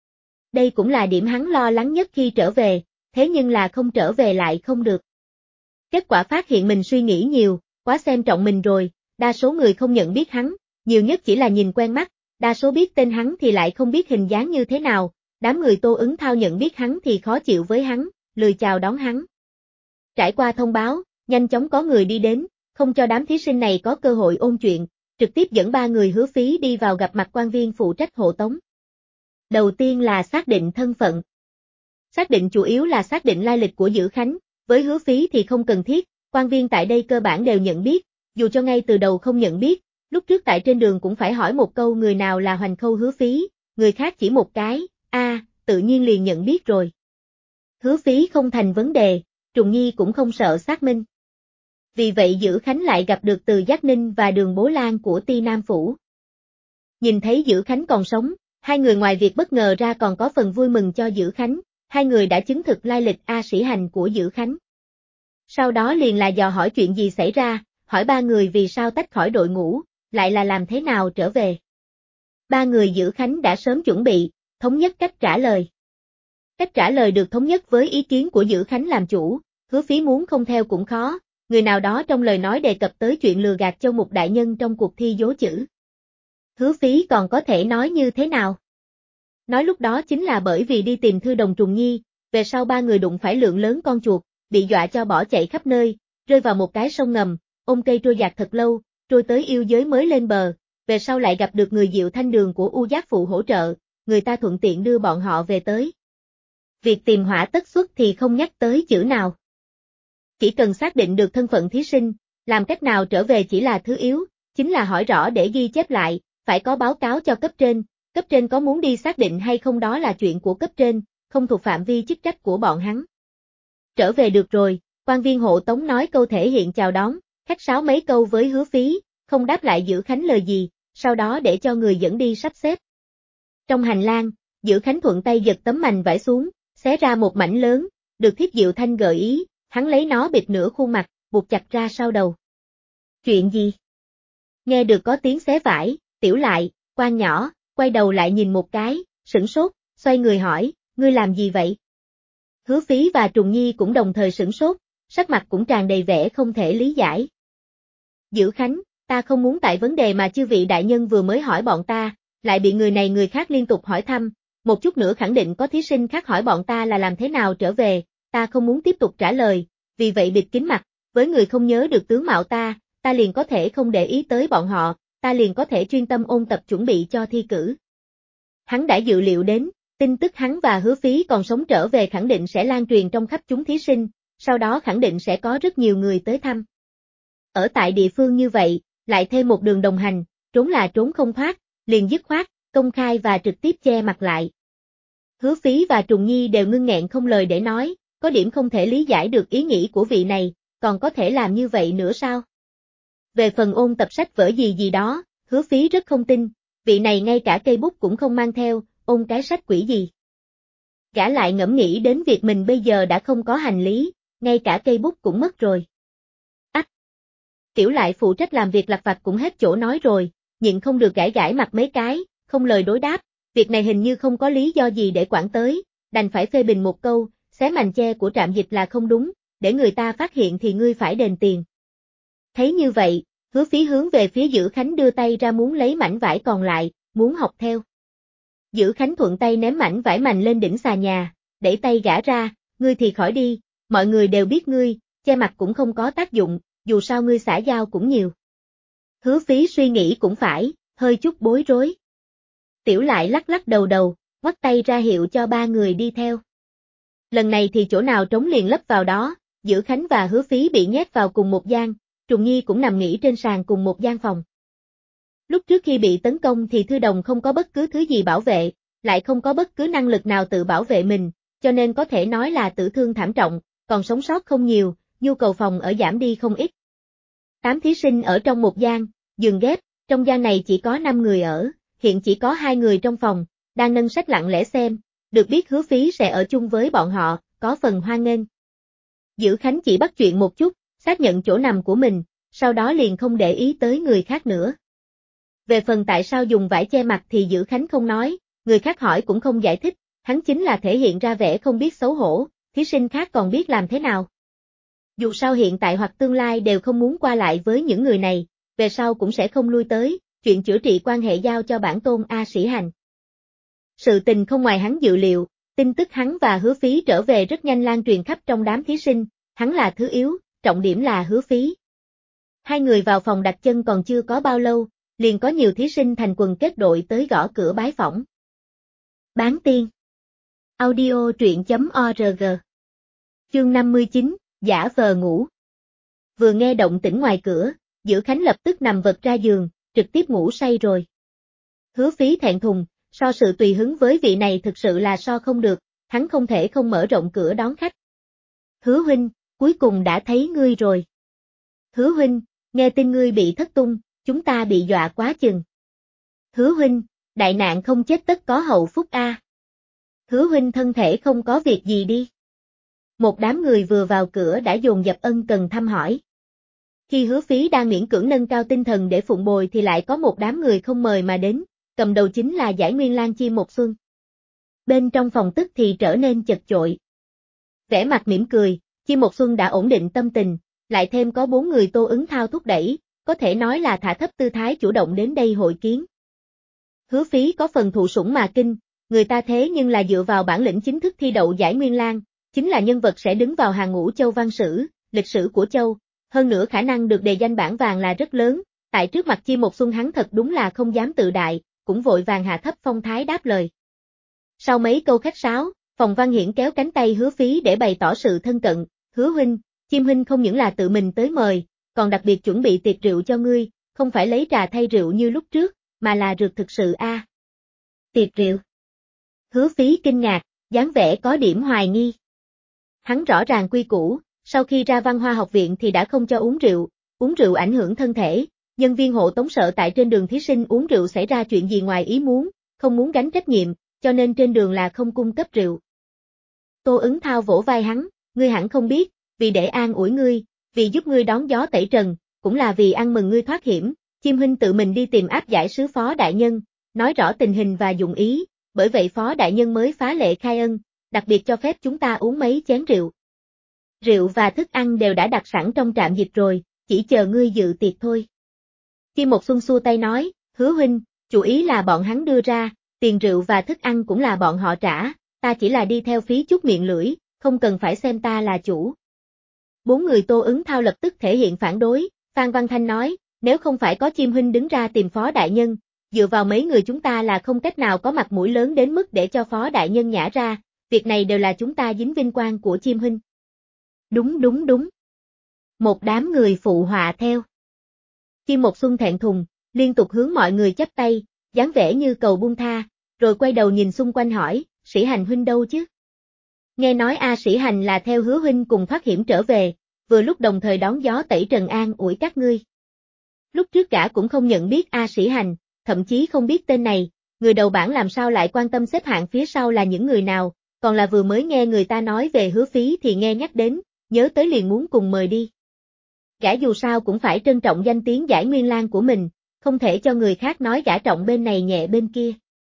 Đây cũng là điểm hắn lo lắng nhất khi trở về, thế nhưng là không trở về lại không được. Kết quả phát hiện mình suy nghĩ nhiều, quá xem trọng mình rồi, đa số người không nhận biết hắn, nhiều nhất chỉ là nhìn quen mắt, đa số biết tên hắn thì lại không biết hình dáng như thế nào, đám người Tô Ứng Thao nhận biết hắn thì khó chịu với hắn, lười chào đón hắn. Trải qua thông báo, nhanh chóng có người đi đến, không cho đám thí sinh này có cơ hội ôn chuyện, trực tiếp dẫn ba người Hứa Phí đi vào gặp mặt quan viên phụ trách hộ tống. Đầu tiên là xác định thân phận. Xác định chủ yếu là xác định lai lịch của Dữ Khánh, với Hứa Phí thì không cần thiết, quan viên tại đây cơ bản đều nhận biết, dù cho ngay từ đầu không nhận biết, lúc trước tại trên đường cũng phải hỏi một câu người nào là Hoành Khâu Hứa Phí, người khác chỉ một cái, tự nhiên liền nhận biết rồi. Hứa Phí không thành vấn đề, Trùng Nhi cũng không sợ xác minh. Vì vậy Dữ Khánh lại gặp được Từ Giác Ninh và Đường Bố Lan của Ti Nam Phủ. Nhìn thấy Dữ Khánh còn sống, hai người ngoài việc bất ngờ ra còn có phần vui mừng cho Dữ Khánh, hai người đã chứng thực lai lịch A Sĩ Hành của Dữ Khánh. Sau đó liền là dò hỏi chuyện gì xảy ra, hỏi ba người vì sao tách khỏi đội ngũ, lại là làm thế nào trở về. Ba người Dữ Khánh đã sớm chuẩn bị, thống nhất cách trả lời. Cách trả lời được thống nhất với ý kiến của Dữ Khánh làm chủ, Hứa Phí muốn không theo cũng khó, người nào đó trong lời nói đề cập tới chuyện lừa gạt Châu Mục đại nhân trong cuộc thi dố chữ. Hứa Phí còn có thể nói như thế nào? Nói lúc đó chính là bởi vì đi tìm Thư Đồng Trùng Nhi, về sau ba người đụng phải lượng lớn con chuột, bị dọa cho bỏ chạy khắp nơi, rơi vào một cái sông ngầm, ôm cây trôi dạt thật lâu, trôi tới yêu giới mới lên bờ, về sau lại gặp được người Diệu Thanh Đường của U Giác Phụ hỗ trợ, người ta thuận tiện đưa bọn họ về tới. Việc tìm hỏa tất xuất thì không nhắc tới chữ nào. Chỉ cần xác định được thân phận thí sinh, làm cách nào trở về chỉ là thứ yếu, chính là hỏi rõ để ghi chép lại, phải có báo cáo cho cấp trên có muốn đi xác định hay không đó là chuyện của cấp trên, không thuộc phạm vi chức trách của bọn hắn. Trở về được rồi, quan viên hộ tống nói câu thể hiện chào đón, khách sáo mấy câu với Hứa Phí, không đáp lại Dữ Khánh lời gì, sau đó để cho người dẫn đi sắp xếp. Trong hành lang, Dữ Khánh thuận tay giật tấm mành vải xuống, xé ra một mảnh lớn, được Thiết Diệu Thanh gợi ý, hắn lấy nó bịt nửa khuôn mặt, buộc chặt ra sau đầu. Chuyện gì? Nghe được có tiếng xé vải, Tiểu Lại, Quan nhỏ, quay đầu lại nhìn một cái, sửng sốt, xoay người hỏi, ngươi làm gì vậy? Hứa Phí và Trùng Nhi cũng đồng thời sửng sốt, sắc mặt cũng tràn đầy vẻ không thể lý giải. Dữ Khánh, ta không muốn tại vấn đề mà chư vị đại nhân vừa mới hỏi bọn ta, lại bị người này người khác liên tục hỏi thăm, một chút nữa khẳng định có thí sinh khác hỏi bọn ta là làm thế nào trở về, ta không muốn tiếp tục trả lời, vì vậy bịt kín mặt, với người không nhớ được tướng mạo ta liền có thể không để ý tới bọn họ, ta liền có thể chuyên tâm ôn tập chuẩn bị cho thi cử. Hắn đã dự liệu đến, tin tức hắn và Hứa Phí còn sống trở về khẳng định sẽ lan truyền trong khắp chúng thí sinh, sau đó khẳng định sẽ có rất nhiều người tới thăm. Ở tại địa phương như vậy, lại thêm một đường đồng hành, trốn là trốn không thoát, liền dứt khoát, công khai và trực tiếp che mặt lại. Hứa Phí và Trùng Nhi đều ngưng nghẹn không lời để nói, có điểm không thể lý giải được ý nghĩ của vị này, còn có thể làm như vậy nữa sao? Về phần ôn tập sách vở gì đó, Hứa Phí rất không tin, vị này ngay cả cây bút cũng không mang theo, ôn cái sách quỷ gì. Gã lại ngẫm nghĩ đến việc mình bây giờ đã không có hành lý, ngay cả cây bút cũng mất rồi. Tiểu Lại phụ trách làm việc lặt vặt cũng hết chỗ nói rồi, nhịn không được gãi gãi mặt mấy cái, không lời đối đáp, việc này hình như không có lý do gì để quản tới, đành phải phê bình một câu, xé màn che của trạm dịch là không đúng, để người ta phát hiện thì ngươi phải đền tiền. Thấy như vậy, Hứa Phí hướng về phía Dữ Khánh đưa tay ra muốn lấy mảnh vải còn lại, muốn học theo. Dữ Khánh thuận tay ném mảnh vải mành lên đỉnh xà nhà, đẩy tay gã ra, ngươi thì khỏi đi, mọi người đều biết ngươi, che mặt cũng không có tác dụng, dù sao ngươi xã giao cũng nhiều. Hứa Phí suy nghĩ cũng phải, hơi chút bối rối. Tiểu Lại lắc lắc đầu, ngoắc tay ra hiệu cho ba người đi theo. Lần này thì chỗ nào trống liền lấp vào đó, Dữ Khánh và Hứa Phí bị nhét vào cùng một gian, Trùng Nhi cũng nằm nghỉ trên sàn cùng một gian phòng. Lúc trước khi bị tấn công thì Thư Đồng không có bất cứ thứ gì bảo vệ, lại không có bất cứ năng lực nào tự bảo vệ mình, cho nên có thể nói là tử thương thảm trọng, còn sống sót không nhiều, nhu cầu phòng ở giảm đi không ít. 8 thí sinh ở trong một gian, giường ghép, trong gian này chỉ có 5 người ở, hiện chỉ có 2 người trong phòng, đang nâng sách lặng lẽ xem, được biết Hứa Phí sẽ ở chung với bọn họ, có phần hoan nghênh. Dữ Khánh chỉ bắt chuyện một chút, xác nhận chỗ nằm của mình, sau đó liền không để ý tới người khác nữa. Về phần tại sao dùng vải che mặt thì Dữ Khánh không nói, người khác hỏi cũng không giải thích, hắn chính là thể hiện ra vẻ không biết xấu hổ, thí sinh khác còn biết làm thế nào. Dù sao hiện tại hoặc tương lai đều không muốn qua lại với những người này, về sau cũng sẽ không lui tới, chuyện chữa trị quan hệ giao cho bản tôn A Sĩ Hành. Sự tình không ngoài hắn dự liệu, tin tức hắn và Hứa Phí trở về rất nhanh lan truyền khắp trong đám thí sinh, hắn là thứ yếu, trọng điểm là Hứa Phí. Hai người vào phòng đặt chân còn chưa có bao lâu, liền có nhiều thí sinh thành quần kết đội tới gõ cửa bái phỏng. Bán tiên. Audio truyện.org. Chương 59, giả vờ ngủ. Vừa nghe động tĩnh ngoài cửa, Dữ Khánh lập tức nằm vật ra giường, trực tiếp ngủ say rồi. Hứa Phí thẹn thùng, so sự tùy hứng với vị này thực sự là so không được, hắn không thể không mở rộng cửa đón khách. Hứa huynh, cuối cùng đã thấy ngươi rồi. Hứa huynh, nghe tin ngươi bị thất tung, chúng ta bị dọa quá chừng. Hứa huynh, đại nạn không chết tất có hậu phúc a. Hứa huynh thân thể không có việc gì đi. Một đám người vừa vào cửa đã dồn dập ân cần thăm hỏi. Khi Hứa Phí đang miễn cưỡng nâng cao tinh thần để phụng bồi thì lại có một đám người không mời mà đến, cầm đầu chính là Giải Nguyên Lang Chi Một Xuân. Bên trong phòng tức thì trở nên chật chội. Vẻ mặt mỉm cười, Chi Một Xuân đã ổn định tâm tình, lại thêm có 4 người Tô Ứng Thao thúc đẩy, có thể nói là thả thấp tư thái chủ động đến đây hội kiến. Hứa Phí có phần thụ sủng mà kinh, người ta thế nhưng là dựa vào bản lĩnh chính thức thi đậu Giải Nguyên Lang, chính là nhân vật sẽ đứng vào hàng ngũ Châu văn sử, lịch sử của Châu, hơn nữa khả năng được đề danh bảng vàng là rất lớn, tại trước mặt Chi Một Xuân hắn thật đúng là không dám tự đại, cũng vội vàng hạ thấp phong thái đáp lời. Sau mấy câu khách sáo, Phòng Văn Hiển kéo cánh tay Hứa Phí để bày tỏ sự thân cận, Hứa huynh, Chim huynh không những là tự mình tới mời, còn đặc biệt chuẩn bị tiệc rượu cho ngươi, không phải lấy trà thay rượu như lúc trước, mà là rượu thực sự a. Tiệc rượu. Hứa Phí kinh ngạc, dáng vẻ có điểm hoài nghi. Hắn rõ ràng quy củ, sau khi ra Văn Hoa học viện thì đã không cho uống rượu ảnh hưởng thân thể, nhân viên hộ tống sợ tại trên đường thí sinh uống rượu xảy ra chuyện gì ngoài ý muốn, không muốn gánh trách nhiệm, cho nên trên đường là không cung cấp rượu. Tô Ứng Thao vỗ vai hắn, ngươi hẳn không biết, vì để an ủi ngươi, vì giúp ngươi đón gió tẩy trần, cũng là vì ăn mừng ngươi thoát hiểm, Chim huynh tự mình đi tìm áp giải sứ Phó đại nhân, nói rõ tình hình và dụng ý, bởi vậy Phó đại nhân mới phá lệ khai ân, đặc biệt cho phép chúng ta uống mấy chén rượu. Rượu và thức ăn đều đã đặt sẵn trong trạm dịch rồi, chỉ chờ ngươi dự tiệc thôi. Chim Một Xuân xua tay nói, Hứa huynh, chủ ý là bọn hắn đưa ra, tiền rượu và thức ăn cũng là bọn họ trả, ta chỉ là đi theo phí chút miệng lưỡi, không cần phải xem ta là chủ. 4 người Tô Ứng Thao lập tức thể hiện phản đối, Phan Văn Thanh nói, nếu không phải có Chim huynh đứng ra tìm Phó đại nhân, dựa vào mấy người chúng ta là không cách nào có mặt mũi lớn đến mức để cho Phó đại nhân nhả ra, việc này đều là chúng ta dính vinh quang của Chim huynh. Đúng. Một đám người phụ họa theo. Chim Một Xuân thẹn thùng, liên tục hướng mọi người chắp tay, dáng vẻ như cầu buông tha, rồi quay đầu nhìn xung quanh hỏi, Sĩ Hành huynh đâu chứ? Nghe nói A Sĩ Hành là theo Hứa huynh cùng thoát hiểm trở về, vừa lúc đồng thời đón gió tẩy trần an ủi các ngươi. Lúc trước cả cũng không nhận biết A Sĩ Hành, thậm chí không biết tên này, người đầu bảng làm sao lại quan tâm xếp hạng phía sau là những người nào, còn là vừa mới nghe người ta nói về Hứa Phí thì nghe nhắc đến, nhớ tới liền muốn cùng mời đi. Gã dù sao cũng phải trân trọng danh tiếng Giải Nguyên Lang của mình, không thể cho người khác nói gã trọng bên này nhẹ bên kia.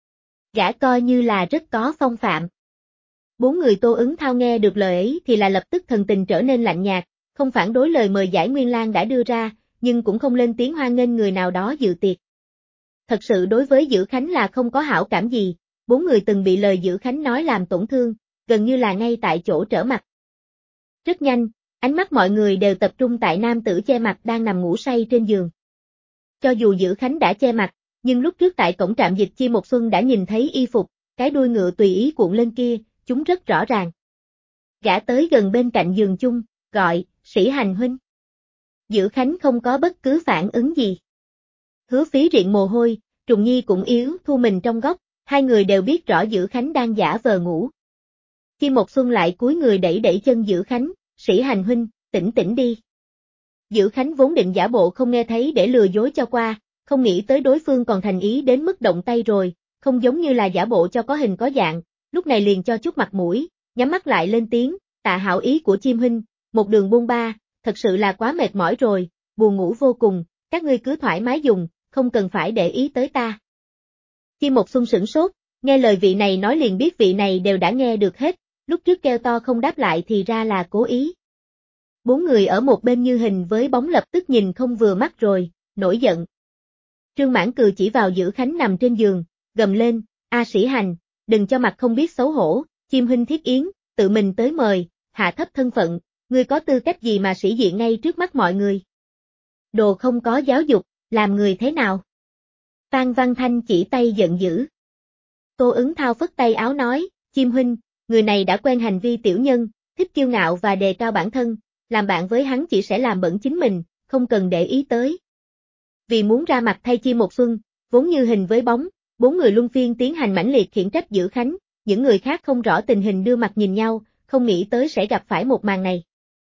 Gã coi như là rất có phong phạm. Bốn người Tô Ứng Thao nghe được lời ấy thì là lập tức thần tình trở nên lạnh nhạt, không phản đối lời mời giải Nguyên Lang đã đưa ra, nhưng cũng không lên tiếng hoan nghênh người nào đó dự tiệc. Thật sự đối với Dữ Khánh là không có hảo cảm gì, bốn người từng bị lời Dữ Khánh nói làm tổn thương, gần như là ngay tại chỗ trở mặt. Rất nhanh, ánh mắt mọi người đều tập trung tại nam tử che mặt đang nằm ngủ say trên giường. Cho dù Dữ Khánh đã che mặt, nhưng lúc trước tại cổng trạm dịch Chi Một Xuân đã nhìn thấy y phục, cái đuôi ngựa tùy ý cuộn lên kia, chúng rất rõ ràng. Gã tới gần bên cạnh giường chung, gọi, Sĩ Hành huynh. Dữ Khánh không có bất cứ phản ứng gì. Hứa Phí riện mồ hôi, Trùng Nhi cũng yếu thu mình trong góc, hai người đều biết rõ Dữ Khánh đang giả vờ ngủ. Chi Một Xuân lại cúi người đẩy đẩy chân Dữ Khánh, Sĩ Hành huynh, tỉnh tỉnh đi. Dữ Khánh vốn định giả bộ không nghe thấy để lừa dối cho qua, không nghĩ tới đối phương còn thành ý đến mức động tay rồi, không giống như là giả bộ cho có hình có dạng, lúc này liền cho chút mặt mũi, nhắm mắt lại lên tiếng, tạ hảo ý của Chim huynh, một đường buôn ba, thật sự là quá mệt mỏi rồi, buồn ngủ vô cùng, các ngươi cứ thoải mái dùng, không cần phải để ý tới ta. Chim Một Xuân sửng sốt, nghe lời vị này nói liền biết vị này đều đã nghe được hết, lúc trước kêu to không đáp lại thì ra là cố ý. Bốn người ở một bên như hình với bóng lập tức nhìn không vừa mắt rồi, nổi giận. Trương Mãn Cừ chỉ vào Dữ Khánh nằm trên giường, gầm lên, A Sĩ Hành, đừng cho mặt không biết xấu hổ, Chim huynh thiết yến, tự mình tới mời, hạ thấp thân phận, ngươi có tư cách gì mà sĩ diện ngay trước mắt mọi người. Đồ không có giáo dục, làm người thế nào? Phan Văn Thanh chỉ tay giận dữ. Tô Ứng Thao phất tay áo nói, Chim huynh, người này đã quen hành vi tiểu nhân, thích kiêu ngạo và đề cao bản thân, làm bạn với hắn chỉ sẽ làm bẩn chính mình, không cần để ý tới. Vì muốn ra mặt thay Chi Một Xuân, vốn như hình với bóng, bốn người luân phiên tiến hành mãnh liệt khiển trách Dữ Khánh, những người khác không rõ tình hình đưa mặt nhìn nhau, không nghĩ tới sẽ gặp phải một màn này.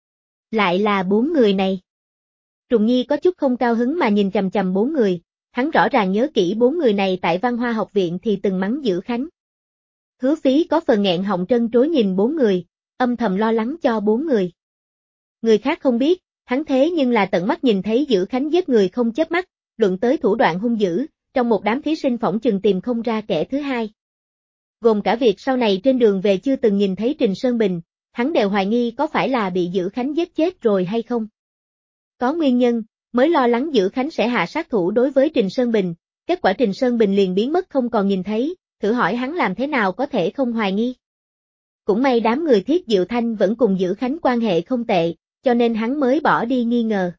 Lại là bốn người này. Trùng Nhi có chút không cao hứng mà nhìn chằm chằm bốn người, hắn rõ ràng nhớ kỹ bốn người này tại Văn Hoa học viện thì từng mắng Dữ Khánh. Hứa Phí có phần nghẹn họng trân trối nhìn bốn người, âm thầm lo lắng cho bốn người. Người khác không biết, hắn thế nhưng là tận mắt nhìn thấy Dữ Khánh giết người không chớp mắt, luận tới thủ đoạn hung dữ, trong một đám thí sinh phỏng chừng tìm không ra kẻ thứ hai. Gồm cả việc sau này trên đường về chưa từng nhìn thấy Trình Sơn Bình, hắn đều hoài nghi có phải là bị Dữ Khánh giết chết rồi hay không. Có nguyên nhân, mới lo lắng Dữ Khánh sẽ hạ sát thủ đối với Trình Sơn Bình, kết quả Trình Sơn Bình liền biến mất không còn nhìn thấy, thử hỏi hắn làm thế nào có thể không hoài nghi. Cũng may đám người Thiết Diệu Thanh vẫn cùng Dữ Khánh quan hệ không tệ, cho nên hắn mới bỏ đi nghi ngờ.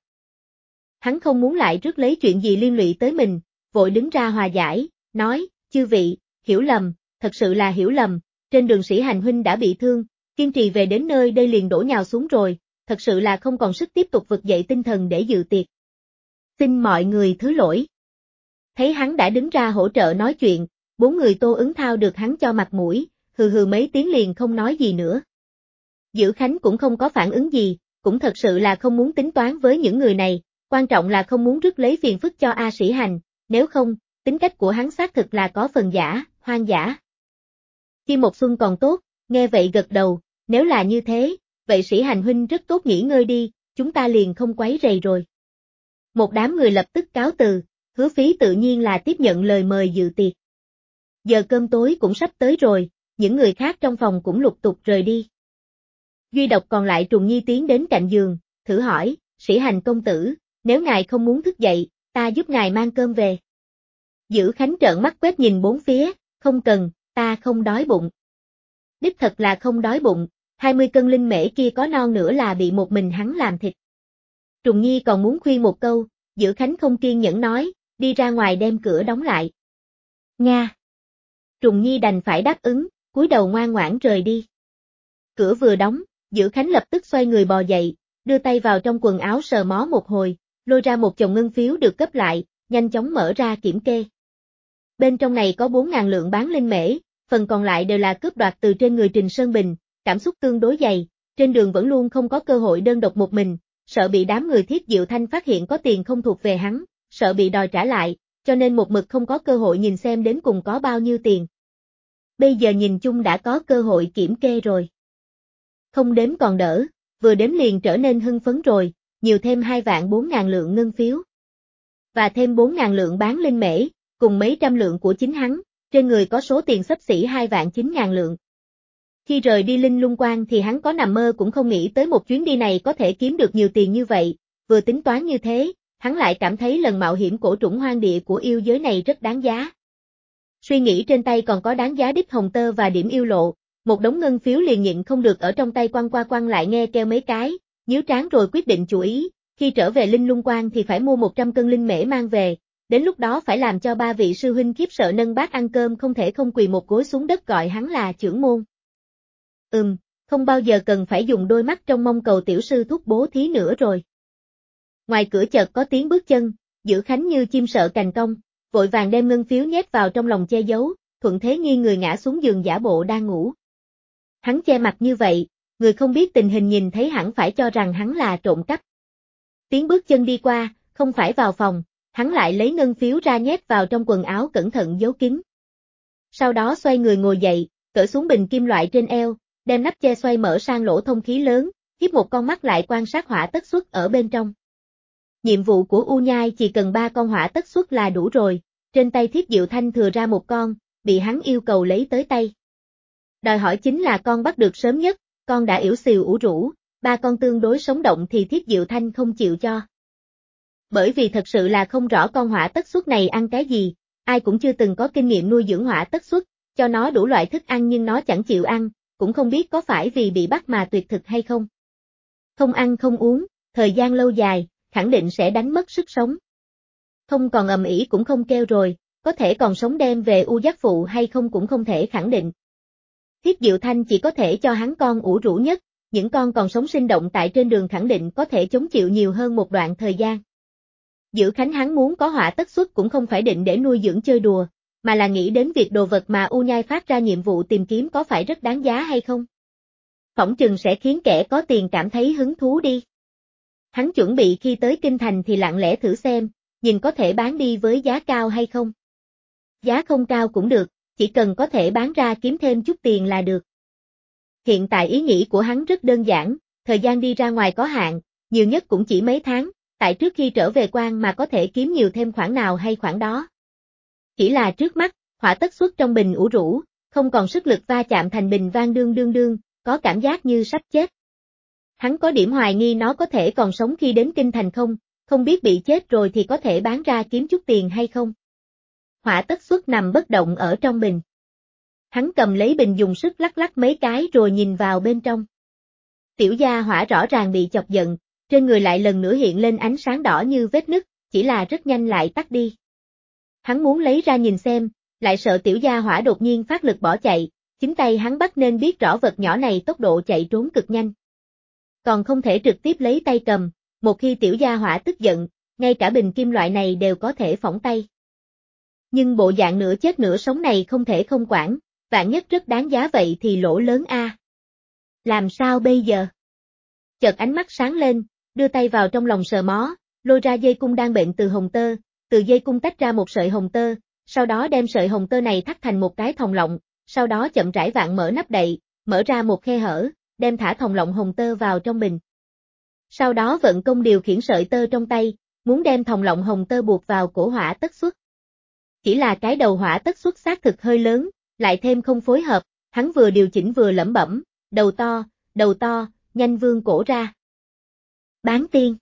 Hắn không muốn lại rước lấy chuyện gì liên lụy tới mình, vội đứng ra hòa giải, nói, chư vị, hiểu lầm, thật sự là hiểu lầm, trên đường Sĩ Hành huynh đã bị thương, kiên trì về đến nơi đây liền đổ nhào xuống rồi, thật sự là không còn sức tiếp tục vực dậy tinh thần để dự tiệc. Xin mọi người thứ lỗi. Thấy hắn đã đứng ra hỗ trợ nói chuyện, bốn người Tô Ứng Thao được hắn cho mặt mũi, hừ hừ mấy tiếng liền không nói gì nữa. Dữ Khánh cũng không có phản ứng gì, cũng thật sự là không muốn tính toán với những người này, quan trọng là không muốn rước lấy phiền phức cho A Sĩ Hành, nếu không, tính cách của hắn xác thực là có phần giả, hoang dã. Chi Một Xuân còn tốt, nghe vậy gật đầu, nếu là như thế, vậy Sĩ Hành huynh rất tốt nghỉ ngơi đi, chúng ta liền không quấy rầy rồi. Một đám người lập tức cáo từ, Hứa Phí tự nhiên là tiếp nhận lời mời dự tiệc. Giờ cơm tối cũng sắp tới rồi, những người khác trong phòng cũng lục tục rời đi. Duy độc còn lại Trùng Nhi tiến đến cạnh giường, thử hỏi, Sĩ Hành công tử, nếu ngài không muốn thức dậy, ta giúp ngài mang cơm về. Dữ Khánh trợn mắt quét nhìn bốn phía, không cần, ta không đói bụng. Đích thật là không đói bụng, 20 cân linh mễ kia có non nữa là bị một mình hắn làm thịt. Trùng Nhi còn muốn khuyên một câu, Dữ Khánh không kiên nhẫn nói, đi ra ngoài đem cửa đóng lại. Nga. Trùng Nhi đành phải đáp ứng, cúi đầu ngoan ngoãn rời đi. Cửa vừa đóng, Dữ Khánh lập tức xoay người bò dậy, đưa tay vào trong quần áo sờ mó một hồi, lôi ra một chồng ngân phiếu được cấp lại, nhanh chóng mở ra kiểm kê. Bên trong này có 4.000 lượng bán linh mễ, phần còn lại đều là cướp đoạt từ trên người Trình Sơn Bình, cảm xúc tương đối dày, trên đường vẫn luôn không có cơ hội đơn độc một mình, sợ bị đám người Thiết Diệu Thanh phát hiện có tiền không thuộc về hắn, sợ bị đòi trả lại, cho nên một mực không có cơ hội nhìn xem đến cùng có bao nhiêu tiền. Bây giờ nhìn chung đã có cơ hội kiểm kê rồi. Không đếm còn đỡ, vừa đếm liền trở nên hưng phấn rồi, nhiều thêm 2.400.000 lượng ngân phiếu. và thêm 4.000 lượng bán linh mễ, cùng mấy trăm lượng của chính hắn, trên người có số tiền xấp xỉ 2.900.000 lượng. Khi rời đi Linh Lung Quan thì hắn có nằm mơ cũng không nghĩ tới một chuyến đi này có thể kiếm được nhiều tiền như vậy, vừa tính toán như thế, hắn lại cảm thấy lần mạo hiểm cổ trùng hoang địa của yêu giới này rất đáng giá. Suy nghĩ trên tay còn có đáng giá đích hồng tơ và điểm yêu lộ, một đống ngân phiếu liền nhịn không được ở trong tay quăng qua quăng lại nghe kêu mấy cái, nhíu trán rồi quyết định chủ ý, khi trở về Linh Lung Quan thì phải mua 100 cân linh mễ mang về, đến lúc đó phải làm cho ba vị sư huynh khiếp sợ nâng bát ăn cơm không thể không quỳ một gối xuống đất gọi hắn là trưởng môn. Không bao giờ cần phải dùng đôi mắt trong mong cầu tiểu sư thúc bố thí nữa rồi. Ngoài cửa chợt có tiếng bước chân, Dữ Khánh như chim sợ cành cong, vội vàng đem ngân phiếu nhét vào trong lòng che giấu, thuận thế nghiêng người ngã xuống giường giả bộ đang ngủ. Hắn che mặt như vậy, người không biết tình hình nhìn thấy hẳn phải cho rằng hắn là trộm cắp. Tiếng bước chân đi qua, không phải vào phòng, hắn lại lấy ngân phiếu ra nhét vào trong quần áo cẩn thận giấu kín. Sau đó xoay người ngồi dậy, cởi xuống bình kim loại trên eo, đem nắp che xoay mở sang lỗ thông khí lớn, hiếp một con mắt lại quan sát hỏa tất xuất ở bên trong. Nhiệm vụ của U Nhai chỉ cần 3 con hỏa tất xuất là đủ rồi, trên tay Thiết Diệu Thanh thừa ra một con, bị hắn yêu cầu lấy tới tay. Đòi hỏi chính là con bắt được sớm nhất, con đã yểu xìu ủ rũ, 3 con tương đối sống động thì Thiết Diệu Thanh không chịu cho. Bởi vì thật sự là không rõ con hỏa tất xuất này ăn cái gì, ai cũng chưa từng có kinh nghiệm nuôi dưỡng hỏa tất xuất, cho nó đủ loại thức ăn nhưng nó chẳng chịu ăn, cũng không biết có phải vì bị bắt mà tuyệt thực hay không. Không ăn không uống, thời gian lâu dài, khẳng định sẽ đánh mất sức sống. Không còn ầm ĩ cũng không kêu rồi, có thể còn sống đem về U Giác Phụ hay không cũng không thể khẳng định. Thiết Diệu Thanh chỉ có thể cho hắn con ủ rũ nhất, những con còn sống sinh động tại trên đường khẳng định có thể chống chịu nhiều hơn một đoạn thời gian. Dữ Khánh hắn muốn có hỏa tất xuất cũng không phải định để nuôi dưỡng chơi đùa, mà là nghĩ đến việc đồ vật mà U Nhai phát ra nhiệm vụ tìm kiếm có phải rất đáng giá hay không. Phỏng chừng sẽ khiến kẻ có tiền cảm thấy hứng thú đi. Hắn chuẩn bị khi tới Kinh Thành thì lặng lẽ thử xem, nhìn có thể bán đi với giá cao hay không. Giá không cao cũng được, chỉ cần có thể bán ra kiếm thêm chút tiền là được. Hiện tại ý nghĩ của hắn rất đơn giản, thời gian đi ra ngoài có hạn, nhiều nhất cũng chỉ mấy tháng, tại trước khi trở về quan mà có thể kiếm nhiều thêm khoản nào hay khoản đó. Chỉ là trước mắt, hỏa tất xuất trong bình ủ rũ, không còn sức lực va chạm thành bình vang đương đương đương, có cảm giác như sắp chết. Hắn có điểm hoài nghi nó có thể còn sống khi đến Kinh Thành không biết bị chết rồi thì có thể bán ra kiếm chút tiền hay không. Hỏa tất xuất nằm bất động ở trong bình. Hắn cầm lấy bình dùng sức lắc lắc mấy cái rồi nhìn vào bên trong. Tiểu gia hỏa rõ ràng bị chọc giận, trên người lại lần nữa hiện lên ánh sáng đỏ như vết nứt, chỉ là rất nhanh lại tắt đi. Hắn muốn lấy ra nhìn xem, lại sợ tiểu gia hỏa đột nhiên phát lực bỏ chạy, chính tay hắn bắt nên biết rõ vật nhỏ này tốc độ chạy trốn cực nhanh. Còn không thể trực tiếp lấy tay cầm, một khi tiểu gia hỏa tức giận, ngay cả bình kim loại này đều có thể phỏng tay. Nhưng bộ dạng nửa chết nửa sống này không thể không quản, vạn nhất rất đáng giá vậy thì lỗ lớn a. Làm sao bây giờ? Chợt ánh mắt sáng lên, đưa tay vào trong lòng sờ mó, lôi ra dây cung đang bệnh từ hồng tơ, từ dây cung tách ra một sợi hồng tơ, sau đó đem sợi hồng tơ này thắt thành một cái thòng lọng, sau đó chậm rãi vặn mở nắp đậy, mở ra một khe hở, đem thả thòng lọng hồng tơ vào trong bình. Sau đó vận công điều khiển sợi tơ trong tay, muốn đem thòng lọng hồng tơ buộc vào cổ hỏa tất xuất. Chỉ là cái đầu hỏa tất xuất xác thực hơi lớn, lại thêm không phối hợp, hắn vừa điều chỉnh vừa lẩm bẩm, đầu to, nhanh vươn cổ ra. Bán tiên.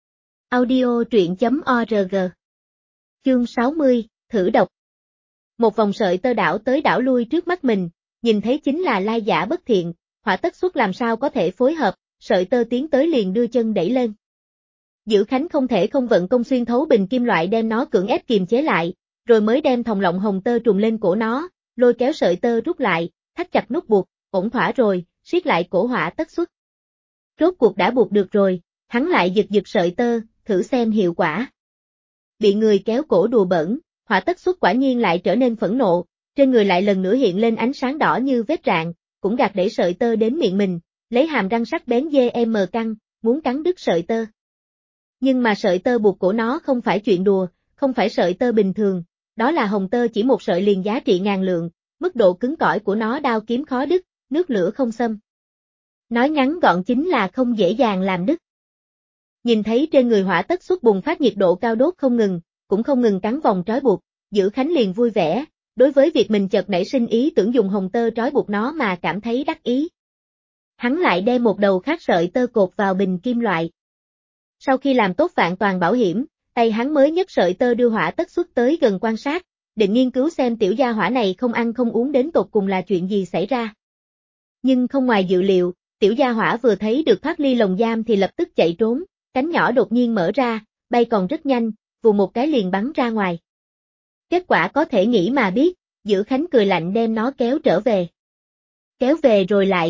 Audio truyện.org. Chương 60, thử độc. Một vòng sợi tơ đảo tới đảo lui trước mắt mình, nhìn thấy chính là lai giả bất thiện, hỏa tất xuất làm sao có thể phối hợp, sợi tơ tiến tới liền đưa chân đẩy lên. Dữ Khánh không thể không vận công xuyên thấu bình kim loại đem nó cưỡng ép kiềm chế lại, rồi mới đem thòng lọng hồng tơ trùng lên cổ nó, lôi kéo sợi tơ rút lại, thắt chặt nút buộc, ổn thỏa rồi, siết lại cổ hỏa tất xuất. Rốt cuộc đã buộc được rồi, hắn lại giật giật sợi tơ, thử xem hiệu quả. Bị người kéo cổ đùa bỡn, hỏa tất xuất quả nhiên lại trở nên phẫn nộ, trên người lại lần nữa hiện lên ánh sáng đỏ như vết rạn, cũng gạt đẩy sợi tơ đến miệng mình, lấy hàm răng sắc bén GM căng, muốn cắn đứt sợi tơ. Nhưng mà sợi tơ buộc cổ nó không phải chuyện đùa, không phải sợi tơ bình thường, đó là hồng tơ chỉ một sợi liền giá trị ngàn lượng, mức độ cứng cỏi của nó đao kiếm khó đứt, nước lửa không xâm. Nói ngắn gọn chính là không dễ dàng làm đứt. Nhìn thấy trên người hỏa tất xuất bùng phát nhiệt độ cao đốt không ngừng, cũng không ngừng cắn vòng trói buộc, Dữ Khánh liền vui vẻ, đối với việc mình chợt nảy sinh ý tưởng dùng hồng tơ trói buộc nó mà cảm thấy đắc ý. Hắn lại đem một đầu khác sợi tơ cột vào bình kim loại. Sau khi làm tốt vạn toàn bảo hiểm, tay hắn mới nhấc sợi tơ đưa Hỏa Tất Xuất tới gần quan sát, định nghiên cứu xem tiểu gia hỏa này không ăn không uống đến tột cùng là chuyện gì xảy ra. Nhưng không ngoài dự liệu, tiểu gia hỏa vừa thấy được thoát ly lồng giam thì lập tức chạy trốn, cánh nhỏ đột nhiên mở ra, bay còn rất nhanh, vù một cái liền bắn ra ngoài. Kết quả có thể nghĩ mà biết, Dữ Khánh cười lạnh đem nó kéo trở về. Kéo về rồi lại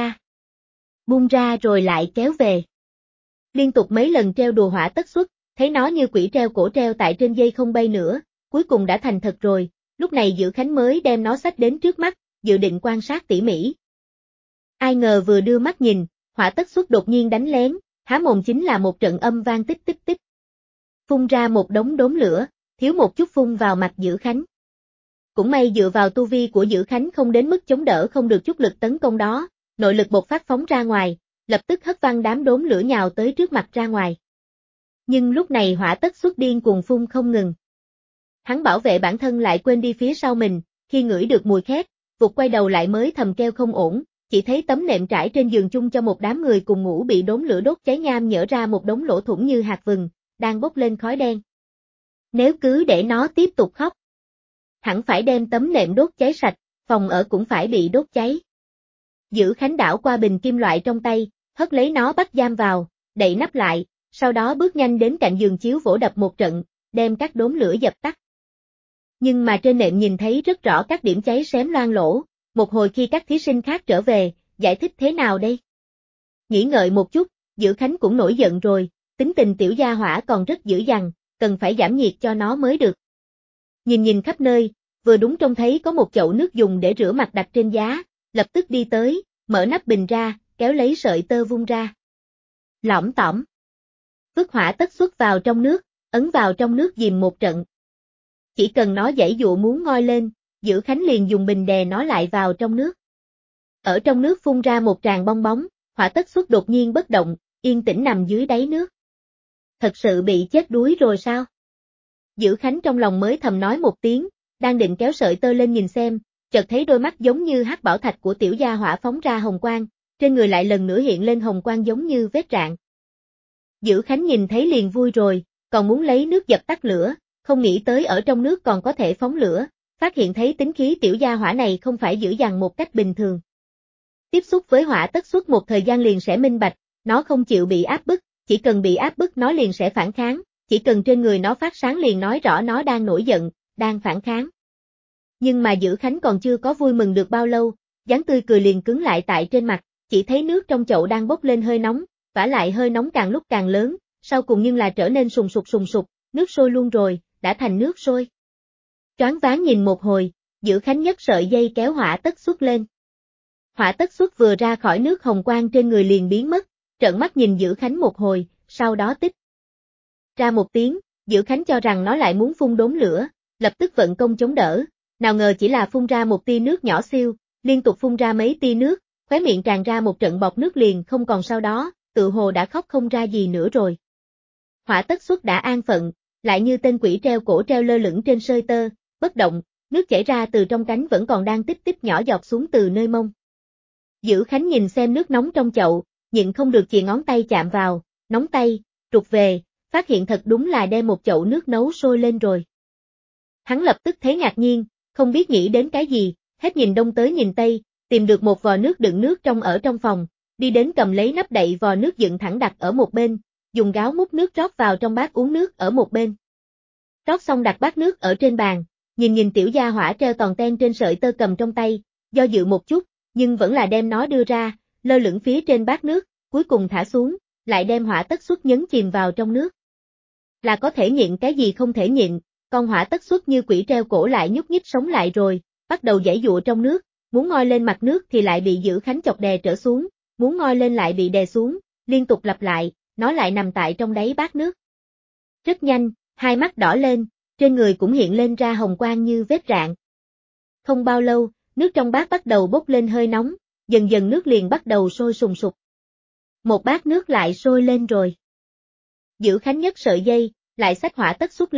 buông ra rồi lại kéo về. Liên tục mấy lần treo đùa Hỏa Tất Xuất, thấy nó như quỷ treo cổ treo tại trên dây không bay nữa, cuối cùng đã thành thật rồi, lúc này Dữ Khánh mới đem nó xách đến trước mắt, dự định quan sát tỉ mỉ. Ai ngờ vừa đưa mắt nhìn, Hỏa Tất Xuất đột nhiên đánh lén, há mồm chính là một trận âm vang tích tích tích. Phun ra một đống đốm lửa, thiếu một chút phun vào mặt Dữ Khánh. Cũng may dựa vào tu vi của Dữ Khánh không đến mức chống đỡ không được chút lực tấn công đó, nội lực bộc phát phóng ra ngoài, lập tức hất văng đám đốm lửa nhào tới trước mặt ra ngoài. Nhưng lúc này Hỏa Tất Xuất điên cuồng phun không ngừng. Hắn bảo vệ bản thân lại quên đi phía sau mình, khi ngửi được mùi khét, vụt quay đầu lại mới thầm kêu không ổn, chỉ thấy tấm nệm trải trên giường chung cho một đám người cùng ngủ bị đốm lửa đốt cháy nham nhở ra một đống lỗ thủng như hạt vừng, đang bốc lên khói đen. Nếu cứ để nó tiếp tục khóc, hẳn phải đem tấm nệm đốt cháy sạch, phòng ở cũng phải bị đốt cháy. Dữ Khánh đảo qua bình kim loại trong tay, hất lấy nó bắt giam vào, đậy nắp lại, sau đó bước nhanh đến cạnh giường chiếu vỗ đập một trận, đem các đốm lửa dập tắt. Nhưng mà trên nệm nhìn thấy rất rõ các điểm cháy xém loang lỗ, một hồi khi các thí sinh khác trở về, giải thích thế nào đây? Nghĩ ngợi một chút, Dữ Khánh cũng nổi giận rồi, tính tình tiểu gia hỏa còn rất dữ dằn, cần phải giảm nhiệt cho nó mới được. Nhìn khắp nơi, vừa đúng trông thấy có một chậu nước dùng để rửa mặt đặt trên giá, lập tức đi tới, mở nắp bình ra, kéo lấy sợi tơ vung ra. Lõm tỏm. Vứt Hỏa Tất Xuất vào trong nước, ấn vào trong nước dìm một trận. Chỉ cần nó giãy dụa muốn ngoi lên, Dữ Khánh liền dùng bình đè nó lại vào trong nước. Ở trong nước phun ra một tràng bong bóng, Hỏa Tất Xuất đột nhiên bất động, yên tĩnh nằm dưới đáy nước. Thật sự bị chết đuối rồi sao? Dữ Khánh trong lòng mới thầm nói một tiếng, đang định kéo sợi tơ lên nhìn xem, chợt thấy đôi mắt giống như hắc bảo thạch của tiểu gia hỏa phóng ra hồng quang, trên người lại lần nữa hiện lên hồng quang giống như vết rạn. Dữ Khánh nhìn thấy liền vui rồi, còn muốn lấy nước dập tắt lửa, không nghĩ tới ở trong nước còn có thể phóng lửa, phát hiện thấy tính khí tiểu gia hỏa này không phải dữ dằn một cách bình thường. Tiếp xúc với Hỏa Tất Xuất một thời gian liền sẽ minh bạch, nó không chịu bị áp bức, chỉ cần bị áp bức nó liền sẽ phản kháng, chỉ cần trên người nó phát sáng liền nói rõ nó đang nổi giận, đang phản kháng. Nhưng mà Dữ Khánh còn chưa có vui mừng được bao lâu, dáng tươi cười liền cứng lại tại trên mặt, chỉ thấy nước trong chậu đang bốc lên hơi nóng, vả lại hơi nóng càng lúc càng lớn, sau cùng nhưng là trở nên sùng sục, nước sôi luôn rồi, đã thành nước sôi. Choáng váng nhìn một hồi, Dữ Khánh nhấc sợi dây kéo Hỏa Tất Xuất lên. Hỏa Tất Xuất vừa ra khỏi nước hồng quang trên người liền biến mất, trợn mắt nhìn Dữ Khánh một hồi, sau đó tích ra một tiếng, Dữ Khánh cho rằng nó lại muốn phun đốm lửa, lập tức vận công chống đỡ, nào ngờ chỉ là phun ra một tia nước nhỏ xiu, liên tục phun ra mấy tia nước, khóe miệng tràn ra một trận bọt nước liền không còn sau đó, tự hồ đã khóc không ra gì nữa rồi. Hỏa Tất Xuất đã an phận, lại như tên quỷ treo cổ treo lơ lửng trên sợi tơ, bất động, nước chảy ra từ trong cánh vẫn còn đang tích tích nhỏ giọt xuống từ nơi mông. Dữ Khánh nhìn xem nước nóng trong chậu, nhịn không được chìa ngón tay chạm vào, nóng tay, trục về, phát hiện thật đúng là đem một chậu nước nấu sôi lên rồi. Hắn lập tức thấy ngạc nhiên, không biết nghĩ đến cái gì, hết nhìn đông tới nhìn tây, tìm được một vò nước đựng nước trong ở trong phòng, đi đến cầm lấy nắp đậy vò nước dựng thẳng đặt ở một bên, dùng gáo múc nước rót vào trong bát uống nước ở một bên. Rót xong đặt bát nước ở trên bàn, nhìn tiểu gia hỏa treo toàn ten trên sợi tơ cầm trong tay, do dự một chút, nhưng vẫn là đem nó đưa ra, lơ lửng phía trên bát nước, cuối cùng thả xuống, lại đem Hỏa Tất Xuất nhấn chìm vào trong nước. Là có thể nhịn cái gì không thể nhịn, con Hỏa Tất Xuất như quỷ treo cổ lại nhúc nhích sống lại rồi, bắt đầu giãy giụa trong nước, muốn ngoi lên mặt nước thì lại bị Dữ Khánh chọc đè trở xuống, muốn ngoi lên lại bị đè xuống, liên tục lặp lại, nó lại nằm tại trong đáy bát nước. Rất nhanh, hai mắt đỏ lên, trên người cũng hiện lên ra hồng quang như vết rạn. Không bao lâu, nước trong bát bắt đầu bốc lên hơi nóng, dần dần nước liền bắt đầu sôi sùng sục. Một bát nước lại sôi lên rồi. Dữ Khánh nhấc sợi dây, lại xách Hỏa Tất Xuất lên,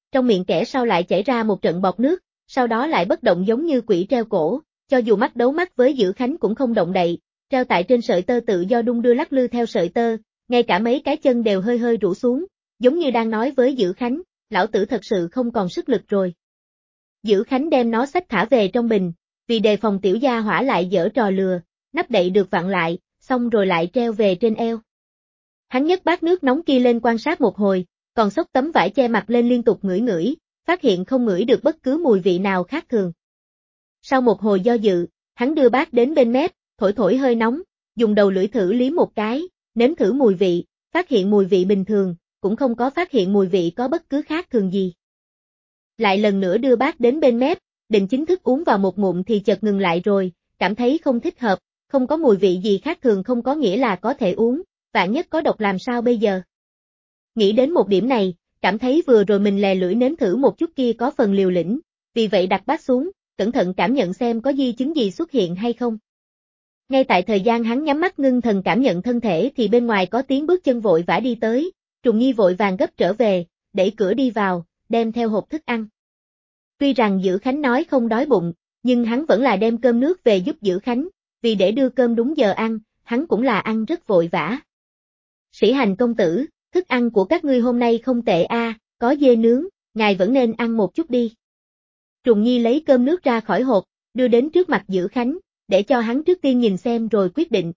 trong miệng kẻ sau lại chảy ra một trận bọt nước, sau đó lại bất động giống như quỷ treo cổ, cho dù mắt đấu mắt với Dữ Khánh cũng không động đậy, treo tại trên sợi tơ tự do đung đưa lắc lư theo sợi tơ, ngay cả mấy cái chân đều hơi hơi rũ xuống, giống như đang nói với Dữ Khánh, lão tử thật sự không còn sức lực rồi. Dữ Khánh đem nó xách thả về trong bình, vì đề phòng tiểu gia hỏa lại giở trò lừa, nắp đậy được vặn lại, xong rồi lại treo về trên eo. Hắn nhấc bát nước nóng kia lên quan sát một hồi, còn xốc tấm vải che mặt lên liên tục ngửi ngửi, phát hiện không ngửi được bất cứ mùi vị nào khác thường. Sau một hồi do dự, hắn đưa bát đến bên mép, thổi thổi hơi nóng, dùng đầu lưỡi thử liếm một cái, nếm thử mùi vị, phát hiện mùi vị bình thường, cũng không có phát hiện mùi vị có bất cứ khác thường gì. Lại lần nữa đưa bát đến bên mép, định chính thức uống vào một ngụm thì chợt ngừng lại rồi, cảm thấy không thích hợp, không có mùi vị gì khác thường không có nghĩa là có thể uống, vạn nhất có độc làm sao bây giờ. Nghĩ đến một điểm này, cảm thấy vừa rồi mình lè lưỡi nếm thử một chút kia có phần liều lĩnh, vì vậy đặt bát xuống, cẩn thận cảm nhận xem có di chứng gì xuất hiện hay không. Ngay tại thời gian hắn nhắm mắt ngưng thần cảm nhận thân thể thì bên ngoài có tiếng bước chân vội vã đi tới, Trùng Nhi vội vàng gấp trở về, đẩy cửa đi vào, đem theo hộp thức ăn. Tuy rằng Dữ Khánh nói không đói bụng, nhưng hắn vẫn là đem cơm nước về giúp Dữ Khánh, vì để đưa cơm đúng giờ ăn, hắn cũng là ăn rất vội vã. Sĩ Hành công tử, thức ăn của các ngươi hôm nay không tệ a, có dê nướng, ngài vẫn nên ăn một chút đi. Trùng Nhi lấy cơm nước ra khỏi hộp, đưa đến trước mặt Dữ Khánh, để cho hắn trước tiên nhìn xem rồi quyết định.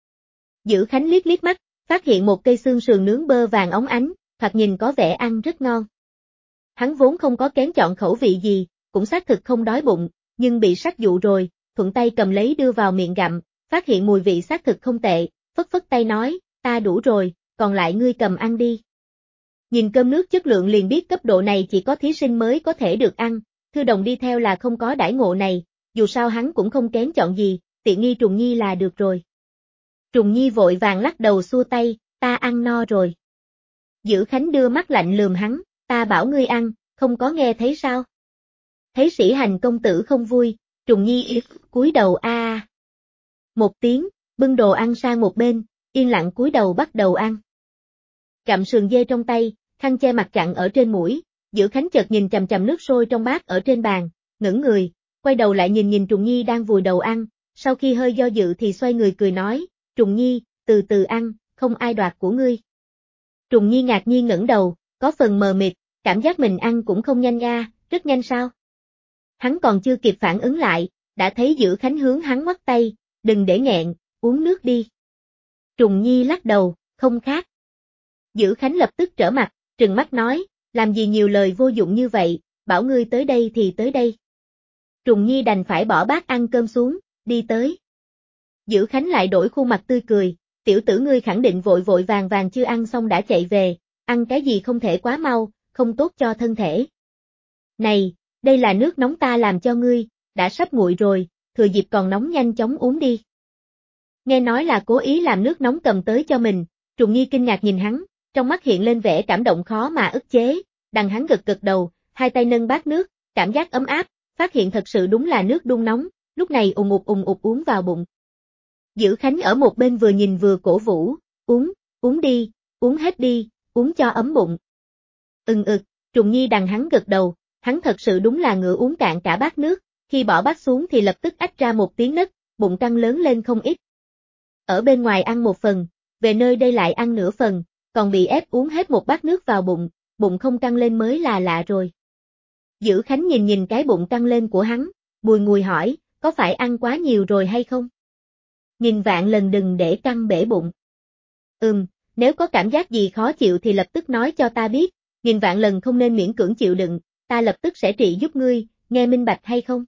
Dữ Khánh liếc liếc mắt, phát hiện một cây xương sườn nướng bơ vàng óng ánh, thoạt nhìn có vẻ ăn rất ngon. Hắn vốn không có kén chọn khẩu vị gì, cũng xác thực không đói bụng, nhưng bị sắc dụ rồi, thuận tay cầm lấy đưa vào miệng gặm, phát hiện mùi vị xác thực không tệ, phất phất tay nói, ta đủ rồi, còn lại ngươi cầm ăn đi. Nhìn cơm nước chất lượng liền biết cấp độ này chỉ có thí sinh mới có thể được ăn, Thư Đồng đi theo là không có đãi ngộ này, dù sao hắn cũng không kén chọn gì, tiện nghi Trùng Nhi là được rồi. Trùng Nhi vội vàng lắc đầu xua tay, ta ăn no rồi. Dữ Khánh đưa mắt lạnh lườm hắn, ta bảo ngươi ăn, không có nghe thấy sao? Thấy Sĩ Hành công tử không vui, Trùng Nhi cúi đầu a. Một tiếng, bưng đồ ăn sang một bên, yên lặng cúi đầu bắt đầu ăn. Gặm sườn dê trong tay, khăn che mặt chặn ở trên mũi, Dữ Khánh chợt nhìn chằm chằm nước sôi trong bát ở trên bàn, ngẩng người, quay đầu lại nhìn Trùng Nhi đang vùi đầu ăn, sau khi hơi do dự thì xoay người cười nói, Trùng Nhi, từ từ ăn, không ai đoạt của ngươi. Trùng Nhi ngạc nhiên ngẩng đầu, có phần mờ mịt, cảm giác mình ăn cũng không nhanh nha, rất nhanh sao? Hắn còn chưa kịp phản ứng lại, đã thấy Dữ Khánh hướng hắn ngoắc tay, đừng để nghẹn, uống nước đi. Trùng Nhi lắc đầu, không khác. Dữ Khánh lập tức trở mặt, trừng mắt nói, làm gì nhiều lời vô dụng như vậy, bảo ngươi tới đây thì tới đây. Trùng Nhi đành phải bỏ bát ăn cơm xuống, đi tới. Dữ Khánh lại đổi khuôn mặt tươi cười, tiểu tử ngươi khẳng định vội vội vàng vàng chưa ăn xong đã chạy về, ăn cái gì không thể quá mau, không tốt cho thân thể. Này, đây là nước nóng ta làm cho ngươi, đã sắp nguội rồi, thừa dịp còn nóng nhanh chóng uống đi. Nghe nói là cố ý làm nước nóng cầm tới cho mình, Trùng Nhi kinh ngạc nhìn hắn, trong mắt hiện lên vẻ cảm động khó mà ức chế, đằng hắn gật gật đầu, hai tay nâng bát nước, cảm giác ấm áp, phát hiện thật sự đúng là nước đun nóng, lúc này ùng ục uống vào bụng. Dữ Khánh ở một bên vừa nhìn vừa cổ vũ, uống đi, uống hết đi, uống cho ấm bụng. Trùng Nhi đằng hắn gật đầu, hắn thật sự đúng là ngựa uống cạn cả bát nước, khi bỏ bát xuống thì lập tức ách ra một tiếng nấc, bụng căng lớn lên không ít. Ở bên ngoài ăn một phần, về nơi đây lại ăn nửa phần, còn bị ép uống hết một bát nước vào bụng, bụng không căng lên mới là lạ rồi. Dữ Khánh nhìn cái bụng căng lên của hắn, bùi ngùi hỏi, có phải ăn quá nhiều rồi hay không? Nghìn vạn lần đừng để căng bể bụng. Nếu có cảm giác gì khó chịu thì lập tức nói cho ta biết, nghìn vạn lần không nên miễn cưỡng chịu đựng, ta lập tức sẽ trị giúp ngươi, nghe minh bạch hay không?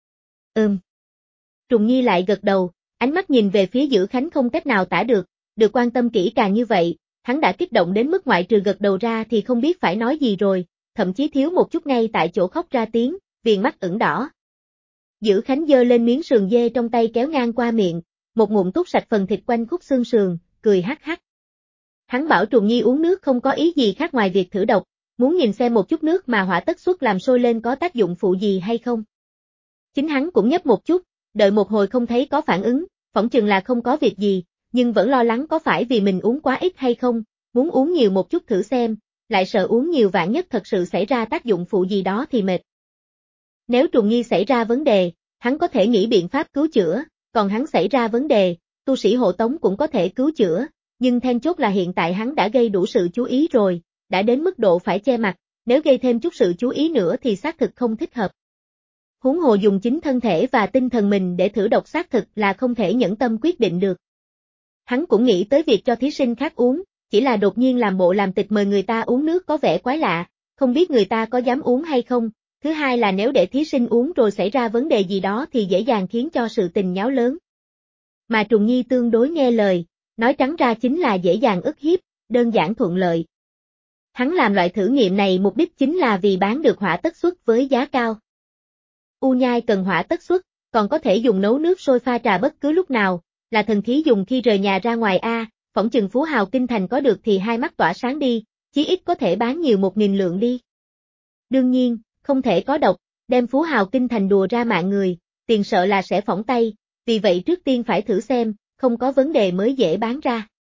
Trùng Nhi lại gật đầu, ánh mắt nhìn về phía Dữ Khánh không cách nào tả được quan tâm kỹ càng như vậy, hắn đã kích động đến mức ngoại trừ gật đầu ra thì không biết phải nói gì rồi, thậm chí thiếu một chút ngay tại chỗ khóc ra tiếng, viền mắt ửng đỏ. Dữ Khánh giơ lên miếng sườn dê trong tay kéo ngang qua miệng, một ngụm tuốt sạch phần thịt quanh khúc xương sườn, cười hắc hắc. Hắn bảo Trùng Nhi uống nước không có ý gì khác ngoài việc thử độc, muốn nhìn xem một chút nước mà hỏa tất suất làm sôi lên có tác dụng phụ gì hay không. Chính hắn cũng nhấp một chút, đợi một hồi không thấy có phản ứng, phỏng chừng là không có việc gì, nhưng vẫn lo lắng có phải vì mình uống quá ít hay không, muốn uống nhiều một chút thử xem, lại sợ uống nhiều vạn nhất thật sự xảy ra tác dụng phụ gì đó thì mệt. Nếu Trùng Nhi xảy ra vấn đề, hắn có thể nghĩ biện pháp cứu chữa, còn hắn xảy ra vấn đề, tu sĩ hộ tống cũng có thể cứu chữa, nhưng then chốt là hiện tại hắn đã gây đủ sự chú ý rồi, đã đến mức độ phải che mặt, nếu gây thêm chút sự chú ý nữa thì xác thực không thích hợp. Huống hồ dùng chính thân thể và tinh thần mình để thử độc xác thực là không thể nhẫn tâm quyết định được. Hắn cũng nghĩ tới việc cho thí sinh khác uống, chỉ là đột nhiên làm bộ làm tịch mời người ta uống nước có vẻ quái lạ, không biết người ta có dám uống hay không. Thứ hai là nếu để thí sinh uống rồi xảy ra vấn đề gì đó thì dễ dàng khiến cho sự tình nháo lớn. Mà Trùng Nhi tương đối nghe lời, nói trắng ra chính là dễ dàng ức hiếp, đơn giản thuận lợi. Hắn làm loại thử nghiệm này mục đích chính là vì bán được hỏa tất suất với giá cao. U Nhai cần hỏa tất suất, còn có thể dùng nấu nước sôi pha trà bất cứ lúc nào, là thần khí dùng khi rời nhà ra ngoài a, phỏng chừng phú hào kinh thành có được thì hai mắt tỏa sáng đi, chí ít có thể bán nhiều 1000 lượng đi. Đương nhiên, không thể có độc, đem phú hào kinh thành đùa ra mạng người, tiền sợ là sẽ phỏng tay, vì vậy trước tiên phải thử xem, không có vấn đề mới dễ bán ra.